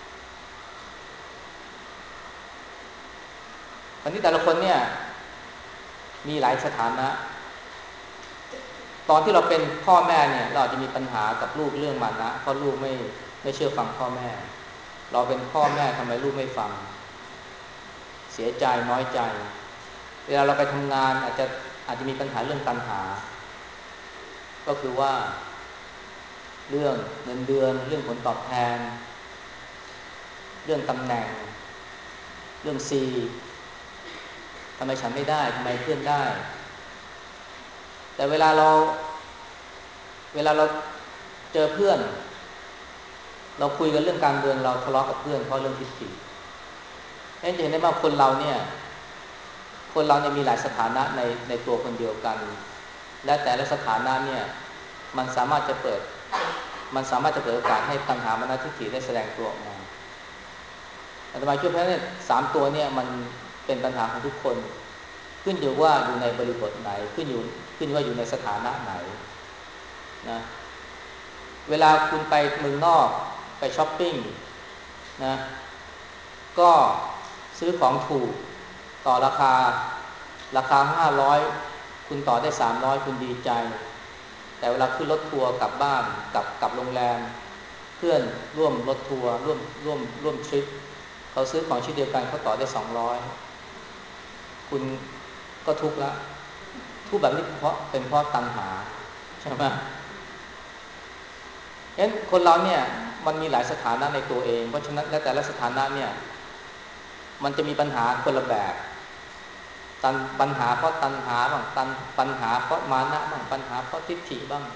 วันนี้แต่ละคนเนี่ยมีหลายสถานะตอนที่เราเป็นพ่อแม่เนี่ยเราอาจจะมีปัญหากับลูกเรื่องมานะเพราะลูกไม่เชื่อฟังพ่อแม่เราเป็นพ่อแม่ทำไมลูกไม่ฟังเสียใจน้อยใจเวลาเราไปทำงานอาจจะมีปัญหาเรื่องตัณหาก็คือว่าเรื่องเงินเดือนเรื่องผลตอบแทนเรื่องตำแหน่งเรื่องซีทำไมฉันไม่ได้ทำไมเพื่อนได้แต่เวลาเราเจอเพื่อนเราคุยกันเรื่องการเมืองเราทะเลาะกับเพื่อนเพราะเรื่องทิฏฐิจะเห็นได้ว่าคนเราเนี่ยมีหลายสถานะในตัวคนเดียวกันและแต่ละสถานะเนี่ยมันสามารถจะเปิดโอกาสให้ตัณหามานะทิฏฐิได้แสดงตัวออกมาอาตมาคิดว่าเนี่ย3ตัวเนี่ยมันเป็นปัญหาของทุกคนขึ้นอยู่ว่าอยู่ในบริบทไหนขึ้นอยู่ว่าอยู่ในสถานะไหนนะเวลาคุณไปเมืองนอกไปช้อปปิ้งนะก็ซื้อของถูกต่อราคา500คุณต่อได้300คุณดีใจแต่เวลาขึ้นรถทัวร์กลับบ้านกับโรงแรมเพื่อนร่วมรถทัวร์ร่วมทริปเขาซื้อของชิ้นเดียวกันเขาต่อได้200คุณก็ทุกข์ละทุกข์แบบนี้เป็นเพราะตัณหาใช่ไหมเห็นคนเราเนี่ยมันมีหลายสถานะในตัวเองเพราะฉะนั้นและแต่ละสถานะเนี่ยมันจะมีปัญหาคนละแบบปัญหาเพราะตัณหาบ้างปัญหาเพราะมานะบ้างปัญหาเพราะทิฏฐิบ้าง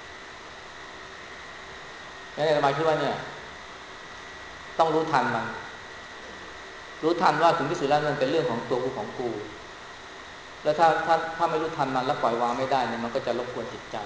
งั้นอาตมาคิดว่าเนี่ยต้องรู้ทันมันรู้ทันว่าถึงที่สุดแล้วมันเป็นเรื่องของตัวกูของกูแล้วถ้าไม่รู้ทันมันแล้วปล่อยวางไม่ได้เนี่ยมันก็จะรบกวนจิตใจ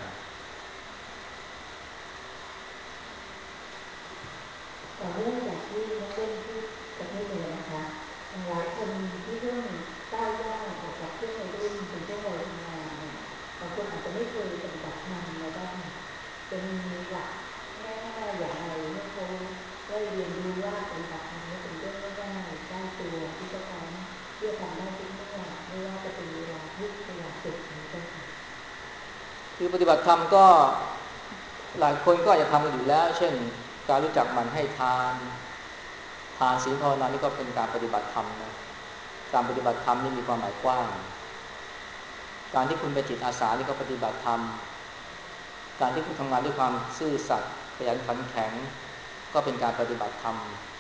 ต่อเนื่องจากที่นักเล่นพูดกันให้เลยนะคะหลายคนที่เพิ่งก้าวย่างออกจากช่วงวัยรุ่นเป็นช่วงวัยทำงานเนี่ยบางคนอาจจะไม่เคยปฏิบัติธรรมแล้วบ้างจะมีหลักง่ายๆอย่างไรให้เขาได้เรียนรู้ว่าปฏิบัติธรรมนี่เป็นเรื่องง่ายตัวที่จะทำเพื่อทำได้ทุกเมื่อไม่ว่าจะเป็นเวลาทุกเวลาสุดนี้ก็ค่ะคือปฏิบัติธรรมก็หลายคนก็อาจจะทำกันอยู่แล้วเช่นการรู้จักหมั่นให้ทานศีลภาวนานี่ก็เป็นการปฏิบัติธรรมนะการปฏิบัติธรรมนี่มีความหมายกว้างการที่คุณไปจิตอาสานี่ก็ปฏิบัติธรรมการที่คุณทำงานด้วยความซื่อสัตย์ขยันขันแข็งก็เป็นการปฏิบัติธรรม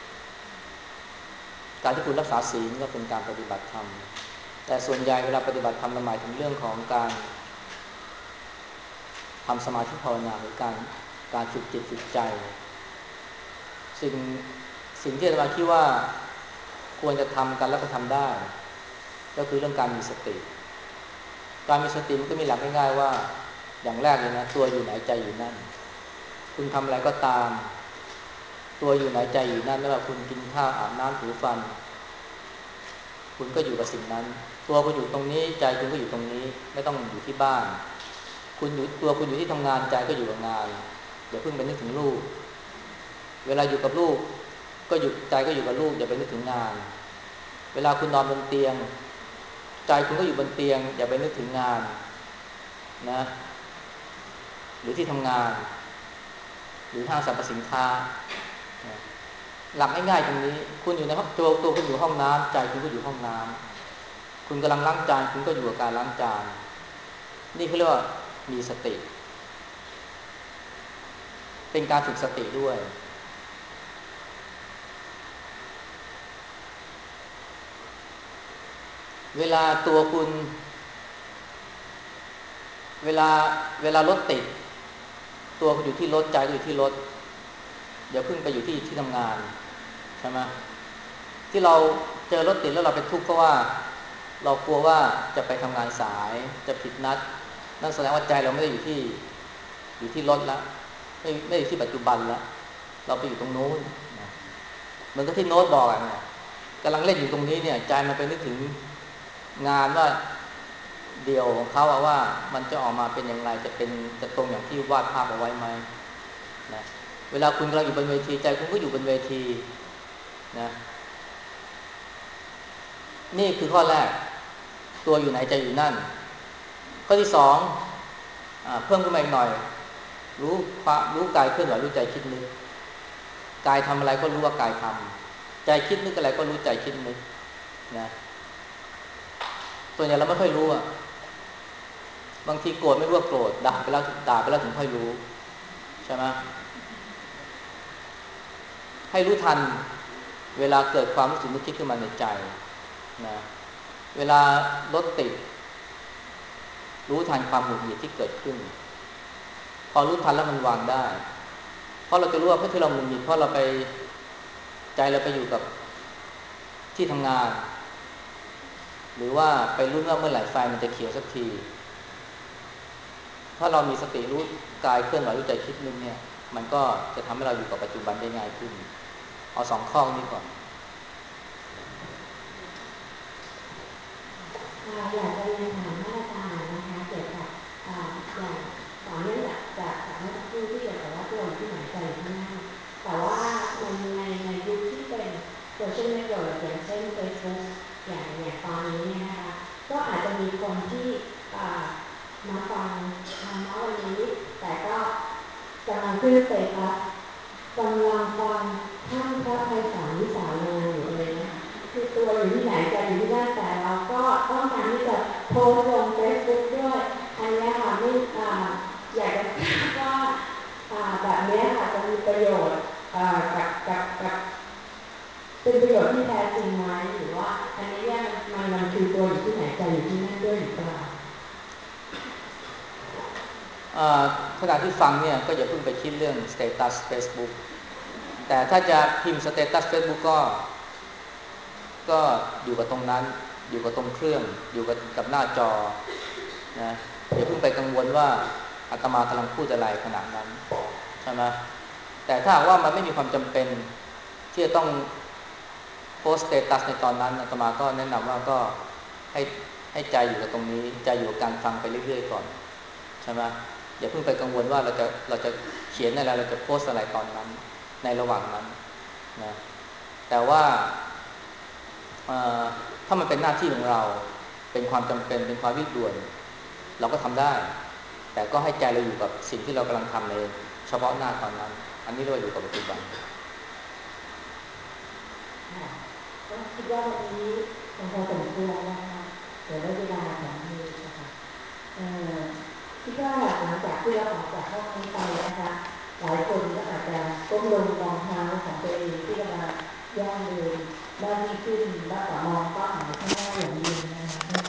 การที่คุณรักษาศีลก็เป็นการปฏิบัติธรรมแต่ส่วนใหญ่เวลาปฏิบัติธรรมหมายถึงเรื่องของการทำสมาธิภาวนาหรือการฝึกจิตฝึกใจสิ่งที่อาตมาคิดว่าควรจะทำกันแล้วก็ทำได้ก็คือเรื่องการมีสติการมีสติมันก็มีหลักง่ายๆว่าอย่างแรกเลยนะตัวอยู่ไหนใจอยู่นั่นคุณทำอะไรก็ตามตัวอยู่ไหนใจอยู่นั่นไม่ว่าคุณกินข้าวอาบน้ำถูฟันคุณก็อยู่กับสิ่งนั้นตัวคุณอยู่ตรงนี้ใจคุณก็อยู่ตรงนี้ไม่ต้องอยู่ที่บ้านคุณอยู่ที่ทำงานใจก็อยู่กับงานอย่าเพิ่งไปนึกถึงลูกเวลาอยู่กับลูกก็อยู่ใจก็อยู่กับลูกอย่าไปนึกถึงงานเวลาคุณนอนบนเตียงใจคุณก็อยู่บนเตียงอย่าไปนึกถึงงานนะหรือที่ทำงานหรือห้างสรรพสินค้าหลักง่ายๆตรงนี้คุณอยู่ในห้องตัวคุณอยู่ห้องน้ำใจคุณก็อยู่ห้องน้ำคุณกำลังล้างจานคุณก็อยู่กับการล้างจานนี่เขาเรียกว่ามีสติเป็นการฝึกสติด้วยเวลาตัวคุณเวลารถติดตัวคุณอยู่ที่รถใจก็อยู่ที่รถอย่าเพิ่งไปอยู่ที่ทำงานใช่ไหมที่เราเจอรถติดแล้วเราเป็นทุกข์เพราะว่าเรากลัวว่าจะไปทำงานสายจะผิดนัดนั่นแสดงว่าใจเราไม่ได้อยู่ที่รถแล้วไม่อยู่ที่ปัจจุบันแล้วเราไปอยู่ตรงโน้นเหมือนกับที่โน้ตบอกเนี่ยกำลังเล่นอยู่ตรงนี้เนี่ยใจมันไปนึกถึงงานว่าเดี่ยวของเขาว่ามันจะออกมาเป็นอย่างไรจะตรงอย่างที่วาดภาพเอาไว้ไหมนะเวลาคุณกำลังอยู่บนเวทีใจคุณก็อยู่บนเวทีนะนี่คือข้อแรกตัวอยู่ไหนใจอยู่นั่นข้อที่สองเพิ่มขึ้นมาอีกหน่อยรู้กายเคลื่อนไหวรู้ใจคิดนึกกายทำอะไรก็รู้ว่ากายทำใจคิดนึกอะไรก็รู้ใจคิดนึกนะส่วนใหญ่เราไม่ค่อยรู้บางทีโกรธไม่รู้ว่าโกรธด่าไปแล้วถึงค่อยรู้ใช่ไหมให้รู้ทันเวลาเกิดความรู้สึกนึกคิดขึ้นมาในใจนะเวลารถติดรู้ทันความหงุดหงิดที่เกิดขึ้นพอรู้ทันแล้วมันวางได้เพราะเราจะรู้ว่าเพราะที่เราหงุดหงิดเพราะเราไปใจเราไปอยู่กับที่ทำงานหรือว่าไปรู้ว่าเมื่อไหร่ไฟมันจะเขียวสักทีถ้าเรามีสติรู้กายเคลื่อนไหวรู้ใจคิดนึงเนี่ยมันก็จะทำให้เราอยู่กับปัจจุบันได้ง่ายขึ้นเอาสองข้อนี้ก่อนอยากจะเรียนถามท่านอาจารย์นะคะเกี่ยวกับอย่างต่อเนื่องจากเมื่อสักครู่ที่เกี่ยวกับว่าตัวที่หายใจที่นั่นแต่ว่าในยุคที่เป็นโซเชียลเน็ตเวิร์กอย่างเช่น Facebook อย่างตอนนี้เนี่ยนะคะก็อาจจะมีคนที่มาฟังธรรมะวันนี้แต่ก็กำลังขึ้นสเตตัสกำลังฟังท่านพระไพศาลวิสาโลอยู่อะไรเนี่ยคือตัวอยู่ที่ไหนใจอยู่ที่นั่นแต่เราก็ต้องการที่จะโพสต์ลง Facebook ด้วยอันนี้ค่ะไม่อยากจะทราบว่าแบบนี้ค่ะจะมีประโยชน์กับเป็นประโยชน์ที่แท้จริงไหมหรือว่าอันนี้เนี่ยมันคือตัวอยู่ที่ไหนใจอยู่ที่นั่นด้วยหรือเปล่าขณะที่ฟังเนี่ยก็อย่าเพิ่งไปคิดเรื่องสเตตัส Facebook แต่ถ้าจะพิมพ์สเตตัส Facebook ก็อยู่กับตรงนั้นอยู่กับตรงเครื่องอยู่กับหน้าจอนะอย่าเพิ่งไปกังวลว่าอาตมากำลังพูดอะไรขณะนั้นใช่ไหมแต่ถ้าว่ามันไม่มีความจำเป็นที่จะต้องโพสต์สเตตัสในตอนนั้นอาตมาก็แนะนำว่าก็ให้ใจอยู่กับตรงนี้ใจอยู่กับการฟังไปเรื่อยๆก่อนใช่ไหมอย่าเพิ่งไปกังวลว่าเราจะเขียนอะไรเราจะโพสต์อะไรตอนนั้นในระหว่างนั้นนะแต่ว่าถ้ามันเป็นหน้าที่ของเราเป็นความจำเป็นเป็นความวิด่วนเราก็ทำได้แต่ก็ให้ใจเราอยู่กับสิ่งที่เรากำลังทำในเฉพาะหน้าตอนนั้นอันนี้เรียกว่าอยู่กับปัจจุบันก็คิดว่าวันนี้คงพอสมควรนะคะเดี๋ยวได้เวลาของมือนะคะคิดว่าหลังจากที่เราออกจากห้องนี้ไปนะคะหลายคนก็อาจจะก้มลงมองเท้าของตัวเองที่กำลังย่างเดินได้ดีขึ้นมากกว่ามองเป้าหมายข้างหน้าอย่างเดียวนะคะ